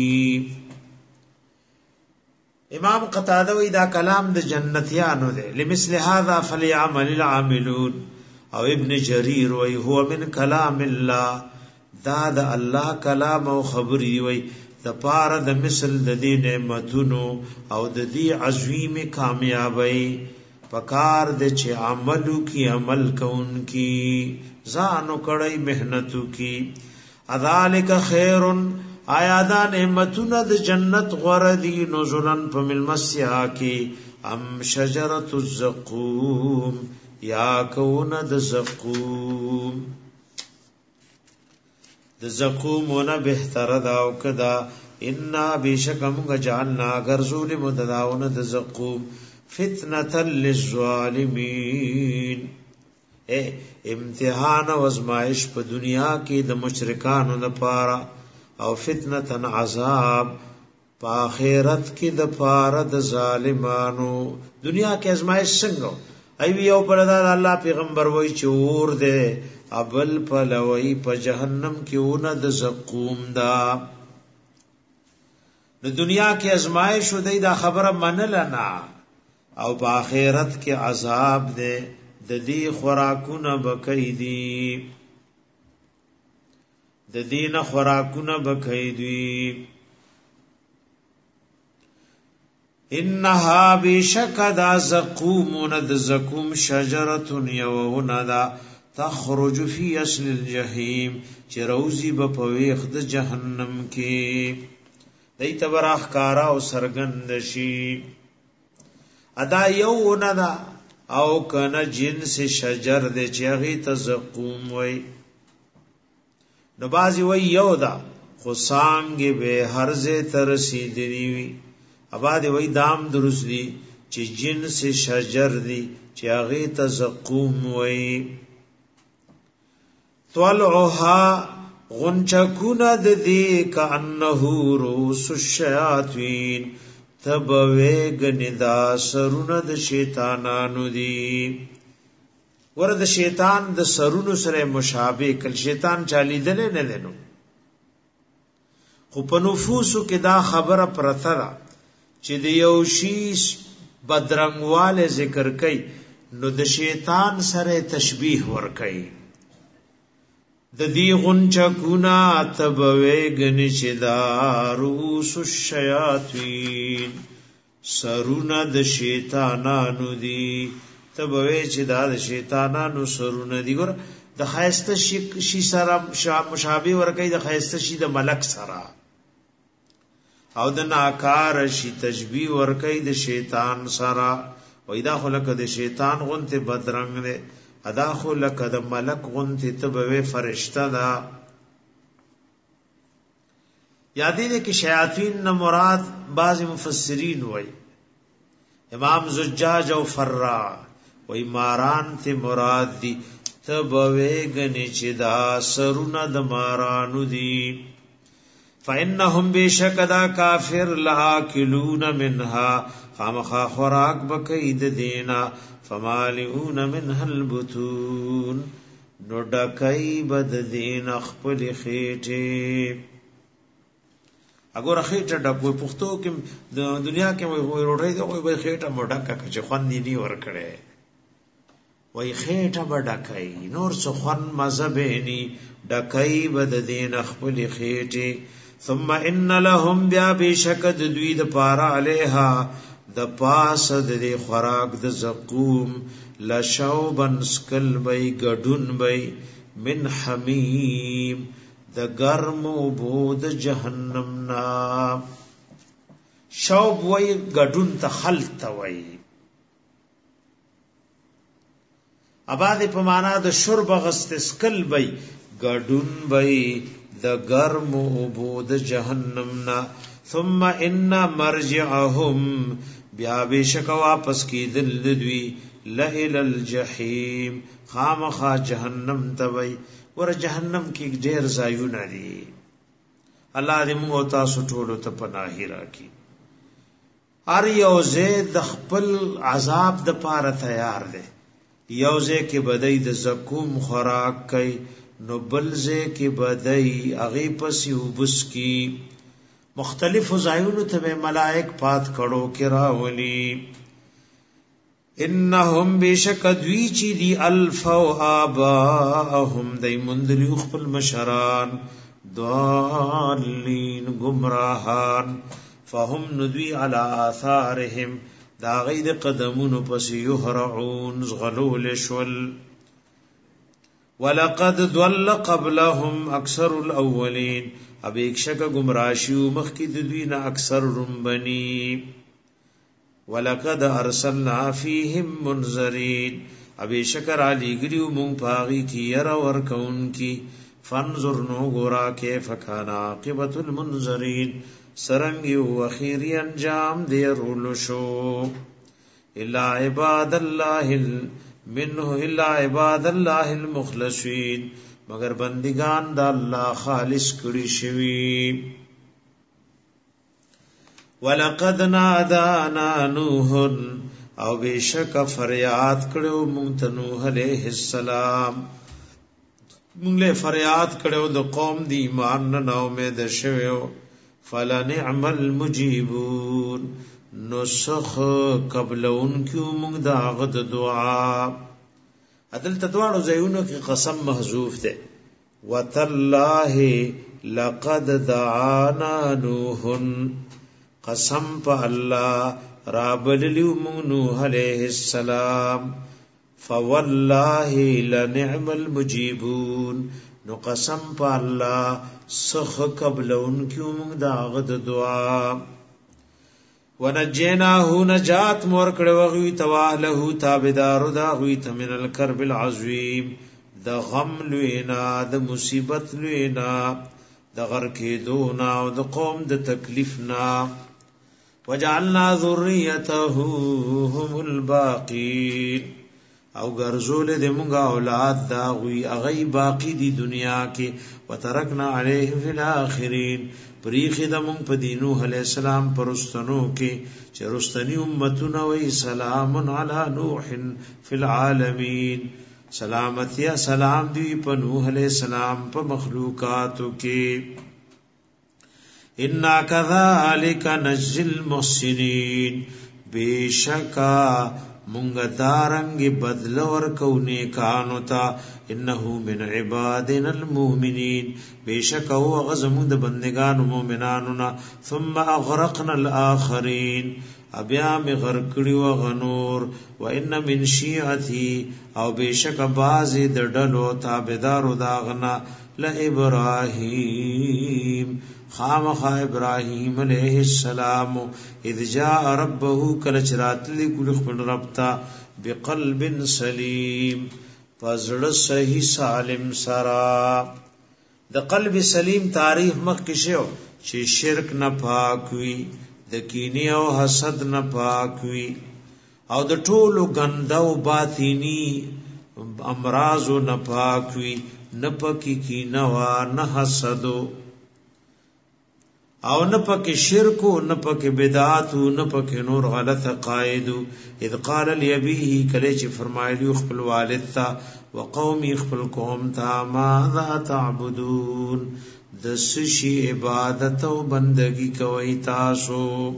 امام قتاده وی دا کلام د جنتیانو دی لمثل هذا فليعمل العاملون او ابن جریر وی هو من کلام الله دا د الله کلام او خبري وی د پاره د مثل د دې نعمتونو او د دې عظیم کامیابی پکار د چې عملو کی عمل کون کی ځانو کړی مهنتو کی اذالک خیر آیا دا نعمتونه د جنت غردی نزلن په ملمسیا کی ام شجرۃ الزقوم یا کون د زقوم د زقومونه بهتر دا او کدا ان بشکم جعلنا غرزول مدداون د زقوم فتنه للظالمین امتحان او ازمائش په دنیا کې د مشرکانو لپاره او فتنه عذاب په آخرت کې د پاره د ظالمانو دنیا کې ازمائش څنګه ایوی او پر دا الله پیغمبر وای چې اور دے ابل پلوی په جهنم کې ونه د زقوم دا د دنیا کې ازمائش ودی دا خبره منل نه او په آخرت کې عذاب دے د دې خوراکونه بکیدی د دینه خوراکونه بکیدی انها بشکدا زقوم ند زقوم شجره یوهندا تخرج فی اصل الجحیم چروزی بپویخ د جهنم کې دای تبرخ کارا او سرګند شي ادا یوهندا او کنه جنس شجر د چغی تزقوم وای نو بازی وای یو دا خو سانګ به هرزه ترسیدلی وی اباد وای دام درست دی چې جنس شجر دی چې هغه تزقوم وای طلعها غنچکونه د دې کانه روس الشیاطین تبویګندا سرونه د شیطانانو دی ورته شیطان د سرونو سره مشابه کل شیطان چالی دل نه لنو خو په نفوسو کې دا خبره پرته ده چې د یو شی بدرنګواله ذکر کوي نو د شیطان سره تشبیه ور کوي د دې غنچا ګنا تبوي غني چې دا روس الشیاطین سرونه د شیطانانو دي تبوي چې دا د شیطانانو سرونه دي ګور د خایسته شي سره مشابه ور کوي د خایسته شي د ملک سره او د ناکار شي تشبیه ور کوي د شیطان سره وای دا خلک د شیطان غنته بدرنګ نه ادا خلک د ملک غنته تبوي فرشتہ دا یادې دي کې شیاطین نه مراد بعض مفسرین وای امام زجاج او فرا وای ماران ته مراد دي تبوي غني چې دا سرونه د مارانو دي فإنهم بشکدا کافر لاکلون منها خامخا خوراک بکید دینا فمالئون منها البطون نو ډکای بد دین خپل خېټه اگر خېټه ډکوي پښتو کې د دنیا کې وای روړی دی وای خېټه مډکه چې خوان دی ور کړي وای خېټه بډکای نور څو خوان مذهب ني ډکای بد دین خپل خېټه ثم ان لهم بیا بشکد دوی د پارا علیها د پاس د خوراک د زقوم لشوبن سکل بی گډون بی من حمیم د ګرمو بود جهنم نا شوب وی گډون ته خلط وی اباد په معنا د شرب غست سکل بی گډون بی د ګرمو بود جهنم نا ثم ان مرجعهم بیا بشک واپس کیدل دوی لئل الجحیم خامخا جهنم توي ور جهنم کې ډیر ځایونه دي الله دې موږ تاسو ټول ته پناه راکړي هر یو زید خپل عذاب د پاره تیار دی یو زې کې بدای د زکوم خوراک کوي نو بل زې کې بدای اغه پس وبس کی مختلف ځایونو ته ملائک پات کړو کرا ولی انهم بشکدوی چی دی الفو آباهم دی مندلی خپل مشران ضالین گمراهان فهم ندوی علی آثارهم دا غید قدمون پس یهرعون غلول شول ولقد ضل قبلهم اکثر الاولین اب ایک شک گمراشیو مخکی دوینا اکثر رنبنی ولقد ارسلنا فیهم منذرین اب شکر علی گریو مون پاغی کی یرا ورکون کی فانظر نو گورا کیف کان عاقبت المنذرین سرنگی و اخیری انجام دیر رولشو الا عباد اللہ المخلصین مگر بندگان دا اللہ خالص کری شوی ولقد نادانا نوح او بشک فریاد کړو مونږ ته نوح علیہ السلام مونږ له فریاد کړو د قوم دی ایمان نه امید شوو فلنعم المجيبون نسخ قبلون کیو مونږ دا غد دعا عدل تدوانو زیونو کی قسم محذوف ده وتالله لقد دعانا نوح قسم په الله رابللیو نوح علیہ السلام فوالله لنعم المجيبون نو قسم په الله سخ قبلون کیو موږ دا غد دعا ونجیناه نجات مور کړه وغوی تواله تابدار دا غوی من الكرب العظیم د غم لوینا د مصیبت لوینا د غر کې دونا او د قوم د تکلیف نا وجعلنا ذریته هم الباقین او ګرځول د موږ اولاد دا غوی اغه باقی دی دنیا کې وترکنا علیه فی الاخرین پریخی د موږ په دینو علی السلام پرستنو کې چې رستنی امتونه وی سلام علی نوح فی العالمین سلامتی سلام دی په نوح علیہ السلام په مخلوقاتو کې ان کذالک نجزی المحسنین بیشکا مونږ دارنګ بدل ورکو نیکانو ته انه من عبادنا المؤمنین بیشک او غزم د بندگانو مؤمنانو نا ثم اغرقنا الاخرین ابیا می غرقړي و غنور و ان من شیعتی او بیشک باز د ډلو تابعدارو داغنا ل ابراهیم خامخ ابراهیم علیہ السلام اذ جاء ربه کل چرات لکل خپل ربتا بقلب سلیم فزړه صحیح سالم سرا د قلب سلیم تعریف مخکې شو چې شرک نه پاک وي د کینې او حسد نه پاک وي او د ټولو ګندو باطینی امراض نه پاک وي نه پکې کینه وا نه حسدو او نه پکې شرک نه پکې بدعت نه پکې نور غلط عقاید اذ قال لابيه کله چې فرمایلی خپل والد تا وقومي خپل قوم تا ماذا تعبدون د سشي عبادت او بندگی کوي تاسو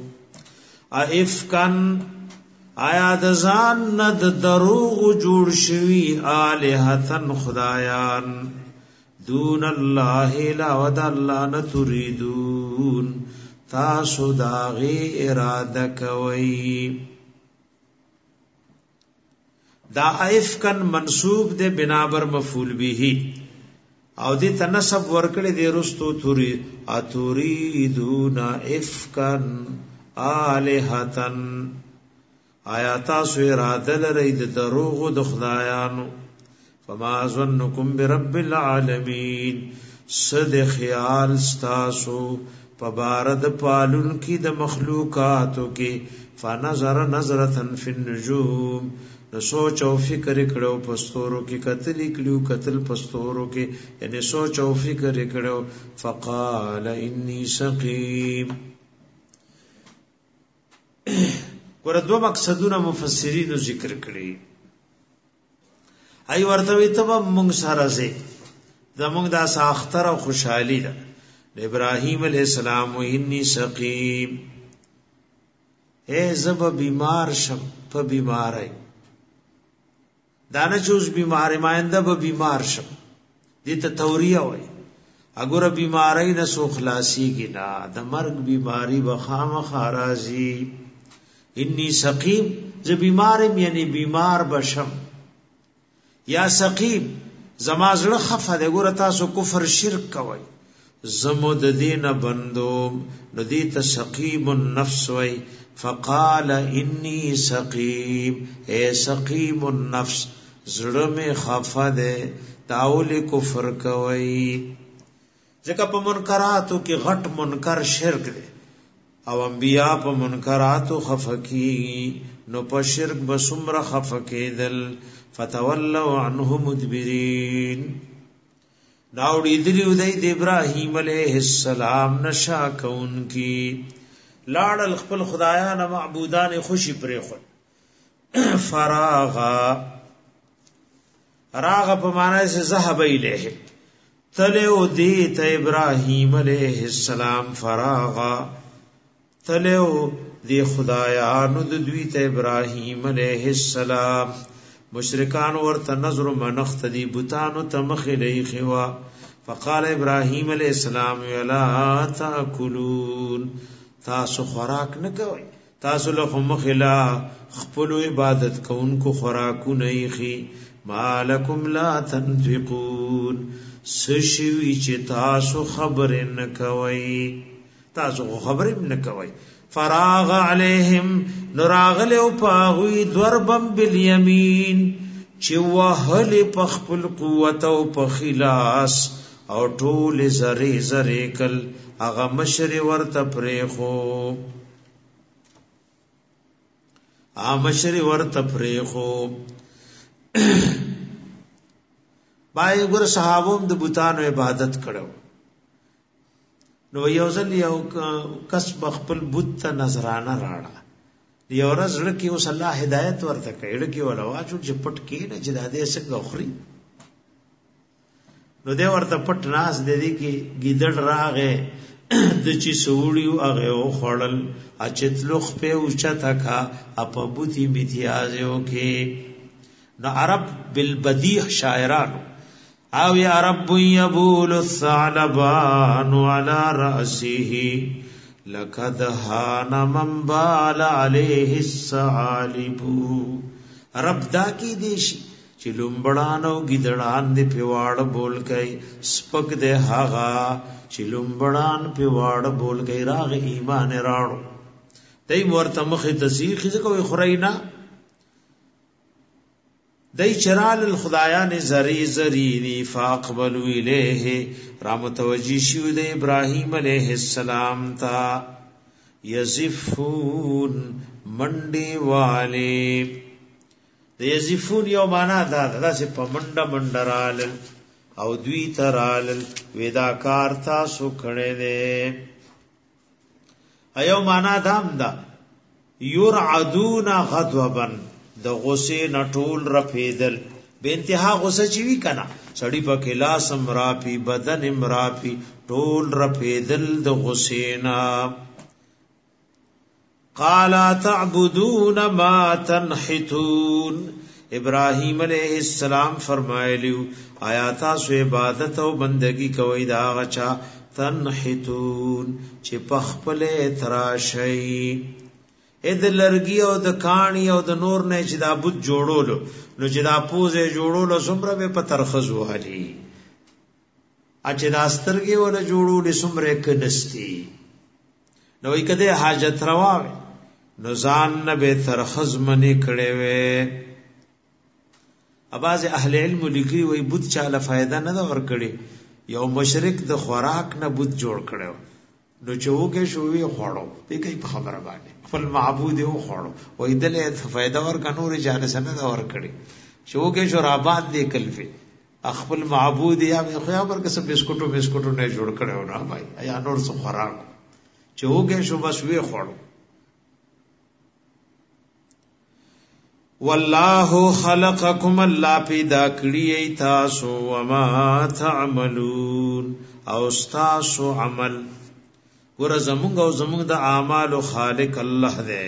افکن آیا د ځان نه د دروغ جوړ شوی الہتن خدایان دون الله لا ود الله نه تريدون تاسو داغي اراده کوي دا افکن منصوب دے بنابر مفعول به او دې تنسب ورکړي دې رستو توري اتوریدون افکن الہتن آیا تاسو اراده لرئ د دروغ د خدایانو فما ظنكم برب العالمین صد خیال ستاسو پبارد پالون کی د مخلوقاتو کې فنظر نظرتن فی النجوم نو سوچ او فکر کړو پستورو کې قتل پستورو کې یعنی سوچ او فکر کړو فقال انی سقیم. ګور دوه مقصدونه مفسرین ذکر کړي. ای ورته وي ته مونږ سره سي زمونږ دا ساختر او خوشحالي ده. ابراهیم علیہ السلام و انی سقیم اے زب بیمار شم په بیماری دانه چوز بیماری ماینده به بیمار شم دې ته توریه وای. اگر بیماری نه سو خلاصي کی نا د مرګ بیماری بخامخ راضی. انی سقیم ز بیمارم یعنی بیمار بشم یا سقیم زما زړه خفه ده. ګور تاسو کفر شرک کوي زمود دین بندوم نو دیت سقیم النفس وی. فقال انی سقیم اے سقیم النفس زړه می خفه ده تاول کفر کوي. ځکه په منکراتو کې غټ منکر شرک ده او انبیاء په منکراتو خفکی نو په شرک بسمره خفکیدل. فتولوا عنه مدبرین ناوڑی دلیو دی ابراہیم علیہ السلام نشا کون کی لاړل خپل خدایان معبودان خوشی پرې خو راغ په معنی سے ذهب الیه تلو دیت ابراہیم علیہ السلام فراغا تلو دی خدایانو د دوی ته ابراہیم علیہ السلام مشرکان ورته نظر منخت دی بوتانو تمخ لیخوا. فقال ابراہیم علیہ السلام ولا تاکلون تاسو خوراک نه کوي تاسو له مخلا خپل عبادت کوونکو خوراکو نه یخي. مالکم لا تنفقون سشوی چې تاسو خبر نه کوي تاسو خبر نه کوي. فراغ علیہم نراغل او پاغوی ضربم بالیمین چې وهل په خپل قوت او په خلاص او ټول زری زری کل هغه مشر ورته پرېخو مشر ورته پرېخو. بای ګور صحابوم د بوتانو عبادت کړو نو یو ځل یو کس خپل بت ته نظرانه راړه یو ورځ لکه اوس الله هدایت ورته کوي لکه ولا واچو چې پټ کې نه جداده څنګه خوري نو دې ورته پټ ناس دې کې گیدړ راغې د چی سوړیو هغه او خړل اچتلوخ په اوچا کا اپ بوتي میتیازو کې نو عرب بالبدیع شاعرانو او یا رب یبول الثعلبان على رأسه لقد هان من بال عليه الثعالب. رب دا کی دیشی چې لومبړانو گیدړان دې پیواړ بول کوي سپک دې هاغا چې لومبړان پیواړ بول کوي راغ ایمان راړو دای ورته مخه تسیخ ځکه خرینا دای چرال الخدایان زری زری دی فاقبلوا الیه را متوجی شو د ابراهیم علیہ السلام تا یزفون منډي والے د یزفون یو معنا دا چې په منډه منډرال او دوی ترال ودا کار تاسو کړه دې ایو معنا دام دا یرعدون غضبا د غصه نټول رفیدل به انتها غصه چی وی کنا سړی په کلاس امراپی بدن امراپی ټول رفیدل د غصینا. قال تعبدون ما تنحتون ابراہیم علیہ السلام فرمایلیو آیا تاسو عبادت او بندگی کوي دا غچا تنحتون چې پخپل تراشی اې د لرګي او د کانی او د نور نه چې دا بوت جوړولو نو چې دا پوزه جوړولو سمره به په ترخزو هلي اچې دا سترګي ولا جوړولې سمره کنستی نو کده حاجت روا نو ځان نه به ترخز منی کړي وې. اباز اهل علم لیکي وې بوت چاله فائدہ نه ور کړي یو مشرک د خوراک نه بوت جوړ کړو نو چوکې شوې خوړو دې کوي په خبره باندې خپل معبود یو خوړو وې دلې فائدہ ور کنور جانه سند ور کړی چوکې شرابات دې کلفه خپل معبود یا خو پر کس بسکټو نه جوړ کړو نه بھائی یا نور څه خوراک چوکې شو بس وې خوړو والله خلقکم الله پیدا کړی تاسو وما تعملون او تاسو عمل ور زمونږ او زمونږ د اعمال خالق الله دی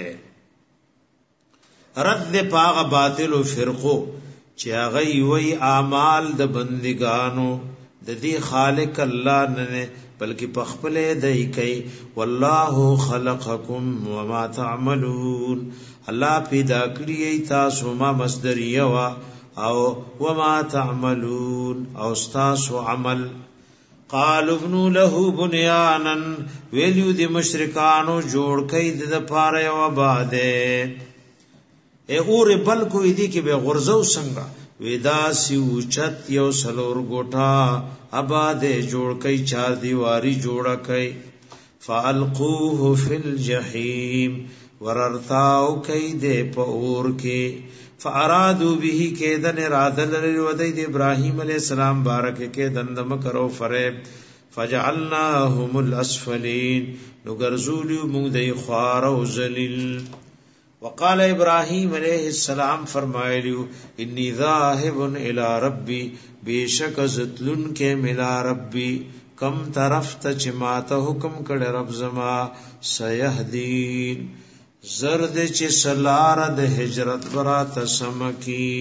رد پاغه باطل او فرقو چې هغه وی اعمال د بندګانو د دې خالق الله نه بلکې پخپله دی کوي والله خلقکم وما تعملون الله پیدا کړی تاسو ما مصدریه وا او وما تعملون او تاسو عمل قال ابن له بنيانا ویلو دی مشرکانو جوړ کئ د پاره او باده اور بل کوئی دی کې به غرزو څنګه ودا سی اوچت یو سلور ګوټا آباده جوړ کئ چار دیواری جوړ کئ فالقوه فی الجحیم وررتاو کید په اور کې فارادو به کیدن رادل ودی د ابراهیم علی السلام بارک کې دندم کرو فریب فجعلناهم الاسفلین نو ګرځولیو موږ د خوار او ذلیل وقال ابراهیم علیہ السلام فرمایلیو انی ذاهب الی ربی بیشک زتلن کې ملا ربی کم طرف ته چې ماته حکم کړه رب زما سیهدین زرد چې سلار د هجرت برات سمکی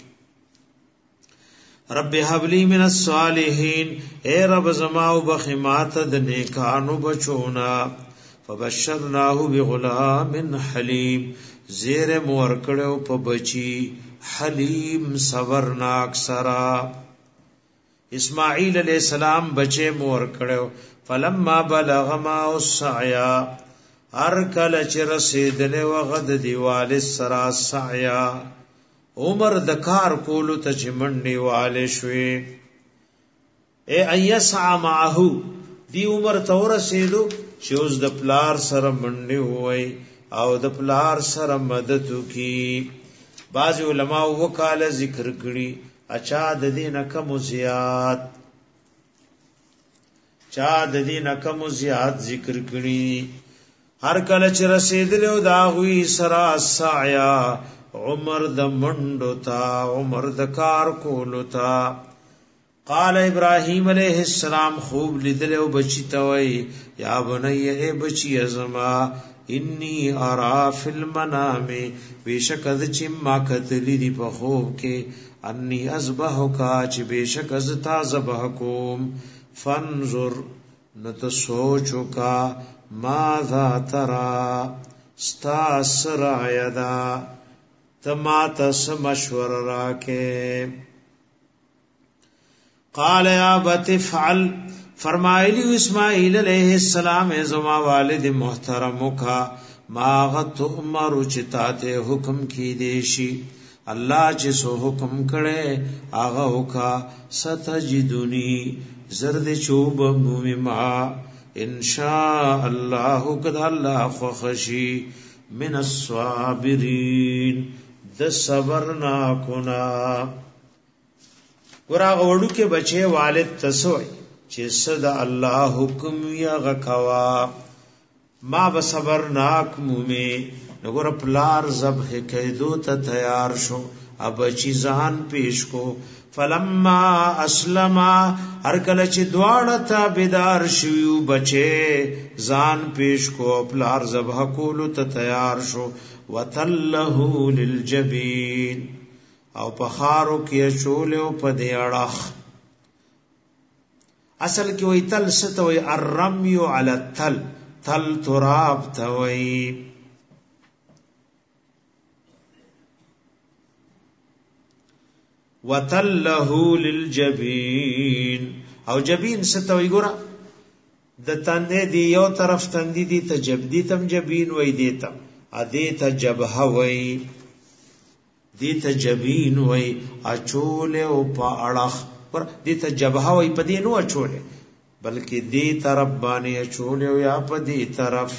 رب هب لی من الصالحین اے رب زما وبخمات د نیکانو بچونا فبشرناه بغلام حلیم زیر مور کړو په بچی حلیم صبرناک سرا اسماعیل علیہ السلام بچے مور کړو فلما بلغ ما السعیا هر کله چې رسیدلې وغد دیوال سرا سعیا عمر د کار کولو ته چې منډي والے شوي اے ایسع معه دی عمر تور رسیدو چې اوس د پلار سره منډي وای او د پلار سره مدد کی بعض علما وکاله ذکر کړي اچا د دین کم زیات چا د دین کم زیات ذکر کړي هر کله چې رسیدل او دا وی سرا سعیا عمر د منډو تا عمر د کار کولو تا قال ابراهیم علیہ السلام خوب لیدل او بچی توي یا بنی اے بچی ازما انی ارا فی المنام بیشک از چې ما کتلی دی په خوب کې انی ازبحک چې بیشک از تا ذبح کوم فانظر نت سوچو کا ماذا ترى استاسر عیدا تما تس مشور راکے قال یا بت فعل فرمایلی اسماعیل علیہ السلام زما والد محترم کا ما غت عمر چتاته حکم کی دیشی الله چې سو حکم کړي هغه وکا ستجدنی زرد چوب موما ان شاء الله قد الله خوشی من الصابرین د صبرنا کنا ورا وړو کې بچي والد تسوي چې صد الله حکم یا غکوا ما بصبرناک مومه نګور پلار ذبح کېدو ته تیار شو اب چی ځان پیش کو فلما اسلم هر کله چې دواړه تابعدار شیو بچي ځان پیش کو پلار ذبح کولو ته تیار شو وتله للجبین او پخارو کې چول او په دی اړه اصل کې وې تل ستوي الرمي على التل تل تراب توي وتله للجبین او جبین ستوي ګره د تندې دی یو طرف تندې دی ته جبدی تم جبین وې دیتا ا دې ته جبهه وې دې ته جبین وې اچول او په اړه پر دې ته جبهه وې په دې نو اچول بلکې دې طرف باندې چولیو یا په دې طرف.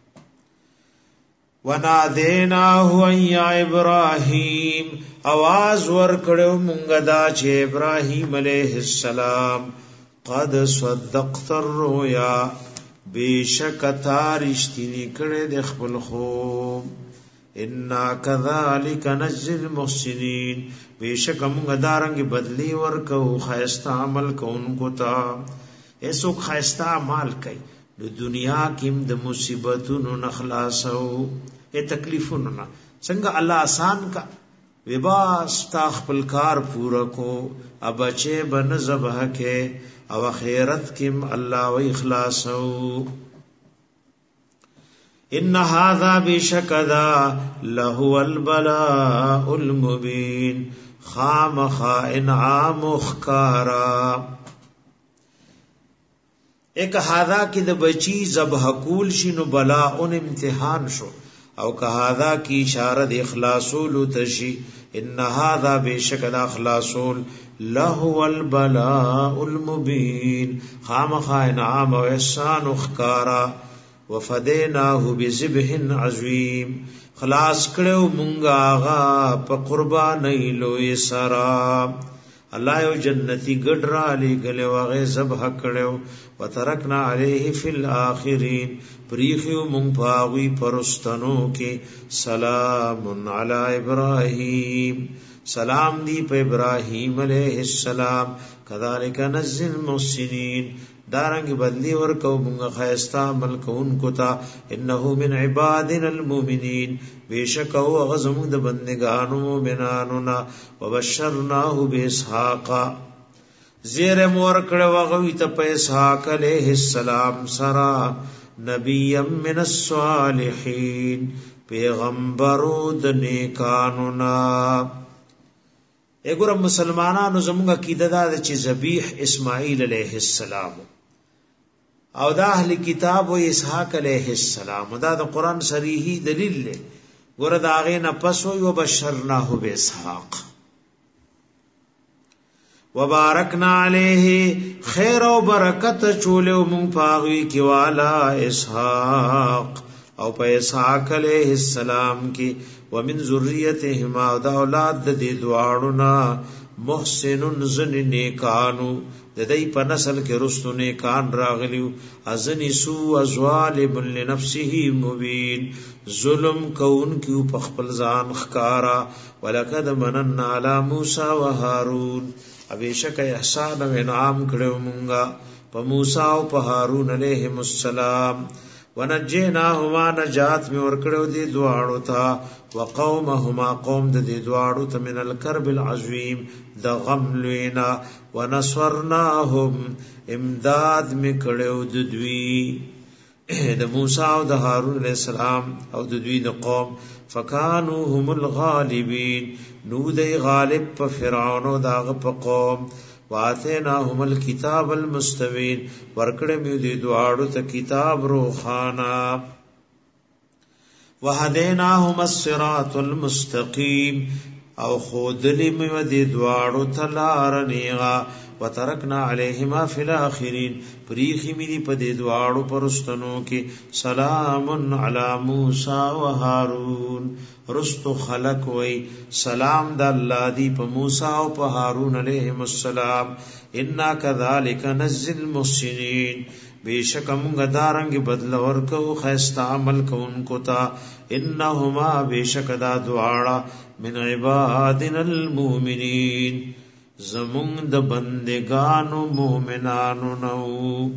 ونادیناه یا ابراهیم आवाज ور کړو مونږه دا چې ابراهیم علیه السلام قد صدقت الرؤيا بیشک تارشتنی کړه د خپل خوب. ان كذلك نجزي المحسنين بیشک مونږه دارنګ بدلی ورکو خیستا عمل کوونکو ته. ایسو خیستا عمل کوي د دنیا کې د مصیبتونو نخلاصو ای تکلیفونو نه څنګه الله آسان کا وباس تا خپل کار پورا کو ابچه بن ذبح کې او خیرت کې الله و اخلاصو. ان هذا بشکدا له البلاء المبين خامخ انعام خکارا. ایک هذا کی د بچی ذبح کول شنو بلا اون امتحان شو او که هذا کی اشاره د اخلاصول تشی. ان هذا بشکد اخلاصول له البلاء المبين خامخ انعام و احسان خکارا. وفدیناه بذبح عظیم خلاص کړو مونږه آغا په قربانای لوی سرا. الله یو جنتی ګډرا لګل واغه ذبح کړو. وترکنا علیه فی الاخرین پریخیو مونږ پاوی پرستانو کې. سلام علی ابراهیم سلام دی په ابراهیم علیہ السلام. کذالک نجزی المحسنین دارنګ بدلی ورکو مونږه خیستا عمل کوونکو ته. انه من عبادنا المؤمنین بیشک او غزم د بندگانو مومنانو نا. وبشرناه باسحاق زیر مور کړه وغوی ته په اسحاق علیہ السلام سرا نبی من الصالحین پیغمبرو د نیکانو نا. اګور مسلمانانو زموږه کیده دا چې ذبیح اسماعیل علیہ السلام او دا اهل کتاب و اسحاق علیہ السلام دا د قران صریحی دلیل له ګور دا غې نه پس و بشرناه باسحاق وبارکنا علیه خیر او برکت چوله مون پاغوی کی والا اسحاق او په اسحاق علیہ السلام کی. ومن ذریتهما دا اولاد د دې دواړو نا محسن زن نیکانو د دې په نسل کې رستو نیکان راغلیو. ازن سو ازوالم لنفسه مبین ظلم کون کیو په خپل ځان خکارا. ولقد مننا علی موسی و هارون ابیشک احسان و انعام کړو مونږه په موسی او په هارون علیهم السلام. ونجیناهما نجات می ورکړو دي دواړو ته. وقومهما قوم د دې دواړو ته من الكرب العظیم د غم لوینا. ونصرناهم امداد می کړو د دوی د موسی او د هارون علیہ السلام او د دوی د قوم. فکانوا هم الغالبین نو دی غالب په فرعون او داغه په قوم. واتیناهم الکتاب المستبین ورکړه می دی دواړو ته کتاب روخانا. وهدیناهم الصراط المستقیم او خودلی می دی دواړو ته لار نیغا. وترکنا علیهما فی الاخرین پریخی می دی په دی دواړو پرستنو کې. سلام علی موسی و هارون رستو خلق وی سلام د الله دی په موسی او په هارون علیهم السلام. انا کذالک نجزی المحسنین بیشک موږ دارنګ بدل ورکو خیستا عمل کوونکو ته. انهما بیشک دا دواړه من عبادنا المؤمنین زمون د بندگانو مومنانو نو.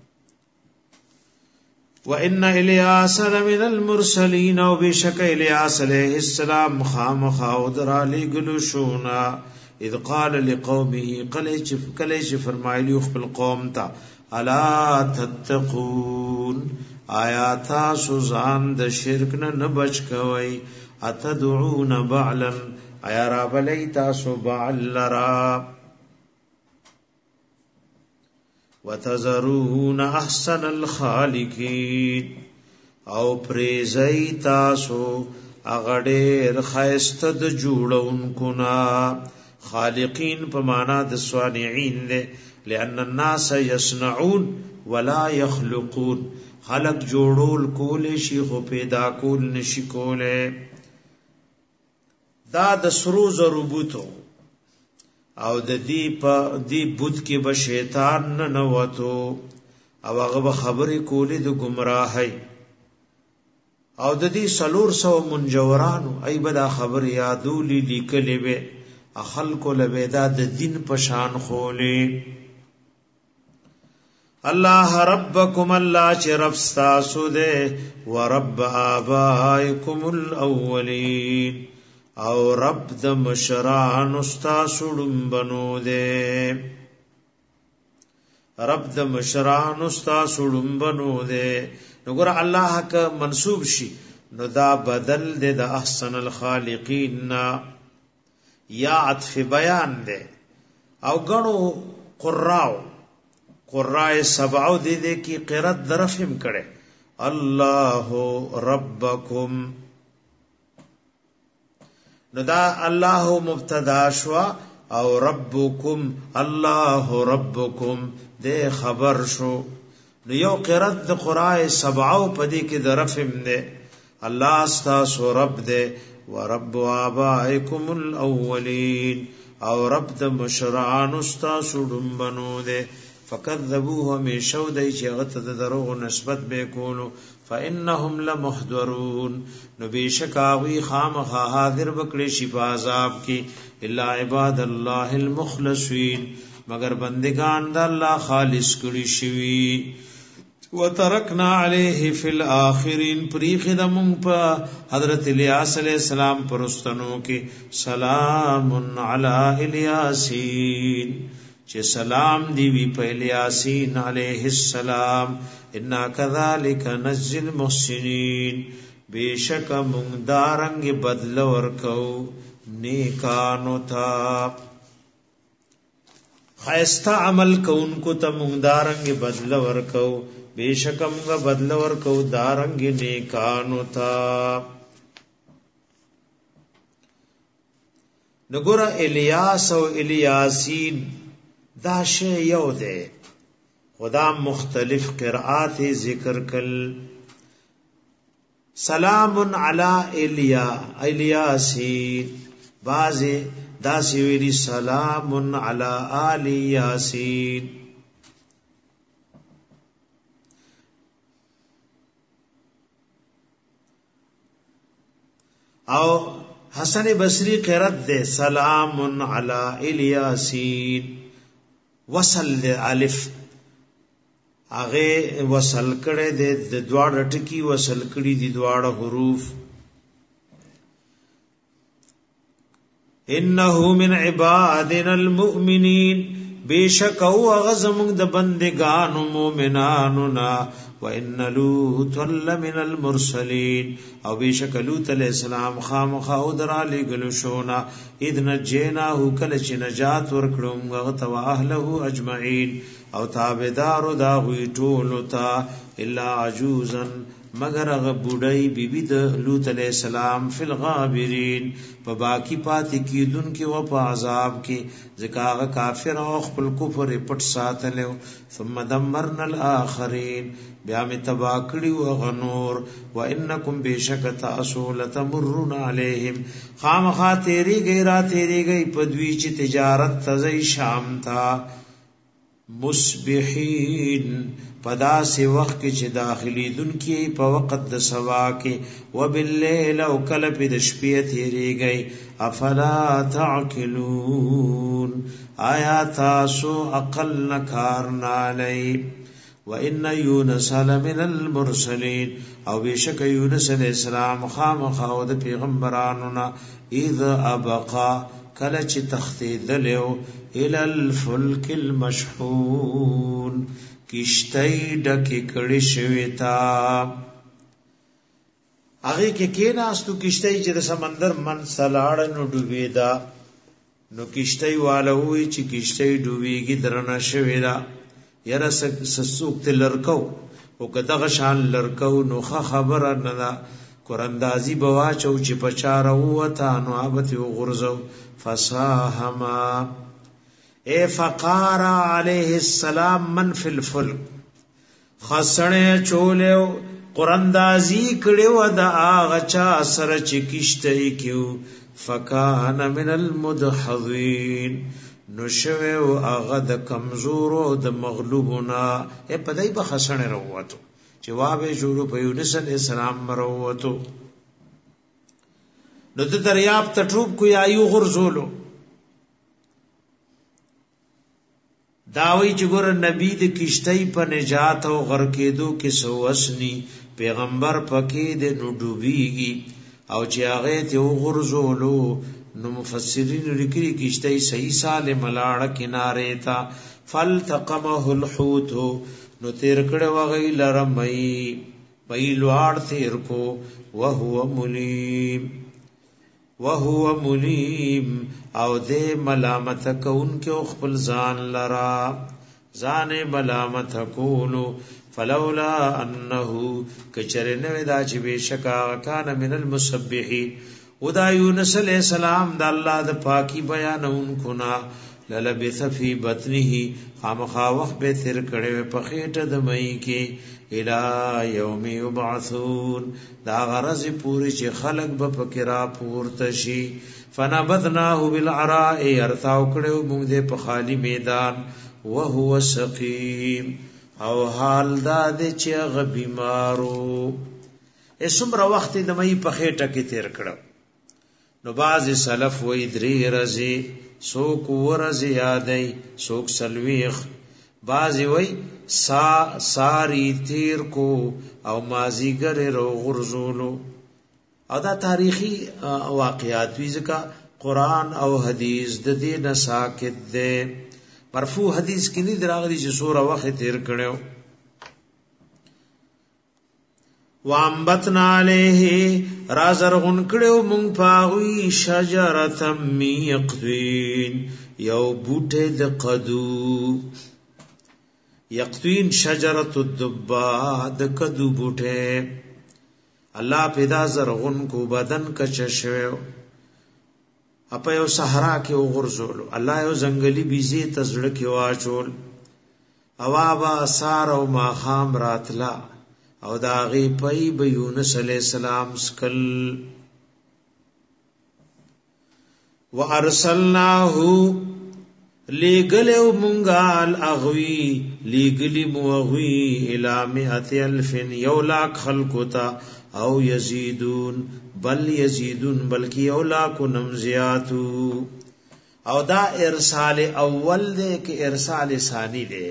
وان الیاس لمن المرسلین او بشک الیاس علیہ السلام خامخ او درالی گلو شونا. اذ قال لقومه کلیچ فرمایلی خپل قوم تا الا تتقون آیاتا سوزان د شرک نه بچ کوي. اتدعون بعلا ایا را بلی تاسو بعل لرا. وتذرون احسن الخالقین او پریزی تاسو اغډیر خیست د جوړونکو نا خالقین په معنا د صانعین له لئن الناس يصنعون ولا يخلقون خلق جوړول کول شي خو پیدا کول نشي کوله دا د سرو زربوتو او د دې په دې بوت کې به شیطان نه نوته او هغه خبرې کولې د گمراهۍ او د دې 400 منجورانو ای بدا خبر یادولې لیکلې به خلکو له دا د دین په شان خولې الله ربکم الله چې رب تاسو دې ورب آبائکم الاولین او رب د مشران تاسو ډمبنو دې رب د مشران تاسو ډمبنو دې نګور الله کا منسوب شي نو دا بدل دې د احسن الخالقین یا عطف بیان دے او گنو قرائے سبعو دے کی قرات درفم کرے اللہ ربکم ندا اللہ مبتدا شوا او ربکم اللہ ربکم دے خبر شو نو یو قرات د قرائے سبعو پدی کی درفم دے اللہ استاسو رب دے ورب آبائکم الاولین او رب د مشرعان استاسو ډمبنو دے فکذبوه همیشو دی چې غت د دروغ نسبت به کولو فانهم لمحضرون نو بیشک اوی خامخا حاضر بکړي شي په عذاب کې الا عباد الله المخلصین مگر بندگان د الله خالص کړي شي وترکنا علیه فی الاخرین پریخ دمون په حضرت الیاس علیہ السلام پرستنو کې سلام علی الیاسین چې سلام دی وی په الیاسین علیہ السلام انا کذالک نجزی المحسنین بیشک مونږ دارنګ بدل ورکو نیکانو تا خیستا عمل کونکو ته مونږ دارنګ بدل ورکو بیشکم غ بدل ورکو دارنګ نیکانو تا نګور الیاس او الیاسین دا شی یو ده خدا مختلف قرآت ذکر کل سلام علی الیاسین بعض دا سی ویلی سلام علی آل یاسین او حسن بصری قرات دے سلام علی الیاسین وصل دے الف اغه وصل کړه دے د دواړه ټکی وصل کړي دي دواړه حروف انه من عبادنا المؤمنین بیشک او غزم د بندگان مومنانو نا وان لوط لمن المرسلین او بیشک لوط علیہ السلام خامخا او درالي گلو شونا اذ نجیناه کل چ نجات ورکړم غت وا اهله اجمعین او تابعدار دا وی ټول تا الا عجوزا مگر غ بډای بیبی د لوط علیہ السلام فی الغابرین په باقی پاتې کیدون کې و په عذاب کې ځکه کافر او خپل کفر پټ ساتلو ثم دمرنا الاخرین بیا می تبا کړي او غنور وانکم بشک تاسو لتمرون علیہم خامخا تیری غیرا تیری گئی پدوی چې تجارت تزئی شام تا مصبحین پدا سی وقت کې چې داخلي دن کې په وخت د سوا کې وباللیل او کله په د شپې تیری گئی افلا تعقلون آیا تاسو عقل نکار نالی وان یونس لمن المرسلین او بشک یونس علیہ السلام خامخا د پیغمبرانو نا اذ ابقا کله چې تختیدلو ال الفلک المشحون کشتای ډکه کړي شوی تا هغه کې ناستو کشتای چې د سمندر من سلاړ نو ډوبېدا نو کشتای والوي چې کشتای ډوبېږي درنه شوی دا یره سسوک تل لرکو او کداغه شان لرکو نو خبره نه قراندازی بواچو چې پچاره وته نو ابت غرزو فساهما اے فقار علیہ السلام من فی الفلک خسنه چولیو قراندازی کړو د اغه چا سره چې کیشته کیو فکان من المدحضین نو شوه اغه د کمزورو د مغلوبنا اے پدای په خسنه وروته جواب شروع په یونس علیہ السلام مروتو نو د دریاب تټوب کو یایو غرزولو داوی چې ګور نبی د کشتۍ په نجات او غر کېدو کې سوسنی پیغمبر پکې د نو ډوبېږي او چې هغه ته غرزولو نو مفسرین لیکلي کشتۍ صحیح سالم لاړه کناره تا فلتقمه الحوت نو تیر کړه وغی لرمای لوړ تیر کو وهو ملیم او دې ملامت کون کې خپل ځان لرا ځان ملامت کولو فلولا انه کچرنه دا چې بشکا کان من المسبحین ودا یونس علیہ السلام د الله د پاکی بیانون کنا للبث فی بطنه خامخا وخت به تیر کړي په خېټه د مئی کې الی یوم یبعثون دا غرض پوری چې خلق به فکرا پورته شي فنبذناه بالعراء ارتاو کړو موږ دې په خالی میدان وهو سقیم او حال دا دې چې غ بیمارو اسمره وخت د مئی په خېټه کې تیر کړو نو باز سلف وې درې رزي سوک ورز یادای سوک سلویخ بازی وی ساری تیر کو او مازیگر رو غرزولو او دا تاریخی واقعات وی ځکه قرآن او حدیث د دې نه ساکت ده مرفوع حدیث کې نه دراغلي چې سوره وخت تیر کړو وانبتنا علیه رازرغن کړو مونږ پاوی شجرتم یقطین یو بوټه د قدو یقطین شجرۃ الدبا د قدو بوټه الله پیدا زرغن کو بدن کچشو اپا یو صحرا کې وغورځول الله یو ځنګلي بيزي تزړه کې واچول اوابا سار او ماخام راتلا او داغی پای به یونس علیہ السلام سکل وارسلناه لګلو مونږال اغوی لګلی موغوی الی 100,000 یولاک خلقتا او یزیدون بلکی یولاک نمزیاتو او دا ارسال اول دے کہ ارسال ثانی دے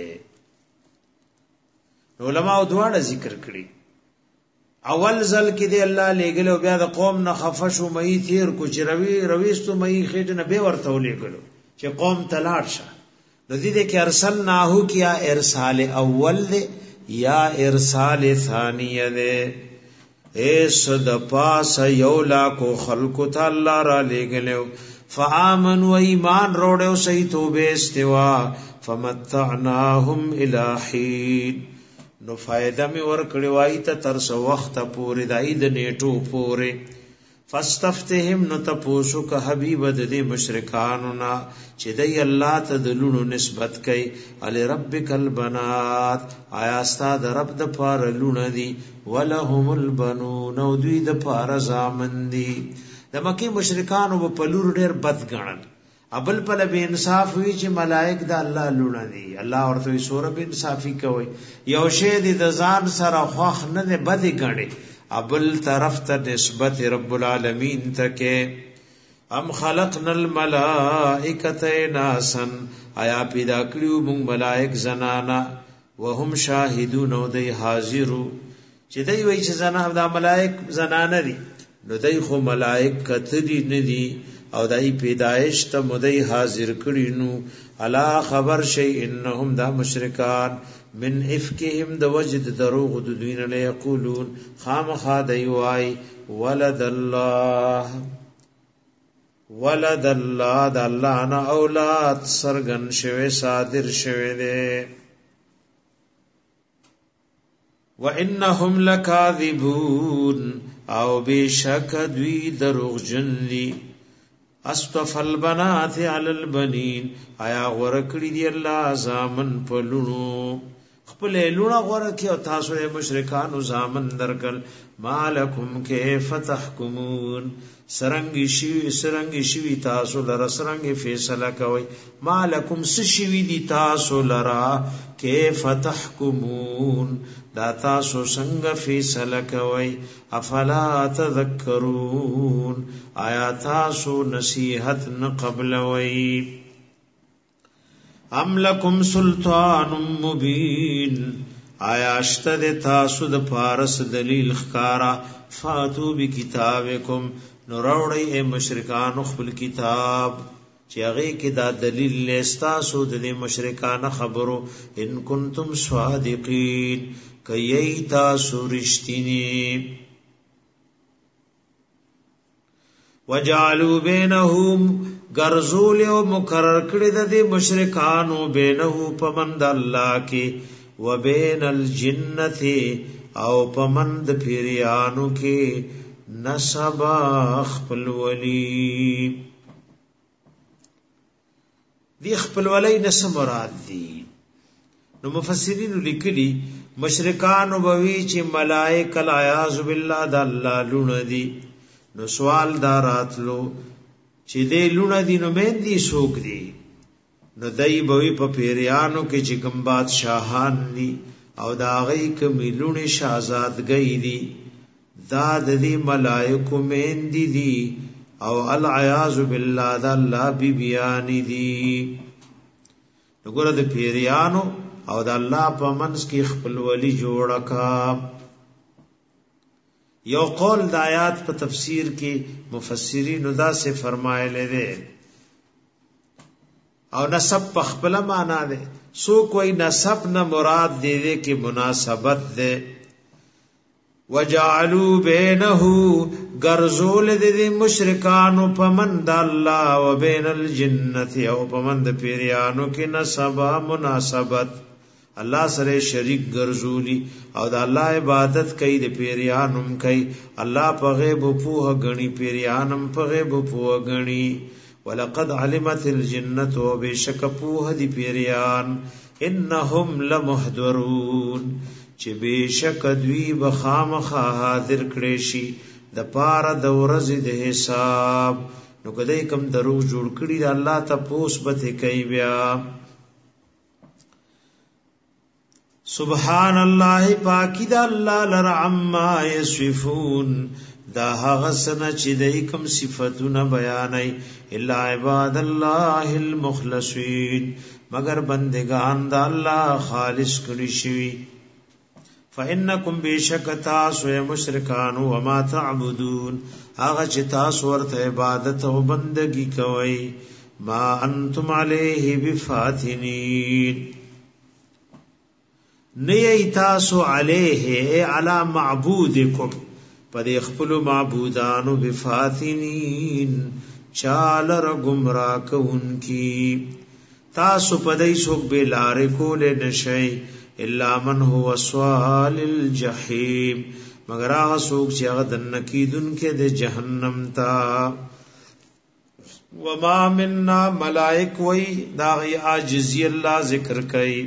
علماء دواړه ذکر کړي اول ځل کې دی الله لګلو بیا د قوم نه خفشو مې تیر کو چې رويستو مې خېټ نه به ورته ولګلو چې قوم تلاړ شه د دې کې ارسلناه کیا ارسال اول دی یا ارسال ثانی دی اے صد پاس یولا کو خلق تعالی را لګلو فآمن و ایمان روړو صحیح توبه استوا فمتعناهم الى حين نو فائدہ می ور کړي وای ته تر سو وخت پورې دای د نیټو پورې فاستفتهم نو تاسو که حبیب د دې مشرکانو نا چې دی الله ته د لونو نسبت کوي ال ربک البنات آیا ستاد رب د پار لونه دي ولهم البنون او دوی د پار زامن دي د مکی مشرکانو په لور ډېر بد ګڼل ابل پل به انصاف وی چې ملائک د الله لونه دي الله ورته سوره به انصافي کوي یو شی د ځان سره خوخ نه ده بد غړي ابل طرف ته نسبت رب العالمین تکه ام خلقنا الملائکه ناسا آیا پیدا کړیو موږ ملائک زنانا وهم شاهدون او دی حاضرو چې دی وای چې زنه د ملائک زنانه دي نو دی خو ملائک کتلی نه دي او دای پیدائش ته مدای حاضر کړي نو الا خبر شي انهم دا مشرکان من افکهم د وجد دروغ د دوین له یقولون خامخا دی وای ولد الله د الله نه اولاد سرغن شوه صادر شوه دي وانهم لکاذبون او بشک دوی دروغجن دي اصطف البنات علی البنین آیا ورکړي دی الله زامن پلونو خپل لونه ورکه او تاسو مشرکانو زامن درکل مالکم کیف تحکمون سرنګ شي تاسو لرا سرنګ فیصله کوي مالکم سشوی دی تاسو لرا کیف تحکمون دا تاسو څنګه فیصله کوي افلا تذکرون آیا تاسو نصیحت نه قبلوي ام لکم سلطان مبین آیا اشتد تاسو د پارس دلیل خکارا فاتو بکتابکم نوروڑی اے مشرکان خپل کتاب چی اغی کی دا دلیل لیستاسو دلی مشرکان خبرو ان کنتم صادقین کئی تاسو رشتینی وجعلوا بینهم گرزول او مقرر کړی د دې مشرکانو بینه پمند الله کې وبین الجنه او پمند پیریانو کې نسب خپل ولی دی خپل ولی نسب مراد دی نو مفسرین لیکلی مشرکان وبوی چې ملائکه العیاذ بالله د الله لونه دي نو سوال داراتلو چې دې لونه دي نو مېندي سوق دي نو دای بوي په پیریانو کې چې کوم بادشاہان دي او دا غي کوم لونه شاهزادګي دي دا د دې ملائکه مېندي دي او العیاذ بالله د الله بی بیان دي وګوره د پیریانو او د الله په منځ کې خپل ولی جوړ کا یو قول د آیات په تفسیر کې مفسرین دا سے فرمایله دي او نسب په خپل معنا ده سو کوئی نسب نه مراد دی دے کې مناسبت ده وجعلوا بینه غرزول دې مشرکانو پمند الله وبین الجنه او پمند پیریانو کې نسب مناسبت الله سره شریک ګرځولي او د الله عبادت کوي د پیریانم کوي الله په غیب پوه غني پیریانم په غیب پوه غني ولقد علمت الجنه وبشک پوه دي پیریان انهم لمحضرون چې بشک دوی بخامخ حاضر کړي شي د پاره د ورځې د حساب نو کدی کم درو جوړ کړي الله ته پوس به کوي بیا سبحان الله پاکی دا الله لر عما یصفون دا هغه سنه چې دای کوم صفاتونه بیانای الا عباد الله المخلصین مگر بندگان دا الله خالص کړي شي فانکم بشکتا سو مشرکان و ما تعبدون هغه چې تاسو ورته عبادت او بندگی کوي ما انتم علیه بفاتنین نئی تاسو علیه علی معبودکم پر خپل معبودانو بفاتنین چالر گمراه کونکی تاسو پدای سوک بلار کول نشئی الا من هو سوال الجحیم مگر هغه سوک چې هغه دنکیدون کې د جهنم تا وما منا ملائک وی داغی عاجزی اللہ ذکر کئی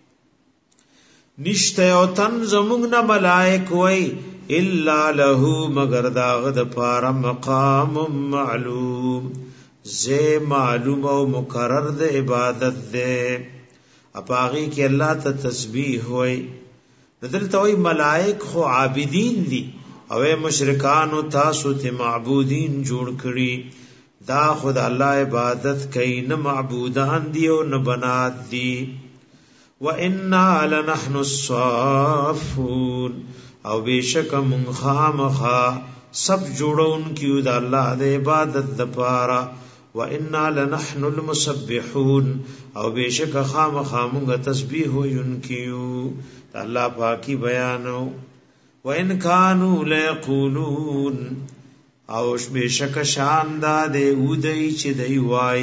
نشته او تن زمونږ نه ملائک وای الا له مگر داغ د پار مقام معلوم زه معلوم او مقرر د عبادت ده اپاغي کې الله ته تسبیح وای دلته وای ملائک خو عابدین دي او مشرکان او تاسو ته معبودین جوړ کړي دا خود الله عبادت کوي نه معبودان دي او نه بنات دي وَإِنَّا لَنَحْنُ الصَّافُونَ او بیشک من خامخا سب جوړون کیو د الله د عبادت د پاره وَإِنَّا لَنَحْنُ الْمُسَبِّحُونَ او بیشک خامخا موږ تسبیح وینکیو د الله پاکي بیانو وَإِنْ كَانُوا لَيَقُولُونَ او بیشک شان د ودی چې دی وای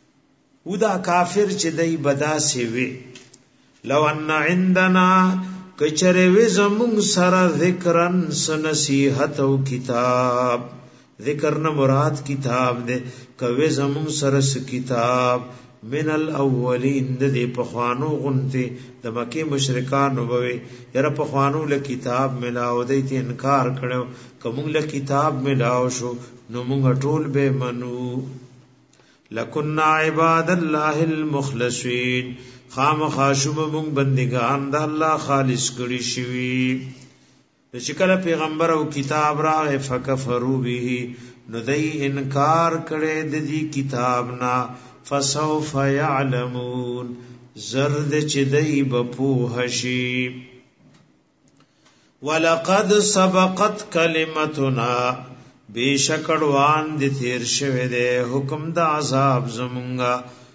ودا کافر چې دی بدا سی وی لو ان عندنا کچره وی زمون سره ذکرن سنصیحت او کتاب ذکر نه مراد کتاب دے کوي زمون سره س کتاب من الاولین د پخوانو غنته د مکه مشرکان وبوي یره پخوانو له کتاب ملاو دی ته انکار کړو کوم له کتاب ملاو شو نو موږ ټول به منو لکنا عباد الله المخلصین خامخاشم موږ بندگان د الله خالص کړي شوی چې کله پیغمبر او کتاب راغی فکفروا به نو دای انکار کړي د دې کتاب نه فسوف يعلمون زرد چې دای بپوه شي ولقد سبقت كلمتنا بشکړوان د تیر شوه د حکم د عذاب زمونږه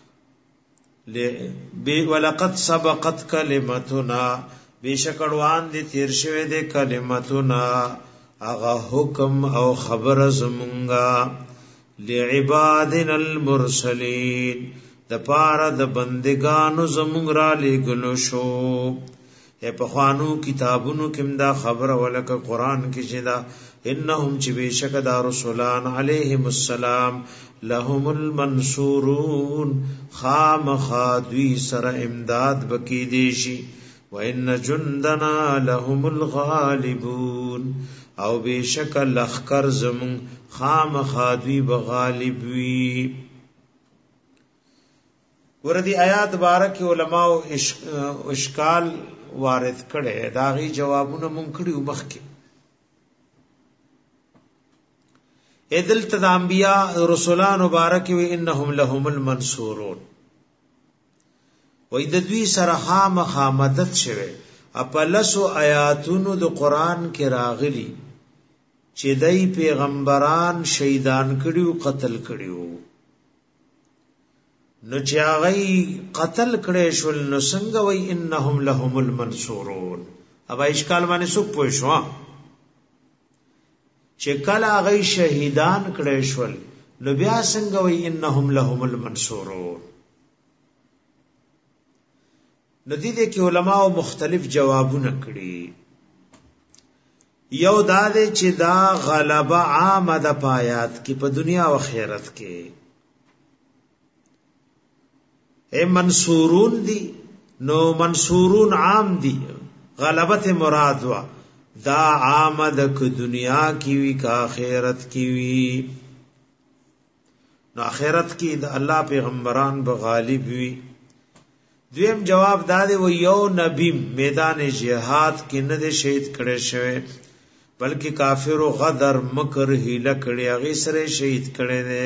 ولقد سبقت كلمتنا بشکړوان د تیر شوه د کلمتنا هغه حکم او خبر زمونږه لعبادنا المرسلین د پاره د بندگانو زمونږ را لګلو شو په خوانو کتابونو کې دا خبره ولکه قران کې چې دا انهم چې بشک دا رسولان علیهم السلام لهم المنصورون خامخادوی سره امداد بکی دیشی وان جندنا لهم الغالبون او بشک لخر زمون خامخادوی بغالب وی وردی آیات بارک علماء اشکال وارد کړي داغي جوابونه مونږ کړي وبخکي ادل تدانبیا رسولان مبارک و انهم لهم المنصورون و د دوی سره خامخا مدد شوه اپلسو آیاتونو د قران کې راغلي چې دای پیغمبران شهیدان کړيو قتل کړيو نو چې هغه قتل کړي شول نو څنګه وای انهم لهم المنصورون ابا اشکال باندې سو پوه شو چې کله هغه شهیدان کړي شول نو بیا څنګه وای انهم لهم المنصورون نو دې کې علما مختلف جوابونه کړي یو دا دې چې دا غلبه عامه د پایات کې په دنیا او آخرت کې اے منصورون دی نو منصورون عام دی غلبت مراد وا دا عام د دنیا کی وی کا آخرت کی وی نو آخرت کی د الله پیغمبران بغالب وی دویم جواب دادی و یو نبی میدان جهاد کې نه د شهید کړي شوی بلکې کافر او غدر مکر هیله کړي هغه سره شهید کړي دي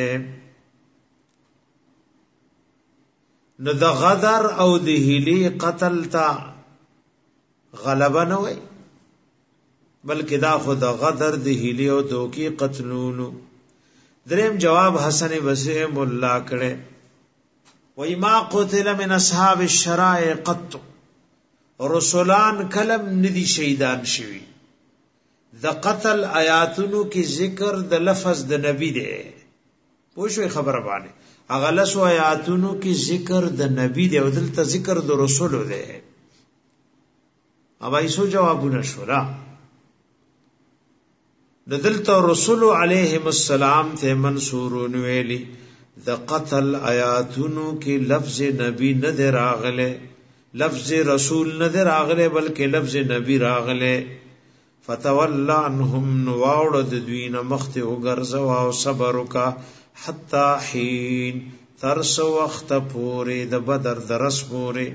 نو د غدر او د هیلی قتل تا غلبه نه وای بلکې دا خو د غدر د هیلی او دوکي قتلونو دریم جواب حسن بصری مولا کړه وای ما قتل من اصحاب الشرائع قط رسولان کلم ندی شهیدان شوی د قتل آیاتونو کې ذکر د لفظ د نبی دی پوښوي خبره باندې اغلس آیاتونو کې ذکر د نبی دی او دلته ذکر د رسول دی ابا ایسو جوابونه شورا دلته رسول علیهم السلام ته منصورون ویلی د قتل آیاتونو کې لفظ نبی نه دی راغله لفظ رسول نه دی راغله بلکې لفظ نبی راغله فتول عنهم نواړه د دوی نه مخته وګرځوا او صبر وکا حتا حين ترس وخت پوره د بدر درس پوره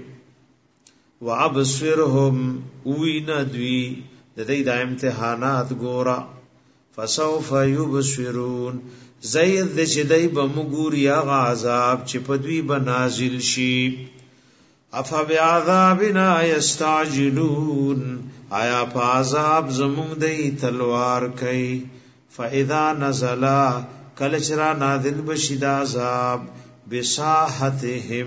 وابصرهم وینا دوی د دې د امتحانات ګورا فسوف يبصرون زید د شدای بمګور یا عذاب چې په دوی بنازل شي اف بعذابنا یستعجلون آیا په عذاب زمون دی تلوار کوي فاذا نزلا کلچرا نازل بشید عذاب بساحتهم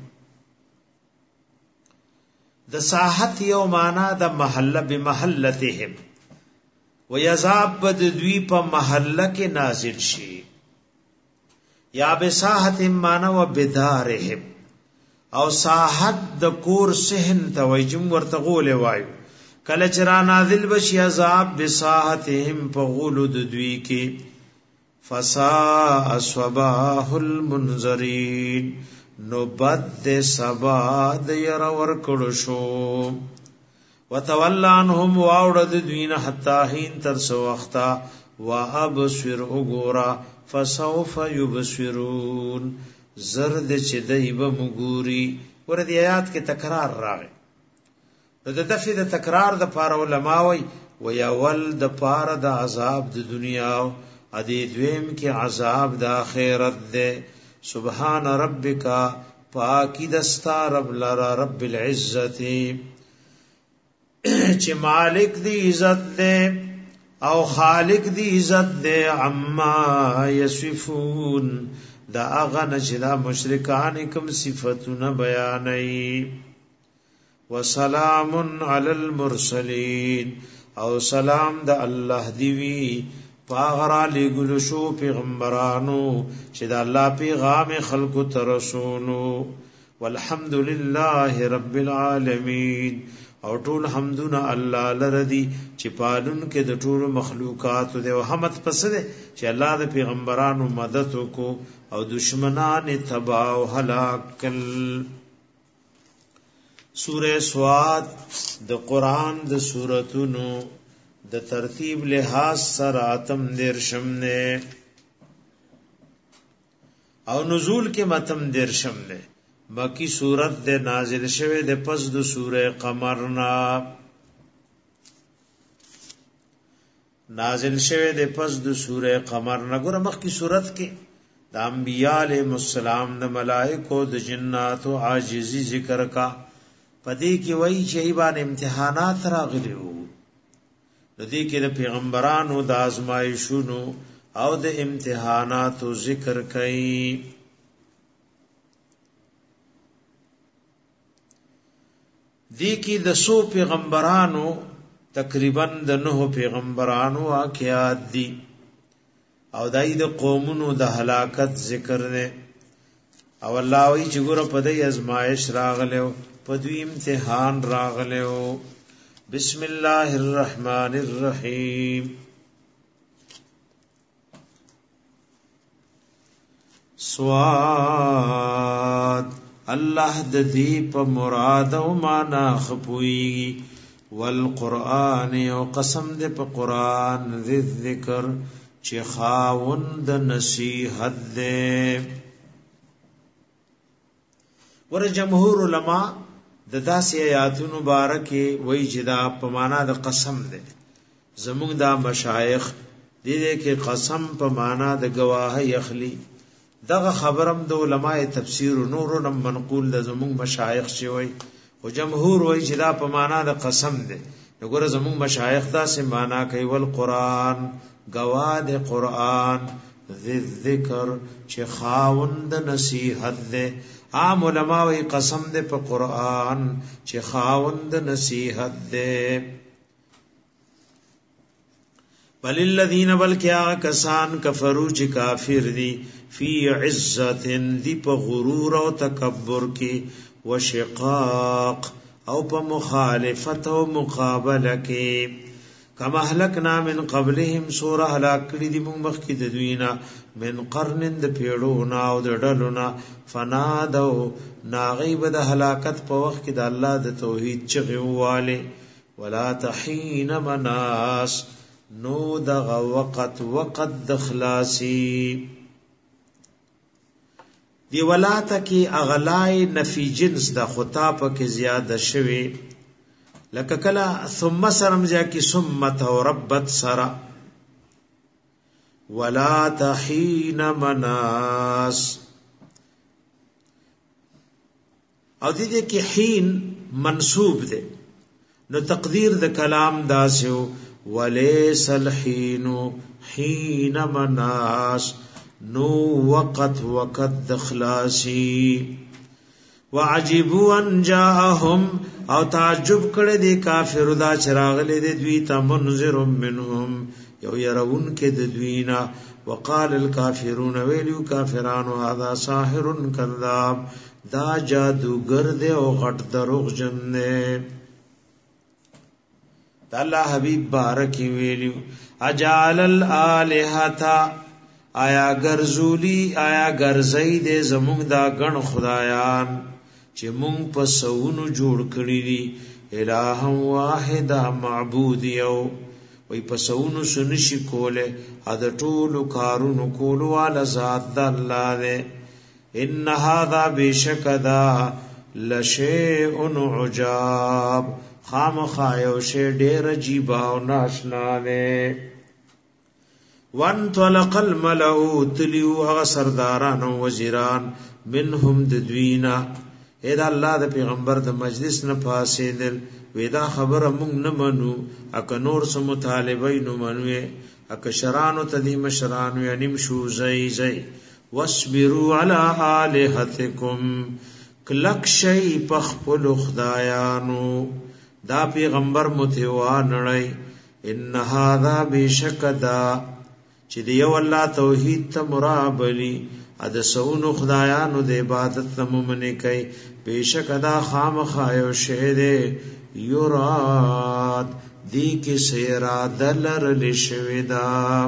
د ساحت یو معنا د محله بمحلتهم ويذاب بد دوی په محله کې نازل شي یا بساحتهم معنا و بدارهم او ساحت د کور صحن توجم ورته غول وایو کله چر نازل بشي عذاب بساحتهم فغلد دوی کې فساء صباح المنذرین نو بد سبا د ير ور کړو شو وتولى عنهم واوړد دوی نه حتا هین تر سو وختا وابصر وګورا فسوف يبصرون زرد چې دایبه مګوري ور دي آیات کې تکرار راغی نو د دفع د تکرار د پاره علماء وی اول د پاره د عذاب د دنیا او ادي دویم کې عذاب د آخرت ده سبحان ربک پاکی دستا رب لرا رب العزت چې مالک دی عزت ده او خالق دی عزت ده عما یصفون دا اغه چې دا مشرکان کوم صفاتونه بیانای وسلام علی المرسلین او سلام د الله دی وی پاغرا لګل شو پیغمبرانو چې دا الله پیغام خلق ترسونو والحمدلله رب العالمین او ټول حمدنا الله لردی چې پالون کې د ټول مخلوقات او حمد پس ده چې الله د پیغمبرانو مدد وکړو او دشمنان تباہ او هلاک کل سورہ سواد د قران د سوراتونو د ترتیب لحاظ سره اتم درشم نه او نزول کې متم درشم نه مکی سورت د نازل شوه د پس د سورہ قمرنا نازل شوه د پس د سورہ قمرنا ګور مخکی سورت کې د انبیاء علیهم السلام د ملائکو د جنات او عاجزی ذکر کا پدې کې وایي چې ایبان امتحانات راغلي وو د دې کې د پیغمبرانو د آزمایښونو او د امتحاناتو ذکر کړي دی کی د سو پیغمبرانو تقریبا د 9 پیغمبرانو واقعات دي او دای د قومونو د هلاکت ذکر نه او الله وی چې ګور په دې ازمایش راغلو په دې امتحان راغلو بسم الله الرحمن الرحیم سواد الله د دې په مراد او معنا خپوي والقران او قسم دې په قران ذکر چې خاوند نصیحت دې ور جمهور علما د داسې آیاتونو مبارکه وایي چې دا په معنا د قسم دې زموږ دا مشایخ دې کې قسم په معنا د گواهی اخلي دغه خبرم د علماء تفسیر نور نم منقول د زموږ مشایخ شوی او جمهور وایي چې دا په معنا د قسم ده وګوره زموږ مشایخ دا سه معنا کوي ول قران گواه د قران ذکر چې خاوند نصیحت ده عام علماء وایي قسم ده په قران چې خاوند نصیحت ده بل الذين بلکیا کسان کفرو چې کافر دي فی عزت دی په غرور او تکبر کې وشقاق او په مخالفت او مقابله کې کما هلکنا من قبلهم سوره هلاک کړي دي موږ مخکې د دوینا من قرن د پیړو نا او د ډلونا فنادو ناغیب د هلاکت په وخت کې د الله د توحید چغې واله ولا تحین مناس نو دغه وقت د خلاصي دی ولاته کې اغلای نفی جنس د خطاب کې زیاده شوی لکه کلا ثم سرمزا کې ثم تربت سرا ولا تحین مناس او دې کې حین منصوب ده نو تقدیر د کلام داسو وليس الحين حين مناس نو وقت دخلاسي وعجبوا ان جاءهم او تعجب کړه دي کافر دا چراغ لیدې دوی ته منذر منهم یو يرون کې د دوینا وقال الكافرون ویلو کافرانو هذا ساحر کذاب دا جادوګر دی او غټ دروغ جن نه الله حبیب بارکی ویلیو اجعل الالهتا آیا ګرځي دې زمونږ دا ګڼ خدایان چې مونږ په سونو جوړ کړی دي الہ واحد معبود یو وای په سونو سنشي کوله اد ټول کارونو کول والا ذات د الله دې ان هذا بشکدا لشیء عجاب خامخا یو شی ډیر عجیب او ناشنا نه وان طلق الملأ تلیو هغه سرداران او وزیران منهم ددوینا اې دا الله د پیغمبر د مجلس نه پاسېدل ودا خبره مونږ نه منو اک نور سم مطالبه نو منوي اک شرانو تدی مشرانو یعنی مشو زئی واصبروا على الهتكم کلک شی پخپل خدایانو دا پیغمبر متوا نړی ان هذا بشکدا چې دیو الله توحید ته مرابلی اد سونو خدایانو د عبادت تممنه کوي بشکدا خامخایو شه دې یراد دی کې سیرا دلر لشودا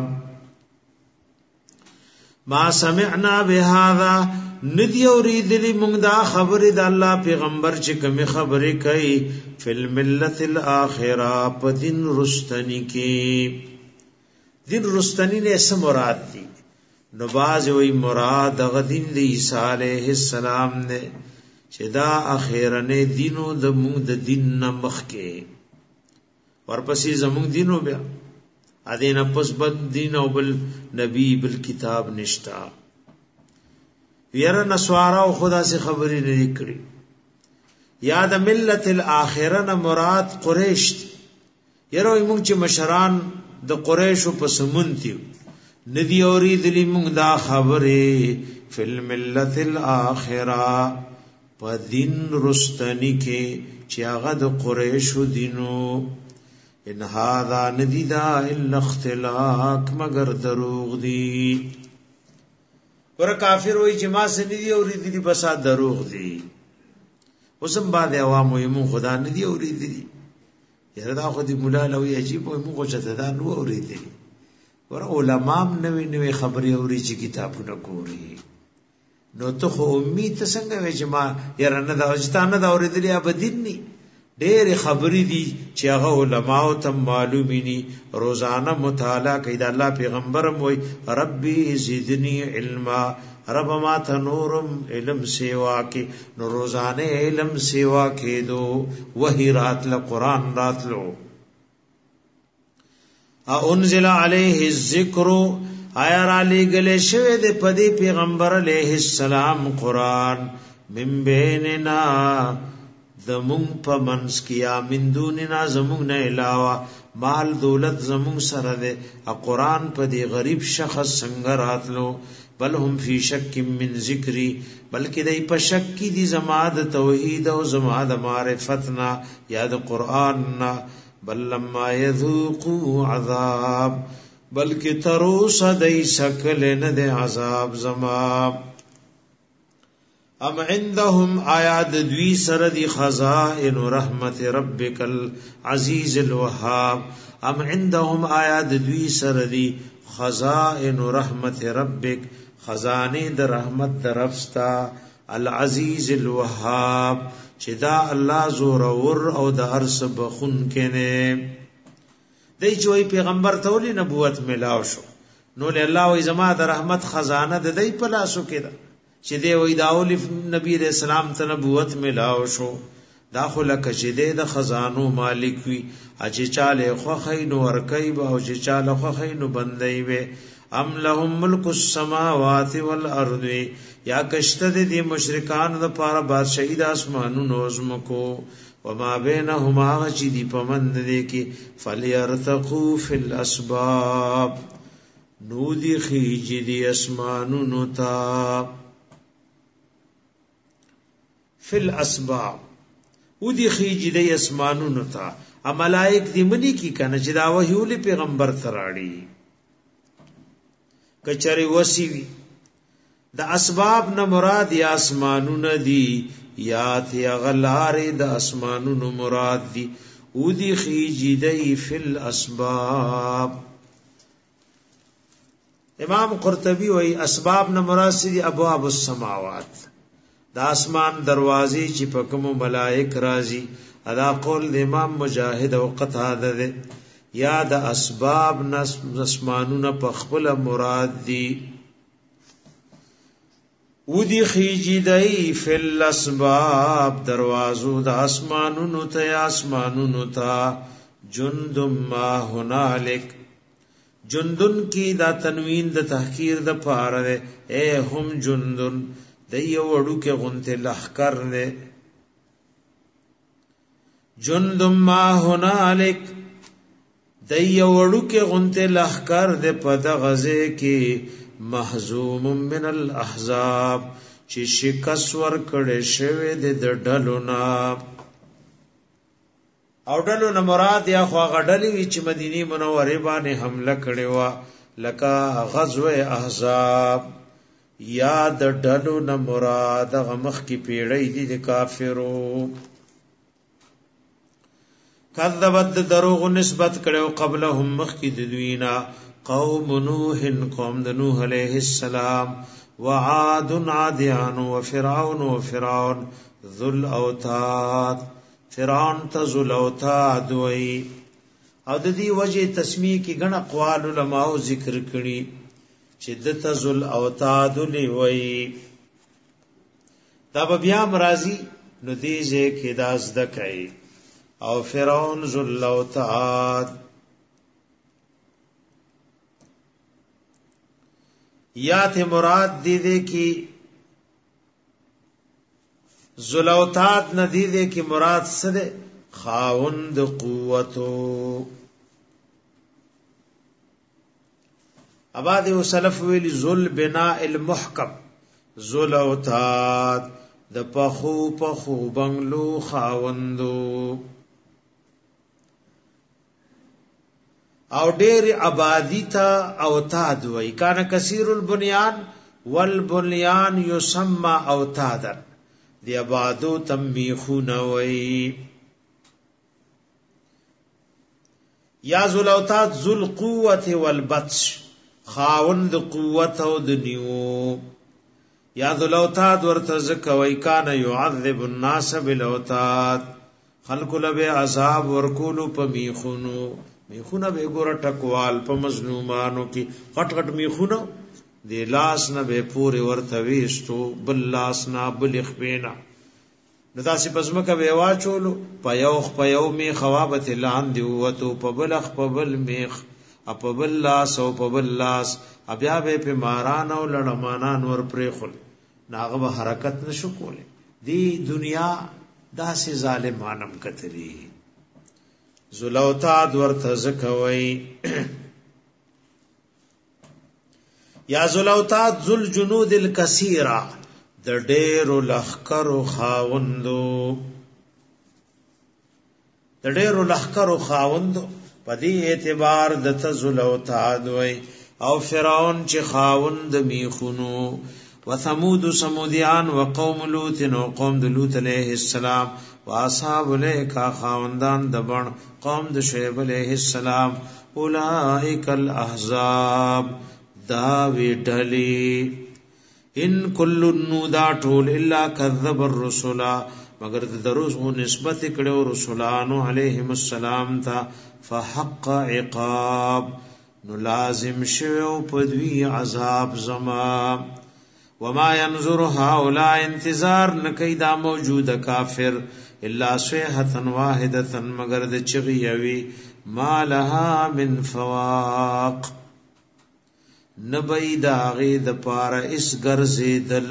ما سمعنا بهذا ندی اوریدلی مونږ دا خبره د الله پیغمبر چې کوم خبره کوي فل ملت الاخره په دین رستنی کې دین رستنی نه څه مراد دي نو باز وی مراد غ دین د عیسی علیه السلام نه چې دا اخیرنه دینو د مونږ د دین نه مخ کې ورپسې زمونږ دینو بیا ادین پس بد دین او بل نبی بل کتاب نشتا یره نسوارا او خدا سے خبرې نه کړې یاد ملت الاخره نه مراد قریش یره موږ چې مشران د قریش په سمونتي ندی اوریدلی موږ دا خبره فل ملت الاخره په دین رستنی کې چې هغه د قریش دینو ان هذا ندی دا الا اختلاق مگر دروغ دی ور کافر وای چې ما سن دي اوریدلی بس دروغ دي اوسم بعد عوام یې خدا نه دی اوریدلی یره دا خو دې مولا لوی عجیب وای موږ چې دا نو اوریدلی ور علماء نوې نوې خبرې اوري چې کتابونه ګوري نو ته خو امید څنګه وای چې ما یره نه دا وجدان نه اوریدلی ابدین ني ډېر خبرې دي چې هغه علماء ته معلومي ني روزانه مطالعه کوي د الله پیغمبر وای ربي زدني علما رب ما ته نورم علم سیوا کې نو روزانه علم سیوا کې دو وحی راتل قران راتلو انزل عليه الذکر آیا را لګل شوی د پدی پیغمبر علیه السلام قران من بیننا زمون په منس کیا من دوننا زمون نه علاوه مال دولت زمون سره ده قرآن په دی غریب شخص څنګه راتلو بل هم فی شک من ذکری بلکې دای په شک کې دي زما د توحید او زما د معرفتنا یاد قرآن نا بل لما یذوقوا عذاب بلکې تروس دای شکل نه ده عذاب زما ام عندهم آیات دوی سره دی خزائن رحمت ربک العزیز الوهاب ام عندهم آیات دوی سره دی خزائن رحمت ربک خزانه د رحمت درفستا العزیز الوهاب چې دا الله زور او د ارس بخون کینه دای چې پیغمبر ته ولې نبوت ملاو شو نو له الله و زما د رحمت خزانه د دای په لاسو کې ده چې دی وې داول نبی رسول الله ته نبوت ملاو شو داخله کچې د خزانو مالک وی اچ چاله خو خین ور کوي او چې چاله خو خین بندي وي ام لهم ملک السماوات والارض یا کشته دي مشرکان د پاره بادشاہي د اسمانونو زمکو وما بينهما چې دی پمند دي کې فليرتقوا في الاسباب نو دی خيج دي اسمانونو تا فی الاسباب او دی خیجی دی اسمانونو تا ملائک دی منی کی کنه چې دا وحیول پیغمبر تراړي کچری وسیوی د اسباب نه مراد یا اسمانونه دی یا تی غلار د اسمانونو مراد دی ودخی جدی فی الاسباب. امام قرطبی وی اسباب نه مراد دي ابواب السماوات، دا اسمان دروازې چې په کوم ملائک راځي. ادا قول د امام مجاهد او قتاده ده، یا د اسباب اسمانونه په خپل مراد دي. ودی خیجدای فی الاسباب، دروازو د اسمانونو ته اسمانونو ته. جند ما هنالک، جندن کی دا تنوین د تحقیر د پاره، اے هم جندن د یو وړو کې غنته لخر نه. جند ما هنالک د یو وړو کې غنته لخر د پد غزه کې. محزوم من الاحزاب، چې شکست ور کړي شوی د ډلو نا. او ډلو نه مراد یا خو غډلې وی چې مدینه منوره باندې حمله کړي وا، لکه غزوه احزاب. یا د ډلو نه مراد غمخ کی پیړۍ دي د کافرو. کذبت دروغ نسبت کړو قبلهم مخ کی د دوینا. قوم نوح، قوم د نوح علیہ السلام. وعاد عادیان، وفرعون ذو الاوتاد، فرعون ته ذو الاوتاد وی. او د دې وجه تسمیه کې ګڼ اقوال علماء ذکر کړي چې د ذو الاوتاد وی. دا بیا مرضی نو دې کې داس دکای. او فرعون ذو الاوتاد یا ته مراد دې کی ذوالوتاد ندی دې کی مراد سره خاوند قوتو. اباد سلف ویل ذل بناء المحکم، ذوالوتاد د پخو بنگلو خاوندو. او ډیر آبادی تا اوتاد وی. کان کثیر البنیان والبنیان یسمى اوتادا، دی آبادو تنبیخون وی. یا ذو الاوتاد ذو القوة والبطش، خاوند قوت او دنیو. یا ذو الاوتاد ورتزک وی. کان يعذب الناس بالاوتاد، خلق لبه عذاب ورکولو په میخونو. میخونه به ګور ټکوال په مظلومانو کې غټ غټ میخونه دی لاس نه به پورې ورته وېستو، بل لاس نه بل خپینا. نو تاسو پزمکه به واچولو په یو می خوابت لاندې وته په بلخ په بل میخ په بل لاس او په بل لاس بیا به په ماران او لړمانان ور پرې خل ناغه به حرکت نشو کوله. دی دنیا داسې ظالمانم کتلی. ذوالوتاد ورته زکوي. یا ذوالوتاد ذل جنود الکثیرہ، د ډېرو لخرو خاوندو. د ډېرو لخرو خاوندو په دې اعتبار د ذوالوتاد وای. او فرعون چې خاوند میخونو. وثمود سمودیان، وقوم لوط، نو قوم د لوط علیہ السلام. واصحاب الیکا خاوندان د بن قوم د شعیب علیہ السلام. اولئک الاحزاب، دا ویډلی. ان کل نودا ټول الا کذب الرسل، مگر د دروغ نسبت کړو رسولانو علیهم السلام ته. فحق عقاب، نو لازم شوه پدوی عذاب زما. وما ينظر هؤلاء، انتظار نکي دا موجود کافر، الا صيحه واحده، مگر د چغيوي. ما لها من فواق، نبي داغي د پاره اس ګرځیدل.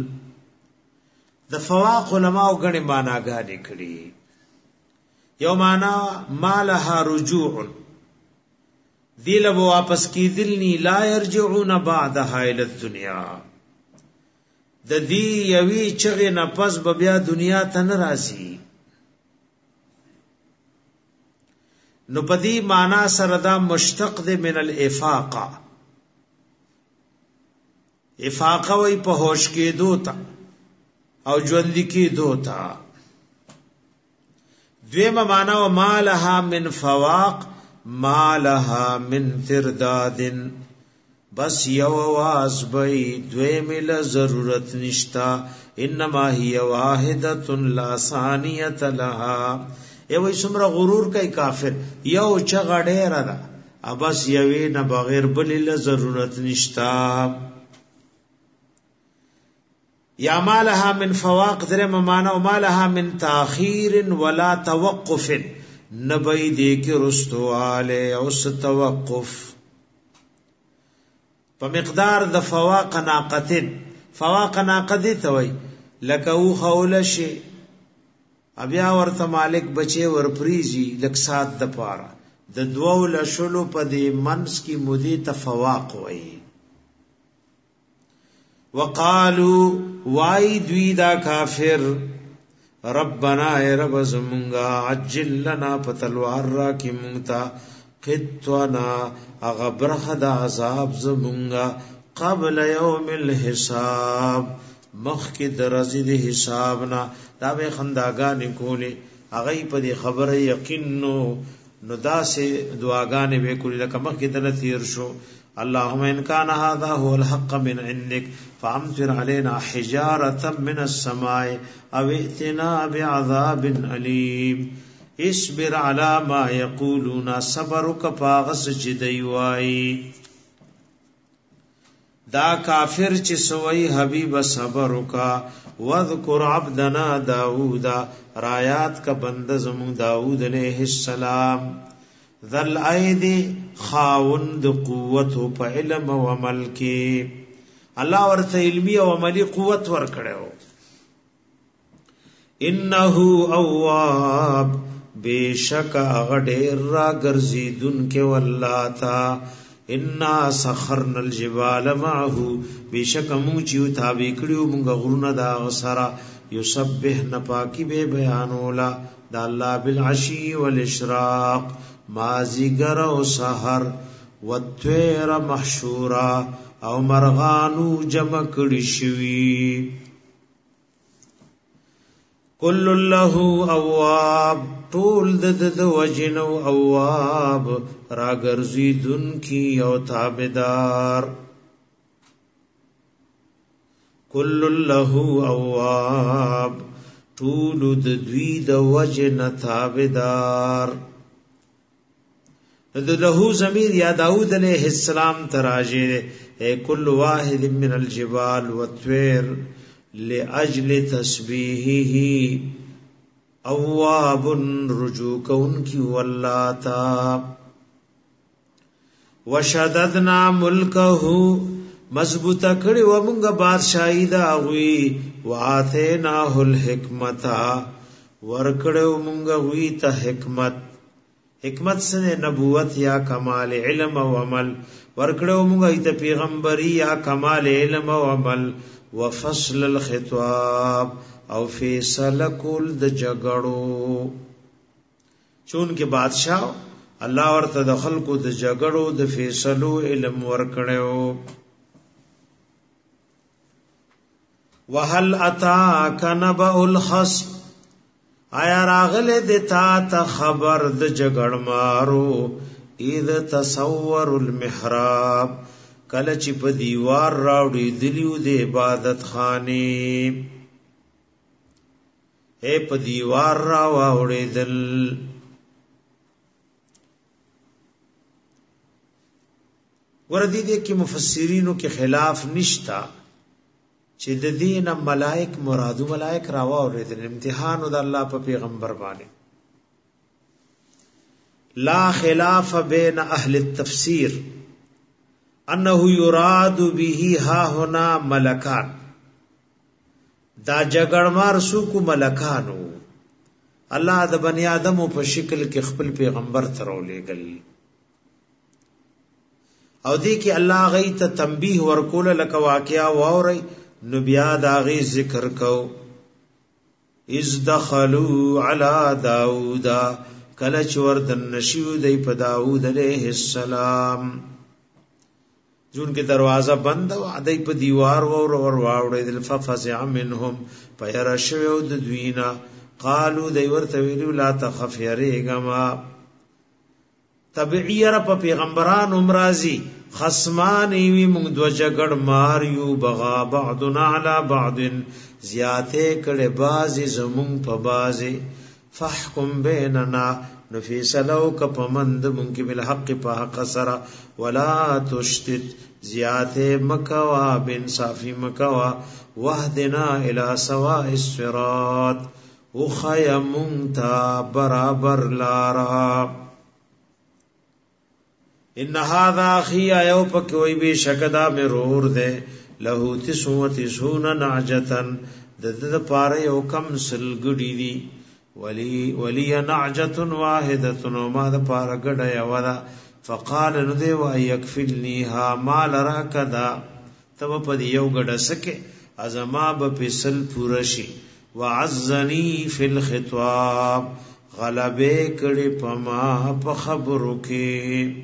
د فواق علماء غني معنا غاني کړي. یو معنا ما لها رجوع، دی له واپس کیدلنی. لا يرجعون بعدها الى الدنيا، د دې یوي چغې نه پس به بیا دنیا ته نه راځي. نو پدی معنا سره دا مشتق ده من الافاقه. افاقه وی په هوش کې دوتا او ژوند کې دوتا. دویمه معنا و ما لها من فواق ما لها من ترداد بس یو واز بی دویمه لضرورت نشتا انما هی واحدت لا ثانیت لها ایوی سمرا غرور کئی کافر یو چغا ډیر دا بس یوی نه بغیر بلی لضرورت نشتا یا ما لها من فواق درم مانا و ما لها من تاخیر ولا توقف نبی دیکی رستو آلے اوس توقف پا مقدار د فواق ناقتن فواق ناقتی توی لکو خولشی بیا ورته مالک بچي ورپریزي لک سات د پاره د دوو لشلو په دې منس کی مودي تفواق وای وقالو وای دوی دا کافر ربنا ای رب زمونگا عجل لنا پتلوار را کی مونتا قطونا اغبرخ دا عذاب زمونگا قبل یوم الحساب مخی درزی دی حسابنا دا بے خنداگانی کولی اغی پا دی خبر یقینو نو دا سے دعاگانی بے کولی لکا مخی دن تیر شو اللہم انکان هذا هو الحق من عندك فامطر علينا حجارة من السماء او ائتنا بعذاب علیم اصبر على ما یقولون صبرک پاغس جدیوائی دا کافر چې سوئی حبیب صبر وکا وذکر عبدنا داوود رایات کا بند زمون داوود علیہ السلام ذل ایدی خاوند قوت په علم او عمل کې الله ورته علمی او عملی قوت ور کړو انه اواب بیشک غډیر را ګرځیدون کې واللاتا انا سخرنا الجبال معه بیشک مونږ چې تابع کړیو مونږ غرونه دا غسرا یسبحن پاکی به بیانولا دا الله بالعشی والاشراق مازیګر او سحر والطير محشورا او مرغانو جمع کړي شوی کل له اواب طول د وجنو اواب راګرزیدن کی او تابدار کل له اواب طول د دوی د وجن تابدار د له ضمیر یا داود علیہ السلام تراجه اے کل واحد من الجبال والطير لأجل تسبیحه اواب رجوع کون کی واللاتا وشددنا ملکه مضبوط کړي و مونږ بادشاہی دا وی واتیناه الحکمت ورکړو مونږ وی ته حکمت سره نبوت یا کمال علم او عمل ورکړو مونږ ته پیغمبري یا کمال علم او عمل وفصل الخطاب او فیصله کول د جګړو چون کې بادشاہ الله ورته د خلکو د جګړو د فیصلو علم ورکړو وهل اتاک نبأ الخصم آیا راغله د تا ته خبر د جګړمارو اذ تصور المحراب کله چې په دیوار راوړي دلیو د عبادت خانه اے په دیوار را واوړې دل وردی دې کې مفسرینو کې خلاف نشتا چې د دین ملائک مرادو ملائک را واوړې دل امتحان د الله په پیغمبر باندې لا خلاف بین اهل التفسیر انه يراد به ها هنا ملکان دا جګړمار سو کو ملکانو الله د بنی آدم په شکل کې خپل پیغمبر ترولې گل او دې کې الله غي ته تنبيه ورکول لک واقعا ووري نو بیا دا غي ذکر کو اذ دخلوا على داوود کله چې وردن نشو دی په داوود علیہ السلام جون کې دروازه بند او عدی په دیوار ور واوړې دل ففزع منهم پيرشو د دوینا قالو دی ورته ویلو لا تخف یریګما تبعی رب پیغمبران امرازی خصمانی وی مونږ دو جګړ ماریو بغا بعضنا علی بعض زیاته کړه بازی زمون په بازی فاحکم بیننا نفیسلو کپمند مونږ بالحق په حق سره ولا تشتت زیاته مکوا بانصافی مکوا وحدنا الى سواء الصراط وخیمونتا برابر لارا ان هذا اخي ایو پکوي به شکدا مې رور ده له 99 نعجتن د پاره یو کم سلګړي دي ولی نعجه واحده ما د پاره ګډه یو ده فقال ندی و يكفلنيها مال راکدا تب په یو ګډه سکه ازما به فصل پورشي وعزني في الخطاب غلبه کړي پما په خبرو کې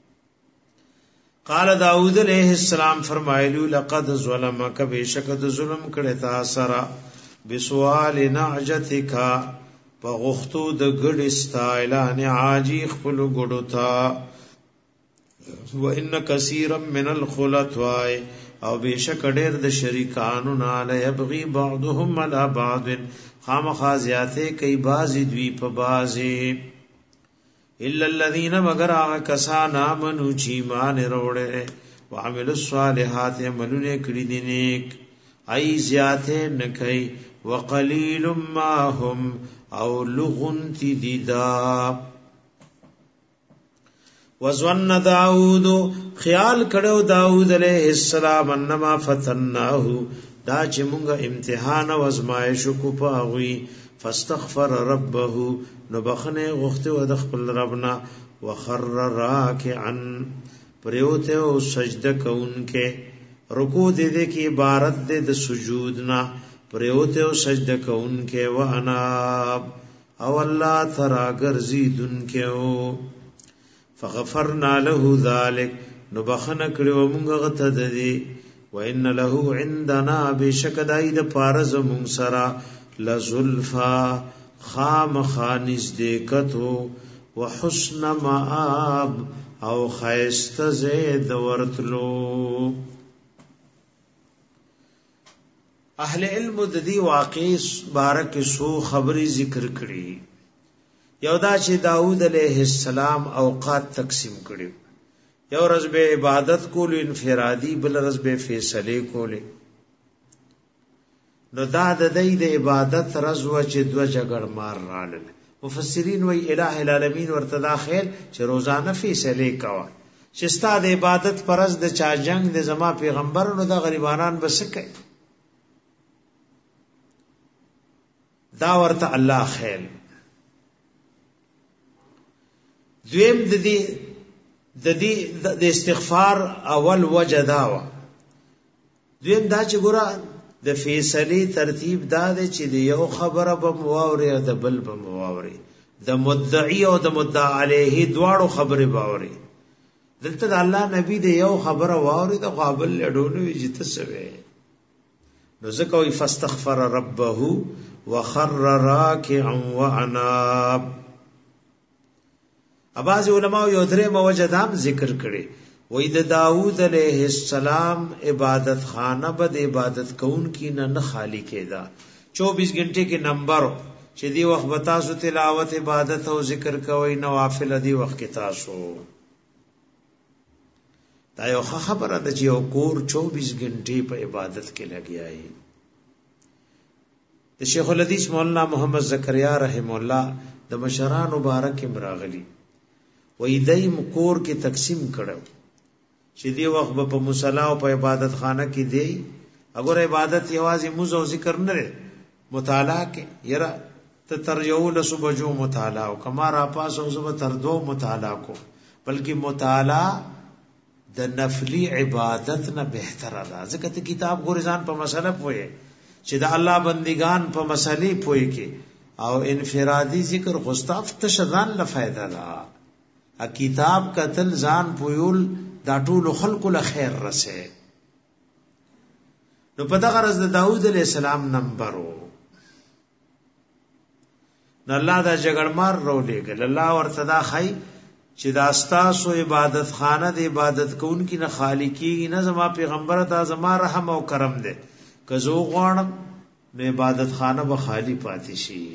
قال داود علیہ السلام فرمایلو لقد ظلمک بشکد ظلم کړه تا سرا بسوال نعجتک فغختو د ګډ استایلان عاجی خپل ګډو تا وان کثیرا من الخلطاء او بشک ډیر د شریکانو نه یبغي بعضهم على بعض خامخازیاته کای بازی دوی په بازی الا الذين مگر کسان امنو چی مان وروړي وعمل الصالحات عملونه کړی دي نیک ای زیاته نکای وقلیل ما هم او لغنت دیدا وظن داود خیال کړو داود علیہ السلام انما فتناه دا چې مونږه امتحان او ازمایش کو پاوی فاستغفر ربه نو بخنه غخته و د خپل ربنا وخر راکعا پریوته او سجده کوونکې رکوع دې کې عبارت دې د سجود نه پریوته او سجده کوونکې و انا او الله ترا ګرځیدونکې او فغفرنا له ذلك نو بخنه کړو مونږه غته دې وان له عندنا بشکدای د پارز مون سرا لزلفا خام خانز دیکتو وحسن مآب او خیست زید ورتلو اہل علم د دې واقع بارک سو خبری ذکر کړي یو دا چې داود علیہ السلام اوقات تقسیم کړي یو ورځ به عبادت کول انفرادی بل ورځ به فیصله کوله نو دا د دې د عبادت رزوه چې دو جګړ مار رالل مفسرین وی الہ العالمین ورته داخل چې روزانه فیصله کوا چې ستاسو د عبادت پرز د چا جنگ د زما پیغمبرونو د غریبانان بسکه دا ورته الله خیر دویم د دې د استغفار اول وجه داوا دویم دا چې ګور د فیصله ترتیب دا دی چې د یو خبره به مواوري او د بل به مواوري د مدعی او د مدعا علیه دواړو خبره باوري دلته د الله نبی د یو خبره واوري د قابل لډونو وجته سوي نو ځکه وي فاستغفر ربه وخر راكعا واناب اباظ علماء یو درې موجدام ذکر کړي وې د داوود علیہ السلام عبادت خانه بد عبادت کون کی نه خالی کېدا 24 غنټه کې نمبر چې دی وخت بتاسو تلاوت عبادت او ذکر کوي نوافل دی وخت کې تاسو دا یو خبره ده چې یو کور 24 غنټه په عبادت کې لګیایي د شیخ الحدیث مولانا محمد زکریا رحم الله د مشران مبارک مراغلی وې دیم کور کې تقسیم کړو چې دی وخت په مصلا او په عبادت خانه کې دی اگر عبادت یوازې موزه او ذکر نه لري مطالعه کې یرا ته تر یو له صبحو مطالعه او کما را پاس او زو تر دو مطالعه کو بلکې مطالعه د نفلی عبادت نه بهتره ده ځکه ته کتاب ګورځان په مسله پوهه چې د الله بندگان په مسلې پوهه کې او انفرادي ذکر غستاف تشدان له فائدہ ده ا کتاب قتل ځان پویول دا ټول خلق له خیر رسه نو په دغه غرض د داوود علیہ السلام نمبرو نه الله دا جګړمار رولېګل الله ورته دا خی چې دا ستاسو عبادت خانه د عبادت کوونکی نه خالقي نه زما پیغمبر ته زما رحم او کرم دے کزو غوانم نو عبادت خانه به خالی پاتې شي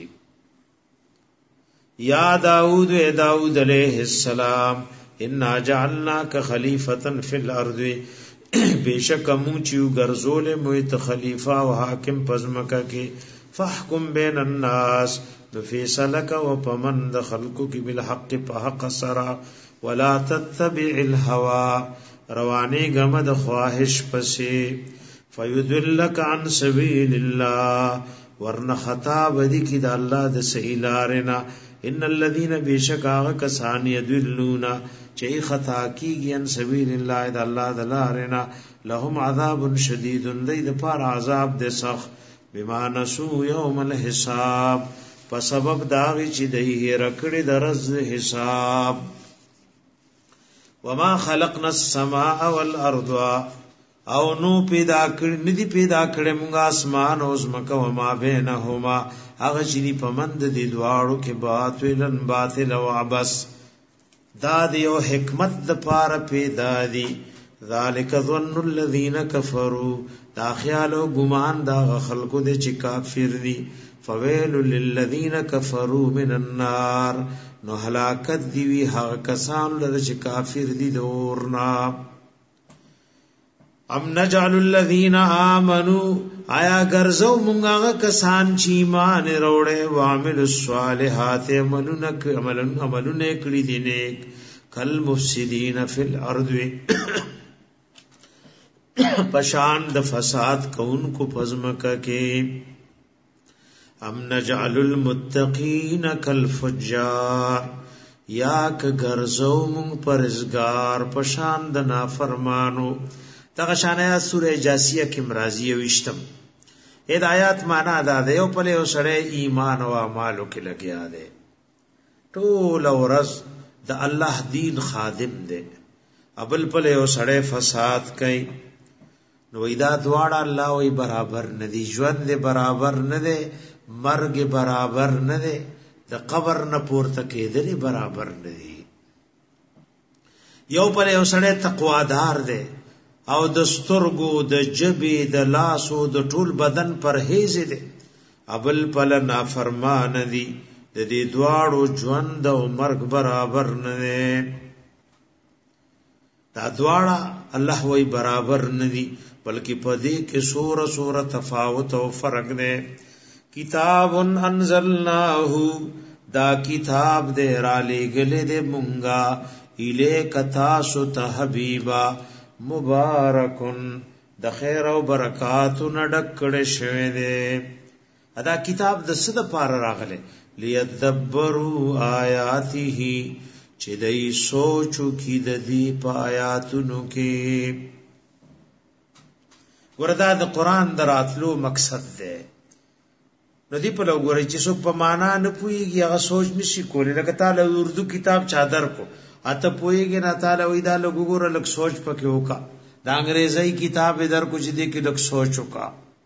یا داود اے داود علیہ السلام انا جعلناک خلیفتا فی الارض بیشک مون چیو گرزول مویت خلیفہ و حاکم پزمکا کی فحکم بین الناس نفیصلک و پمند خلقو کی بالحق پا حق سرا ولا تتبع الهوا روانی گمد خواہش پسی فیدلک عن سبیل اللہ ورن خطاب دی کی دا اللہ دا سیلارنا ان الذين بشکا کسان يدلون چي خطا کیږي ان سبیل الله د الله د لارنا لهم عذاب شدید دید پر عذاب د سخ بما نسو يوم الحساب په سبب داغي چې دی رکړي درز حساب وما خلقنا السماء والارض او نو پیدا کړ ندی پیدا کړه موږ اسمان او زمکه و ما بینهما هغه چې دی پمند دی دواړو کې باطل او عبس دا دی او حکمت د پاره پیدا دی ذالک ظن الذین کفروا دا خیال او ګمان دا خلقو د چې کافر دي فویل للذین کفروا من النار نو هلاکت دی وی هغه کسان لره چې کافر دي د اورنا ام نجعل الذین آمنوا آیا ګرځو مونږه کسان چې ایمان وروړي او عمل الصالحات عملونه کړی دي نیک کل مفسدین فی الارض پشان د فساد کونکو پزمکه کې ام نجعل المتقین کالفجار یا ک ګرځو مونږ پرزګار پشان د نافرمانو دغه شانه سوره جاسیه کې مرضیه وشتم هدایت معنا دا دی او په له سره ایمان او اعمالو کې لګیا دی ټول ورځ د الله دین خادم دی ابل په له سره فساد کوي نو ایدا دواړه الله وی برابر ندی ژوند برابر نه دی مرګ برابر نه دی د قبر نه پورته کېدل برابر نه دی یو په له سره تقوا دار دی او د سترګو د جبې د لاسو د ټول بدن پرهیز دي ابل پل نافرمان دي د دې دواړو ژوند او مرګ برابر نه دي دا دواړه الله وی برابر نه دي بلکې په دې کې سوره تفاوت او فرق دی کتاب انزلناه دا کتاب دې را لېګلې دې مونږه الیک تاسو ته حبیبا مبارکن د خیر او برکات نډکړې شوی دی ادا کتاب د څه د پاره راغله لیدبروا آیاته چې دای سوچو کې د دې په آیاتونو کې وردا د قران دراتلو مقصد دی نو دی په لګوري چې څوک په معنا نه پويږي هغه سوچ نشي کولای لکه تعالی اردو کتاب چادر کو اته پويږي نه تعالی وې دا لګور لک سوچ پکې وکا دا انګريزي کتاب در کو چې دې کې لک سوچ وکا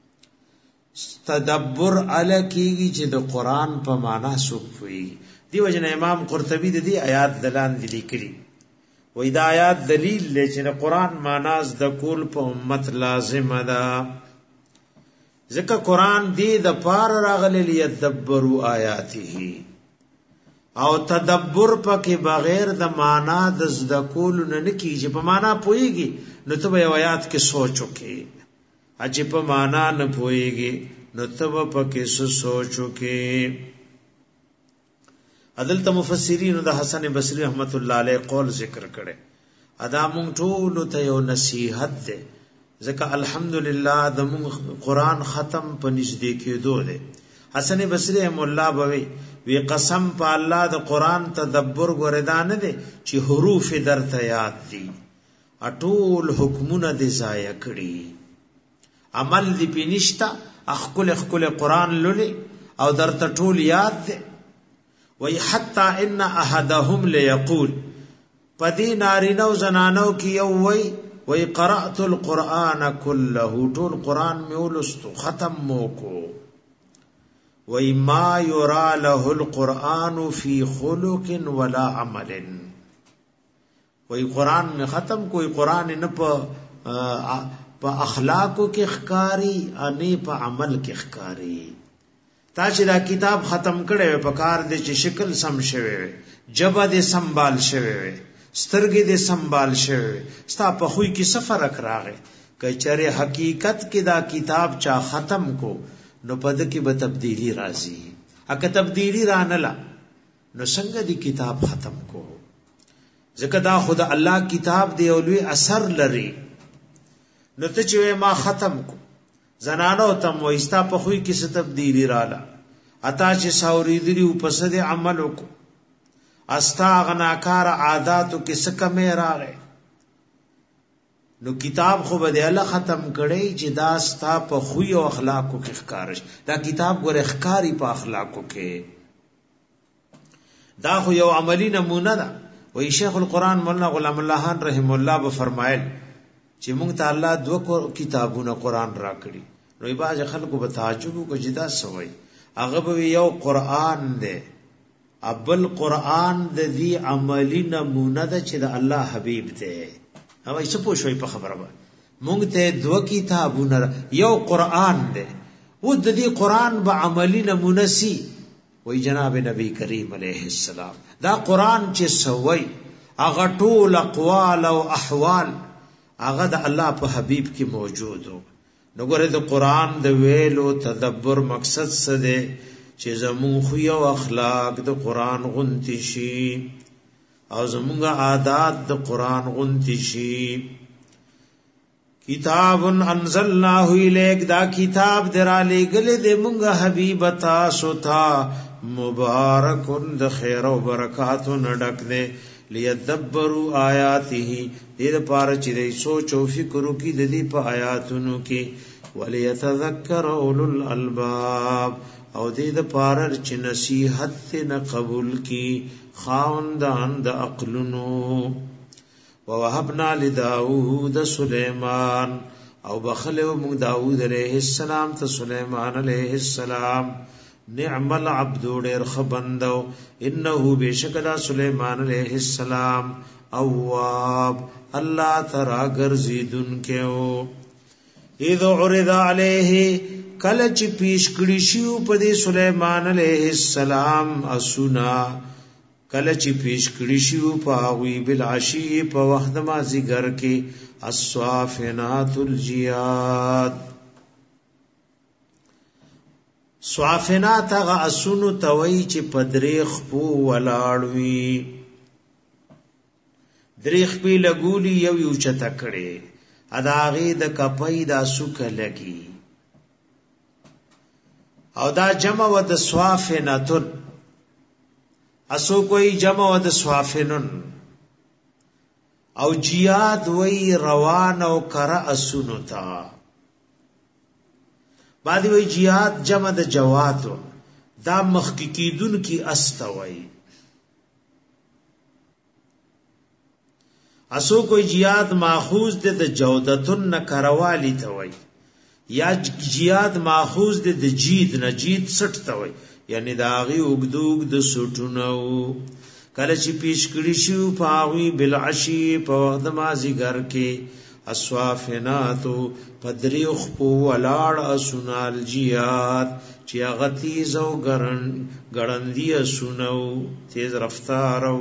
تدبر الکیږي چې د قران په معنا سوک وي دی وجنه امام قرطبي د دې آیات دلان دي لیکلي وې دا آیات دلیل لې چې د قران معنا د کول په امت لازم ده ځکه قران دې د پار راغلي لیدبروا آیاته او تدبر پکې بغیر د معنا د زده کول نه کیږي په معنا پويږي نو ته یو آیات کې سوچو کې اجه په معنا نه پويږي نو ته پکې سوچو کې عدالت مفسرین د حسن بصری رحمت الله علیه قول ذکر کړي ادا مونږ ټول ته یو نصیحت ده ځکه الحمدلله د مونږ قران ختم په نږدې کېدو ده حسن بصری رحم الله بوي وی قسم په الله د قران تدبر ګوردان دي چې حروف درته یاد دي اټول حکمونه دي ضایع کړي عمل دي پینشتا خپل قران لولي او درته ټول یاد دي وی حتا ان احدهم ليقول پدی نارینو زنانو کی یو وی قرات القران كله ټول قران میولستو ختم موکو وما يرى له القرآن في خلق ولا عمل. وی قرآن میں ختم کوئی قرآن نه په اخلاقو کې ښکاری اني په عمل کې ښکاری. تا چې دا کتاب ختم کړي په کار دې چې شکل سم شوي جبه دې سنبال شوي سترګې دې سنبال شوي ستا په خوې کې سفر راغی کچره حقیقت کې دا کتاب چا ختم کو نو پد کې به تبدیلی راځي. اګه تبدیلی رانلا نو څنګه دی کتاب ختم کو؟ ځکه دا خدا الله کتاب دی او لوی اثر لري. نو ته چې ما ختم کو زنانو تم وایستا په خوې کې څه تبدیلی رااله اتا چې ساوري دی او پس دې عمل وکړو استا غناکار عادتو کې څه کمه راغې. نو کتاب خو به الله ختم کړي چې دا ستا په خوې او اخلاقو کې ښکارش. دا کتاب ګوره ښکاری په اخلاقو کې. دا خو یو عملی نمونه ده. وی شیخ القرآن مولانا غلام الله خان رحم الله به فرمایل چې موږ ته الله دوه کتابونه قرآن را کړی. نو باج خلکو به تعجب کو جدا سوي هغه به یو قرآن دی ابل قرآن د دې عملی نمونه ده چې د الله حبیب دی. او ایسه پوښوي په خبره باندې مونږ ته دوه کتابونه یو قرآن دی و د دې قرآن به عملی نمونه سي. وی جناب نبی کریم علیه السلام دا قرآن چې سوي هغه ټول اقوال او احوال هغه د الله په حبیب کې موجود وو. نو ګوره د قرآن د ویلو تدبر مقصد څه دی چې زمون خو یو اخلاق د قرآن غونتی شي او زمونږ عادات د قرآن غونتی شي. کتاب انزلناه الیک دا کتاب درا لګل د مونږ حبیب تاسو ته مبارکون د خیر او برکاتو نډک دے لیدبروا آیاته دې لپاره چې دې سوچ او فکر وکړي د دې په آیاتونو کې ولیتذکر اولو الالباب او دې لپاره چې نصیحت نه قبول کی خاوندان د عقلونو. ووهبنا لداود سليمان او بخلو موږ داود علیہ السلام ته سليمان علیہ السلام نعم العبد ډیر خبندو انه بشکدا سليمان علیہ السلام اواب الله ترا ګرځیدون کېو. اذ عرض علیه کله چې پیش کړی شو په دې سليمان علیہ السلام اسنا کله چې پیش کړی شو په وی بالعشی په وخت مازیګر کې الصافنات الجیاد. صافنات هغه اسونو توي چې پدریخ پو ولاړوي دریخ پی لګولي یو یو چته کړي اداغه د کپای د سوک لګي او دا جمع و د صافناتن اسو کوئی جمع و د صافنن او جیاد وی روان او کرا اسونو تا بعد وی جیاد جمع د جواد دا محققیدون کی استوي اسو کوئی جیاد ماخوذ د جودتن کروالی توي یا جیاد ماخوذ د جید نه جید 60 توي یعنی داغي وګدوګ د سټونو کله چې پیش کړی شو پاوی بالعشی په وخت مازیګر کې اسوافناتو پدریخ په ولاړ اسونال جیات چې غتیز او ګړندی اسونو تیز رفتارو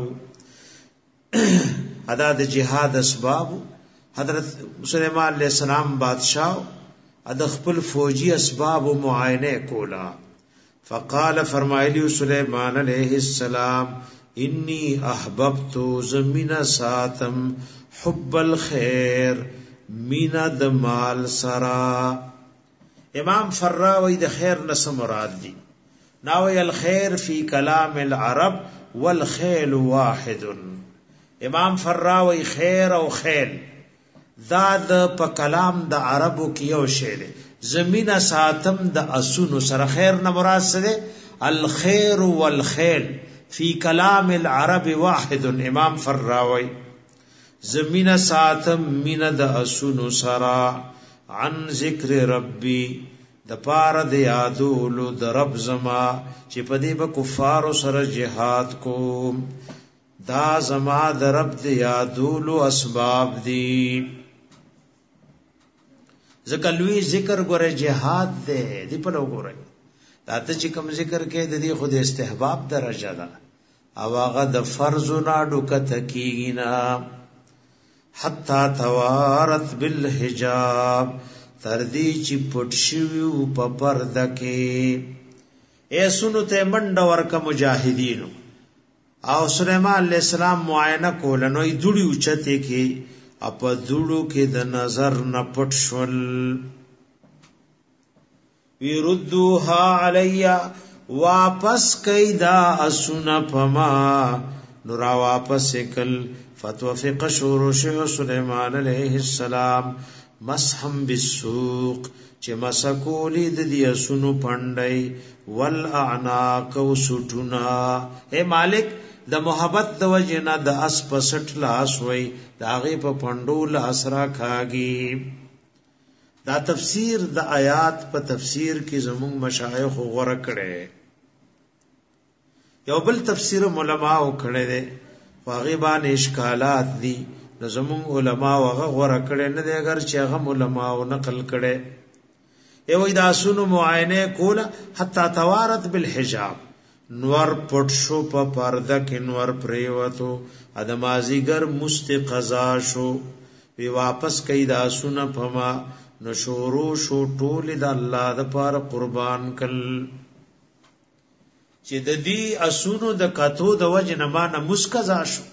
ادا د جهاد اسباب حضرت سلیمان علیہ السلام بادشاہ اد خپل فوجی اسباب معاینه کولا فقال فرمایلی سلیمان علیہ السلام انی احببت زمین ساتم حب الخير مینا د مال سرا. امام فراوی د خیر نس مراد دی ناوی الخير فی کلام العرب والخيل واحد. امام فراوی خیر او خیل دا د په کلام د عربو کې یو شی دی. زمین ساتم د اسونو سره خیر نه مراد سره الخير والخيل فی کلام العرب واحد. امام فراوی زمین ساتم من د اسونو سرا عن ذکر ربی د پاره د یادولو د رب زما چې په دې به کفار سره جهاد کوم دا زما د رب د یادولو اسباب دي ځکه لوی ذکر ګوره جهاد دی دی په وګوره دا ته چې کوم ذکر کې د دې خود استحباب درجه ده او هغه د فرض نه ډوکته کیږي نه حتا توارت بالحجاب تر دې چې پټ شوی په پرده کې اے سنو ته منډه ورکه مجاهدینو او سليمان عليه السلام معاینه کول نو ای دوړي اوچته کې اپ دوړو کې د نظر نه پټ شول ويردوها علیا واپس کیدا اسنا پما نورا واپس کل فتوفق شورش سليمان عليه السلام مسحم بالسوق چې مسکولی د دې اسونو پندای والاعناق وسټنا اے مالک د محبت د وجنا د اس پسټ لاس وای داغه په پندو لاس را کاږي دا تفسیر د آیات په تفسیر کې زموږ مشایخ غوړه کړي یو بل تفسیر علماء کړي دي واغبان اشکالات دي زموږ علماء هغه غوړه کړي نه دي اگر چې هغه علماء نقل کړي ایو دا سونو معاینه کوله حتا توارت بالحجاب نور پټ شو په پرده کې نور پریوتو ادمازیګر مستقزا شو وی واپس کای دا سونه پما نشورو شو ټول د الله د پاره قربان کل چې د دې اسونو د کاتو د وجنه ما نه مسکزا شو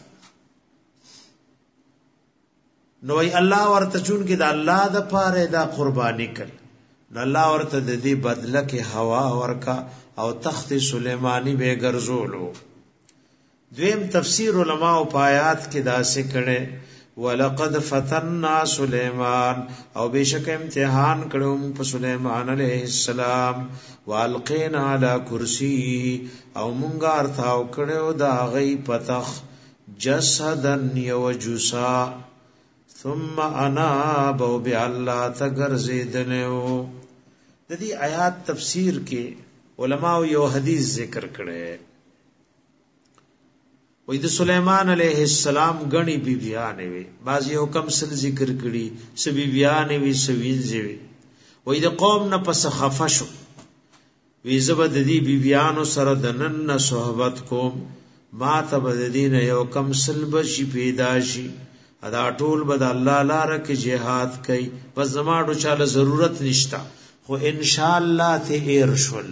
نو ای الله ورته چون کې د الله د پاره دا قرباني کړ نو الله ورته د دې بدله کې هوا ورکا او تخت سلیمانی به ګرځولو دویم تفسیر علماء او پایات کې داسې کړي ولقد فتنا سليمان او بشک امتحان کړو په سليمان عليه السلام والقينا على كرسي او مونږه ارتاو کړو دا غي پتخ جسدن یوجسا ثم انا بو بالله تغرزیدنو د دې آیات تفسیر کې علماء یو حدیث ذکر کړي وې د سليمان عليه السلام غني بیبيانه وي باز یو کم سل ذکر کړي سبي بیان وي سوینځي وي وې د قوم نه پس خفشو وې زبد دي بیبيانو سره د نن صحبت کوم ما ته بد دین یو کم سل بشي پیدا شي ادا ټول بد الله لپاره کې jihad کوي بس زماډو چاله ضرورت نشتا خو ان شاء الله ته ارشل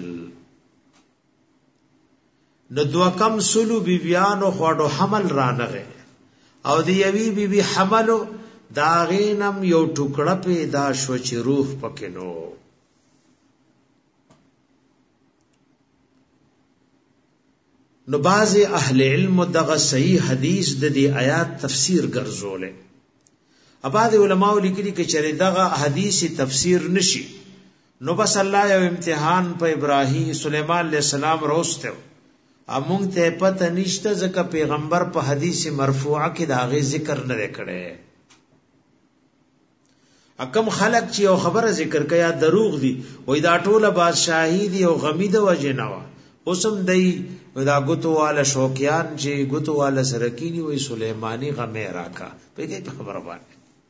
نو دو کم سلو بی بیانو خوڑو حمل رانغه او دی یوی بی بی حملو داغینم یو ټوکړه پیدا شو چې روح پکینو نو بعض اهل علم دغه صحیح حدیث د دې آیات تفسیر ګرځولې اباد علماء لیکلي چې چره دغه حدیث تفسیر نشي نو بس الله یو امتحان په ابراهیم سليمان عليه السلام روسته امون ته پته نشته ځکه پیغمبر په حدیث مرفوعه کې داغه ذکر نه کړي اکم خلق چې یو خبره ذکر کیا دروغ دي وای دا ټوله بادشاہي دي او غمی د وجنوا اوسم دی دا غوتو والا شوقیان چې غوتو والا سرکینی وای سليمانی غمه راکا په دې خبره باندې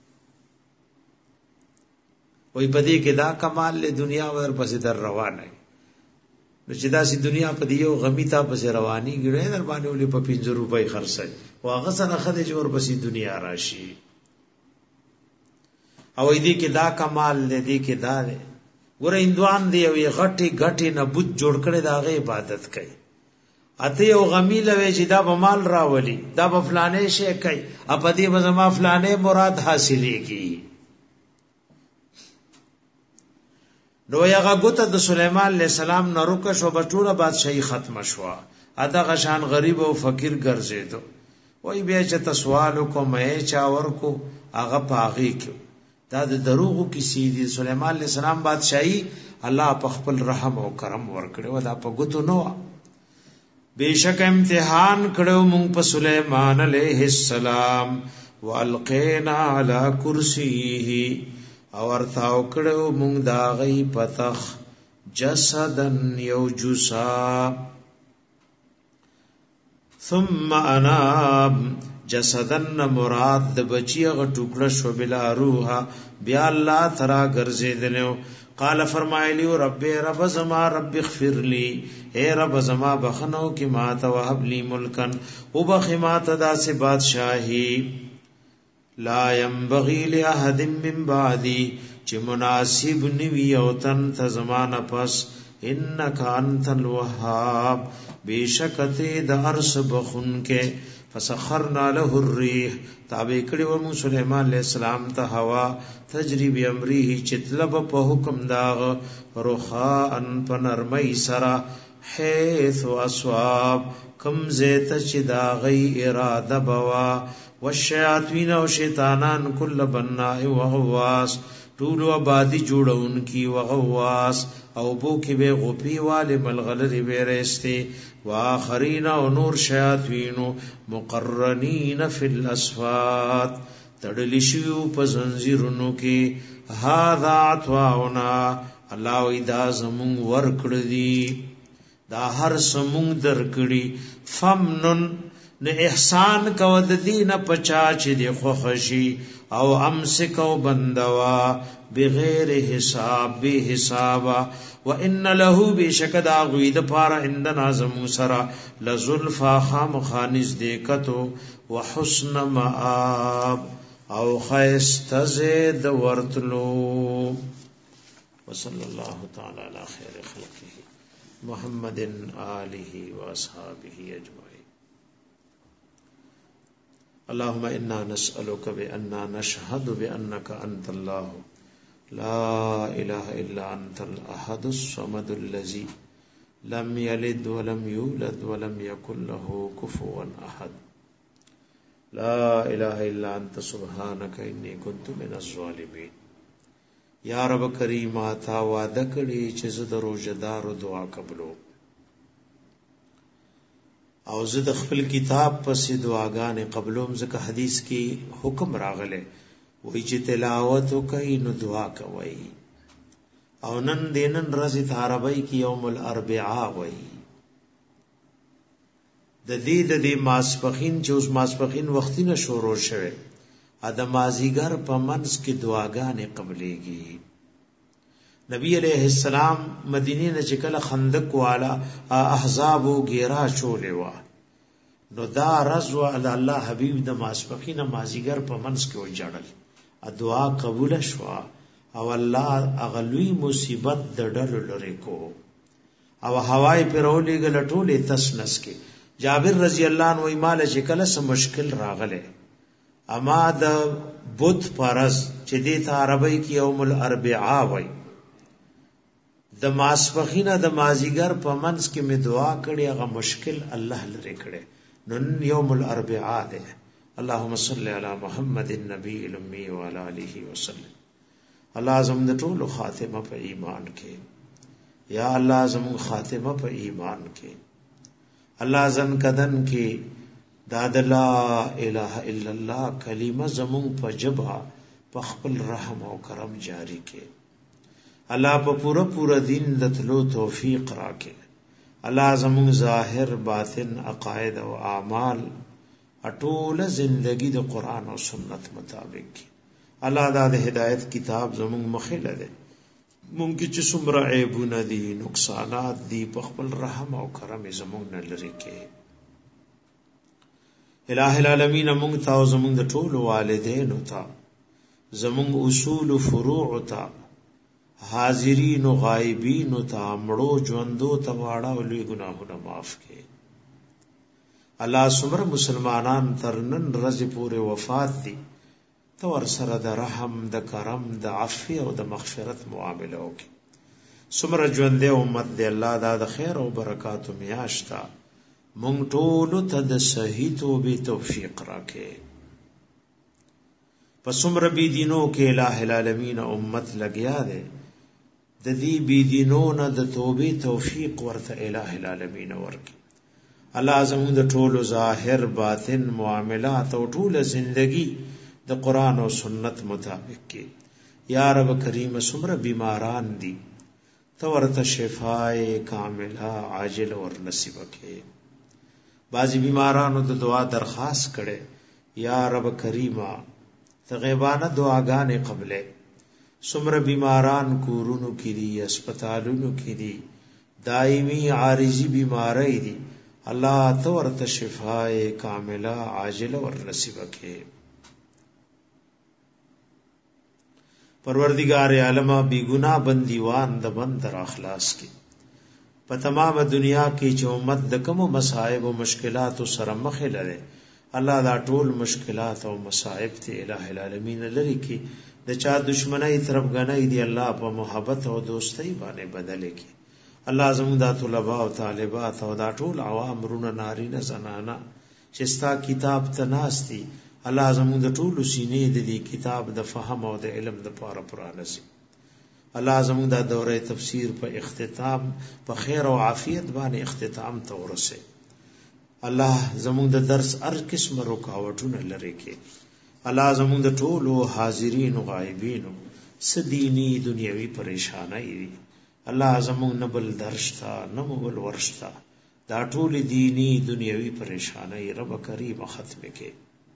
وای پدې کې دا کمال له دنیا ور پسې در روانه نو چې داسې دنیا په دیو غمی تا پسې رواني ګړې در باندې ولې په 50 روپۍ خرڅای او هغه سره خدای جوړ پسې دنیا راشي او دې کې دا کمال دې کې دا ده ګوره اندوان دی او غټي غټي نه بوت جوړ کړي دا غي عبادت کوي اته یو غمی لوي چې دا به مال راولي دا به فلانه شي کوي اپ دې به زما فلانه مراد حاصلېږي نو یغه ګوت د سليمان عليه السلام نروک شو بټوله بادشاہي ختم شو ادا غشان غریب او فقیر ګرځیدو وای بیا چې تسوال کو مې چا ورکو هغه پاغي کې دا د دروغو کې سیدی سليمان عليه السلام بادشاہي الله په خپل رحم او کرم ورکړو دا په ګوتو نو بیشک امتحان کړو مونږ په سليمان عليه السلام والقينا على كرسيه او ارتاو کړو مونږ دا غي پتخ جسدن یوجسا ثم انا جسدن مراد د بچی غ ټوکړه شو بلا روح بیا الله ترا ګرځیدلو قال فرمایلی رب زما رب اغفر لي اے رب زما بخنو کی ما ته وهب لي ملکن وبخما ته داسه بادشاہي لا ينبغي لاحد من بعدي چې مناسب نیوی او تن ته زمانہ پس انک انت الوهاب بیشکته د عرش بخون کې فسخرنا له الريح تابع کړي و مو سليمان عليه السلام ته هوا تجري بامره چتلب په حکم داغ روخا ان پنرمي سرا حيث اصواب کم زيت چې داغي اراده بوا والشياطين او شیطانان کل بناء وغواص طول آبادی جوړون کی وغواص او بو کې به غپی والے ملغلری به رسته واخرین او نور شیاطین مقرنین فی الاسفات تړلی شو په زنجیرونو کې هاذا عطوانا الله اذا زمون ورکړ دی دا هر سمون درکړي فمنن نه احسان کو د دین پچا چې دی خوخشي او امسک او بندوا بغیر حساب به حسابا وان له بشکد غوید پار عندنا زمو سرا لزلفا خام خانز دیکتو وحسن مآب او خیستزید ورتلو وصلی اللہ تعالی علی خیر خلقه محمد آلہ واصحابہ اجمعین اللهم انا نسألك بأننا نشهد بأنك انت الله لا اله الا انت الاحد الصمد الذي لم يلد ولم يولد ولم يكن له كفوا احد لا اله الا انت سبحانك اني كنت من الظالمين یا رب کریم تا وعده کړی چې زه د روزدار دعا قبلو او زه د خپل کتاب پسې دعاګانې قبلوم ځکه حدیث کې حکم راغله وای چې تلاوت وکړئ نو دعا کوئ او نن دینن ورځ عربی کې یوم الاربعاء وای د دې ماسپخین چې اوس ماسپخین وختینه شروع شوه ادم مازیګر په منځ کې دعاګانې قبلېږي نبی علیہ السلام مدینه نه چې کله خندق والا احزاب او غیرا چولې وا نو دا رضوا الله حبیب د ماسپخین مازیګر په منځ کې وجړل دعا قبول شوا او الله اغلوی مصیبت د ډلو لری کو او هواي پرولې غلټولې تسنس کې جابر رضی الله عنه مال چې کله سم مشکل راغله اما د بوت فرض چې د عربی کې یوم الاربعاء وای د ماسپخینه د مازیګر په منځ کې می دعا کړې هغه مشکل الله لری کړې نن یوم الاربعاء ده اللهم صل علی محمد النبی الامی وعلى آله وسلم الله زم د ټولو خاتمه په ایمان کې یا الله زم خاتمه په ایمان کې الله زن کدن کې داد لا اله الا الله کلمه زمون په جبا په خپل رحم او کرم جاری کې الله په پورا دین دتلو توفیق راکې الله زمون ظاهر باطن عقاید او اعمال اټول زندگی د قران او سنت مطابق الله دا د هدایت کتاب زمون مخله ده مونږ چې څومره عیبونه دي نقصانات دي په خپل رحم او کرم زمون نه لري کې الٰه العالمین مونږ ته او زمون د ټول والدین او ته زمون اصول و فروع ته حاضرین و غائبین و تامړو ژوندو ته واړه او لوی ګناهونه معاف کړي الله سمر مسلمانان ترنن رضی پورې وفات دي تو ور سره د رحم د کرم د عفو او د مغفرت معامله وکړي سمر ژوندې امت دی الله دا د خیر او برکات میاشتا مونږ ټول ته د صحیح توبې توفیق راکړي پسمر بی دینو کې الٰه العالمین امت لګیا ده د دې بی دینو نه د توبې توفیق ورته الٰه العالمین ورکړي الله زموږ د ټولو ظاهر باطن معاملات او ټول زندگی د قران او سنت مطابق کې یا رب کریم سمره بیماران دي تو ورته شفای کامله عاجل ور نصیب کړي. بعضی بیمارانو د دعا درخواست کړي یا رب کریمه ته غیبانه دعاګانې قبلې. سمره بیماران کورونو کې دي، هسپتالونو کې دي، دایمي عارضی بیماری دي، الله تو ورته شفای کامله عاجله ور نصیب کړي. پروردگار عالم بی گناہ بندیوان د بند را اخلاص کی. په تمام دنیا کې چې امت د کوم مصائب او مشکلات سره مخ لري الله دا ټول مشکلات او مصائب ته الٰه العالمین لري کی. د چا دشمنی طرف غنۍ دی الله په محبت او دوستۍ باندې بدل کی. الله زموږ د طلباء او طالبات او دا ټول عوام رونه نارینه زنانه چې ستا کتاب ته ناشتي الله زموږ د ټولو سینې د دې کتاب د فهم او د علم د پاره پرانسي. الله زموږ د دوره تفسیر په اختتام په خیر او عافیت باندې اختتام ته ورسه. الله زموږ د درس هر قسم رکاوټونه لري کې. الله زموږ د ټولو حاضرین او غایبین سدینی دنیوي پریشانای دي الله زموږ نبل درشتا نمول ورشتا دا ټول دینی دنیوي پریشانای رب کریم ختم کې.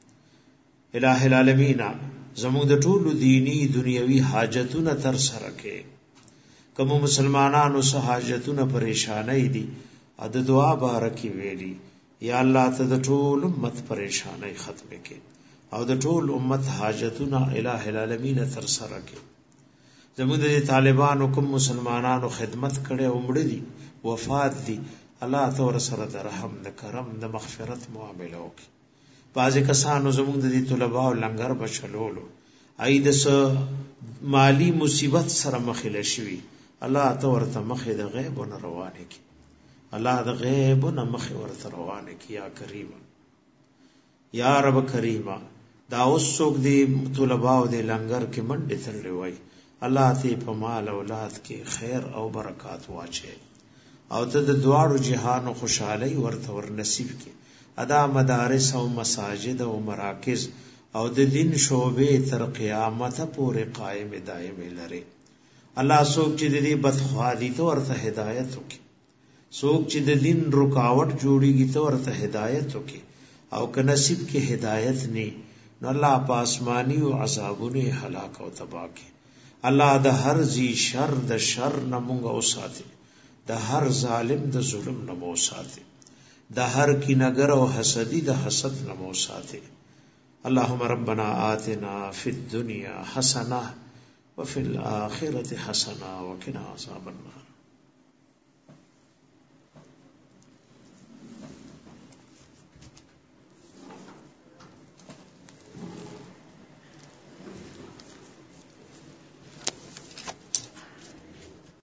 الٰه العالمین زموږ د ټولو دینی دنیوي حاجتونه تر سره کې. کوم مسلمانانو سه حاجتونه پریشانای دي ا د دعا بارکی ویلي یا الله ته د ټول امت پریشانای ختم کې او د ټول امت حاجتونه الٰه العالمین تر سره کې. زموږ د طالبانو کوم مسلمانانو خدمت کړي او مړ دي وفات دي الله ته ور سره د رحم د کرم د مغفرت معاملې وکړي. بعضی کسانو زموږ د طلباء او لنګر بچلولو اې د مالی مصیبت سره مخې شوي الله ته ورته مخې د غیب نه روانه کی. الله د غیب نه مخې ورته روانه کی. یا کریم یا رب کریم دا اوس څوک دی طلباء او د لنګر کې منډه تللی وای الله ته په مال اولاد کې خیر او برکات واچي او ته د دواړو جهانو خوشحالي ورته ور نصیب کی. ادا مدارس او مساجد او مراکز او د دین شعبې تر قیامت پورې قائم دائم لري. الله څوک چې د دې بدخوادي ته ورته هدایت وکي، څوک چې د دین رکاوټ جوړيږي ته ورته هدایت وکي او که نصیب کې هدایت نه نو الله په آسماني او عذابونو هلاک او تباہ کی. الله د هر ذی شر د شر نه مونږ او ساتي، د هر ظالم د ظلم نه مو ساتي، د هر کینهګر او حسدی د حسد نه مو ساتي. اللهم ربنا آتنا فی الدنیا حسنه وفي الاخره حسنه وقنا عذاب النار.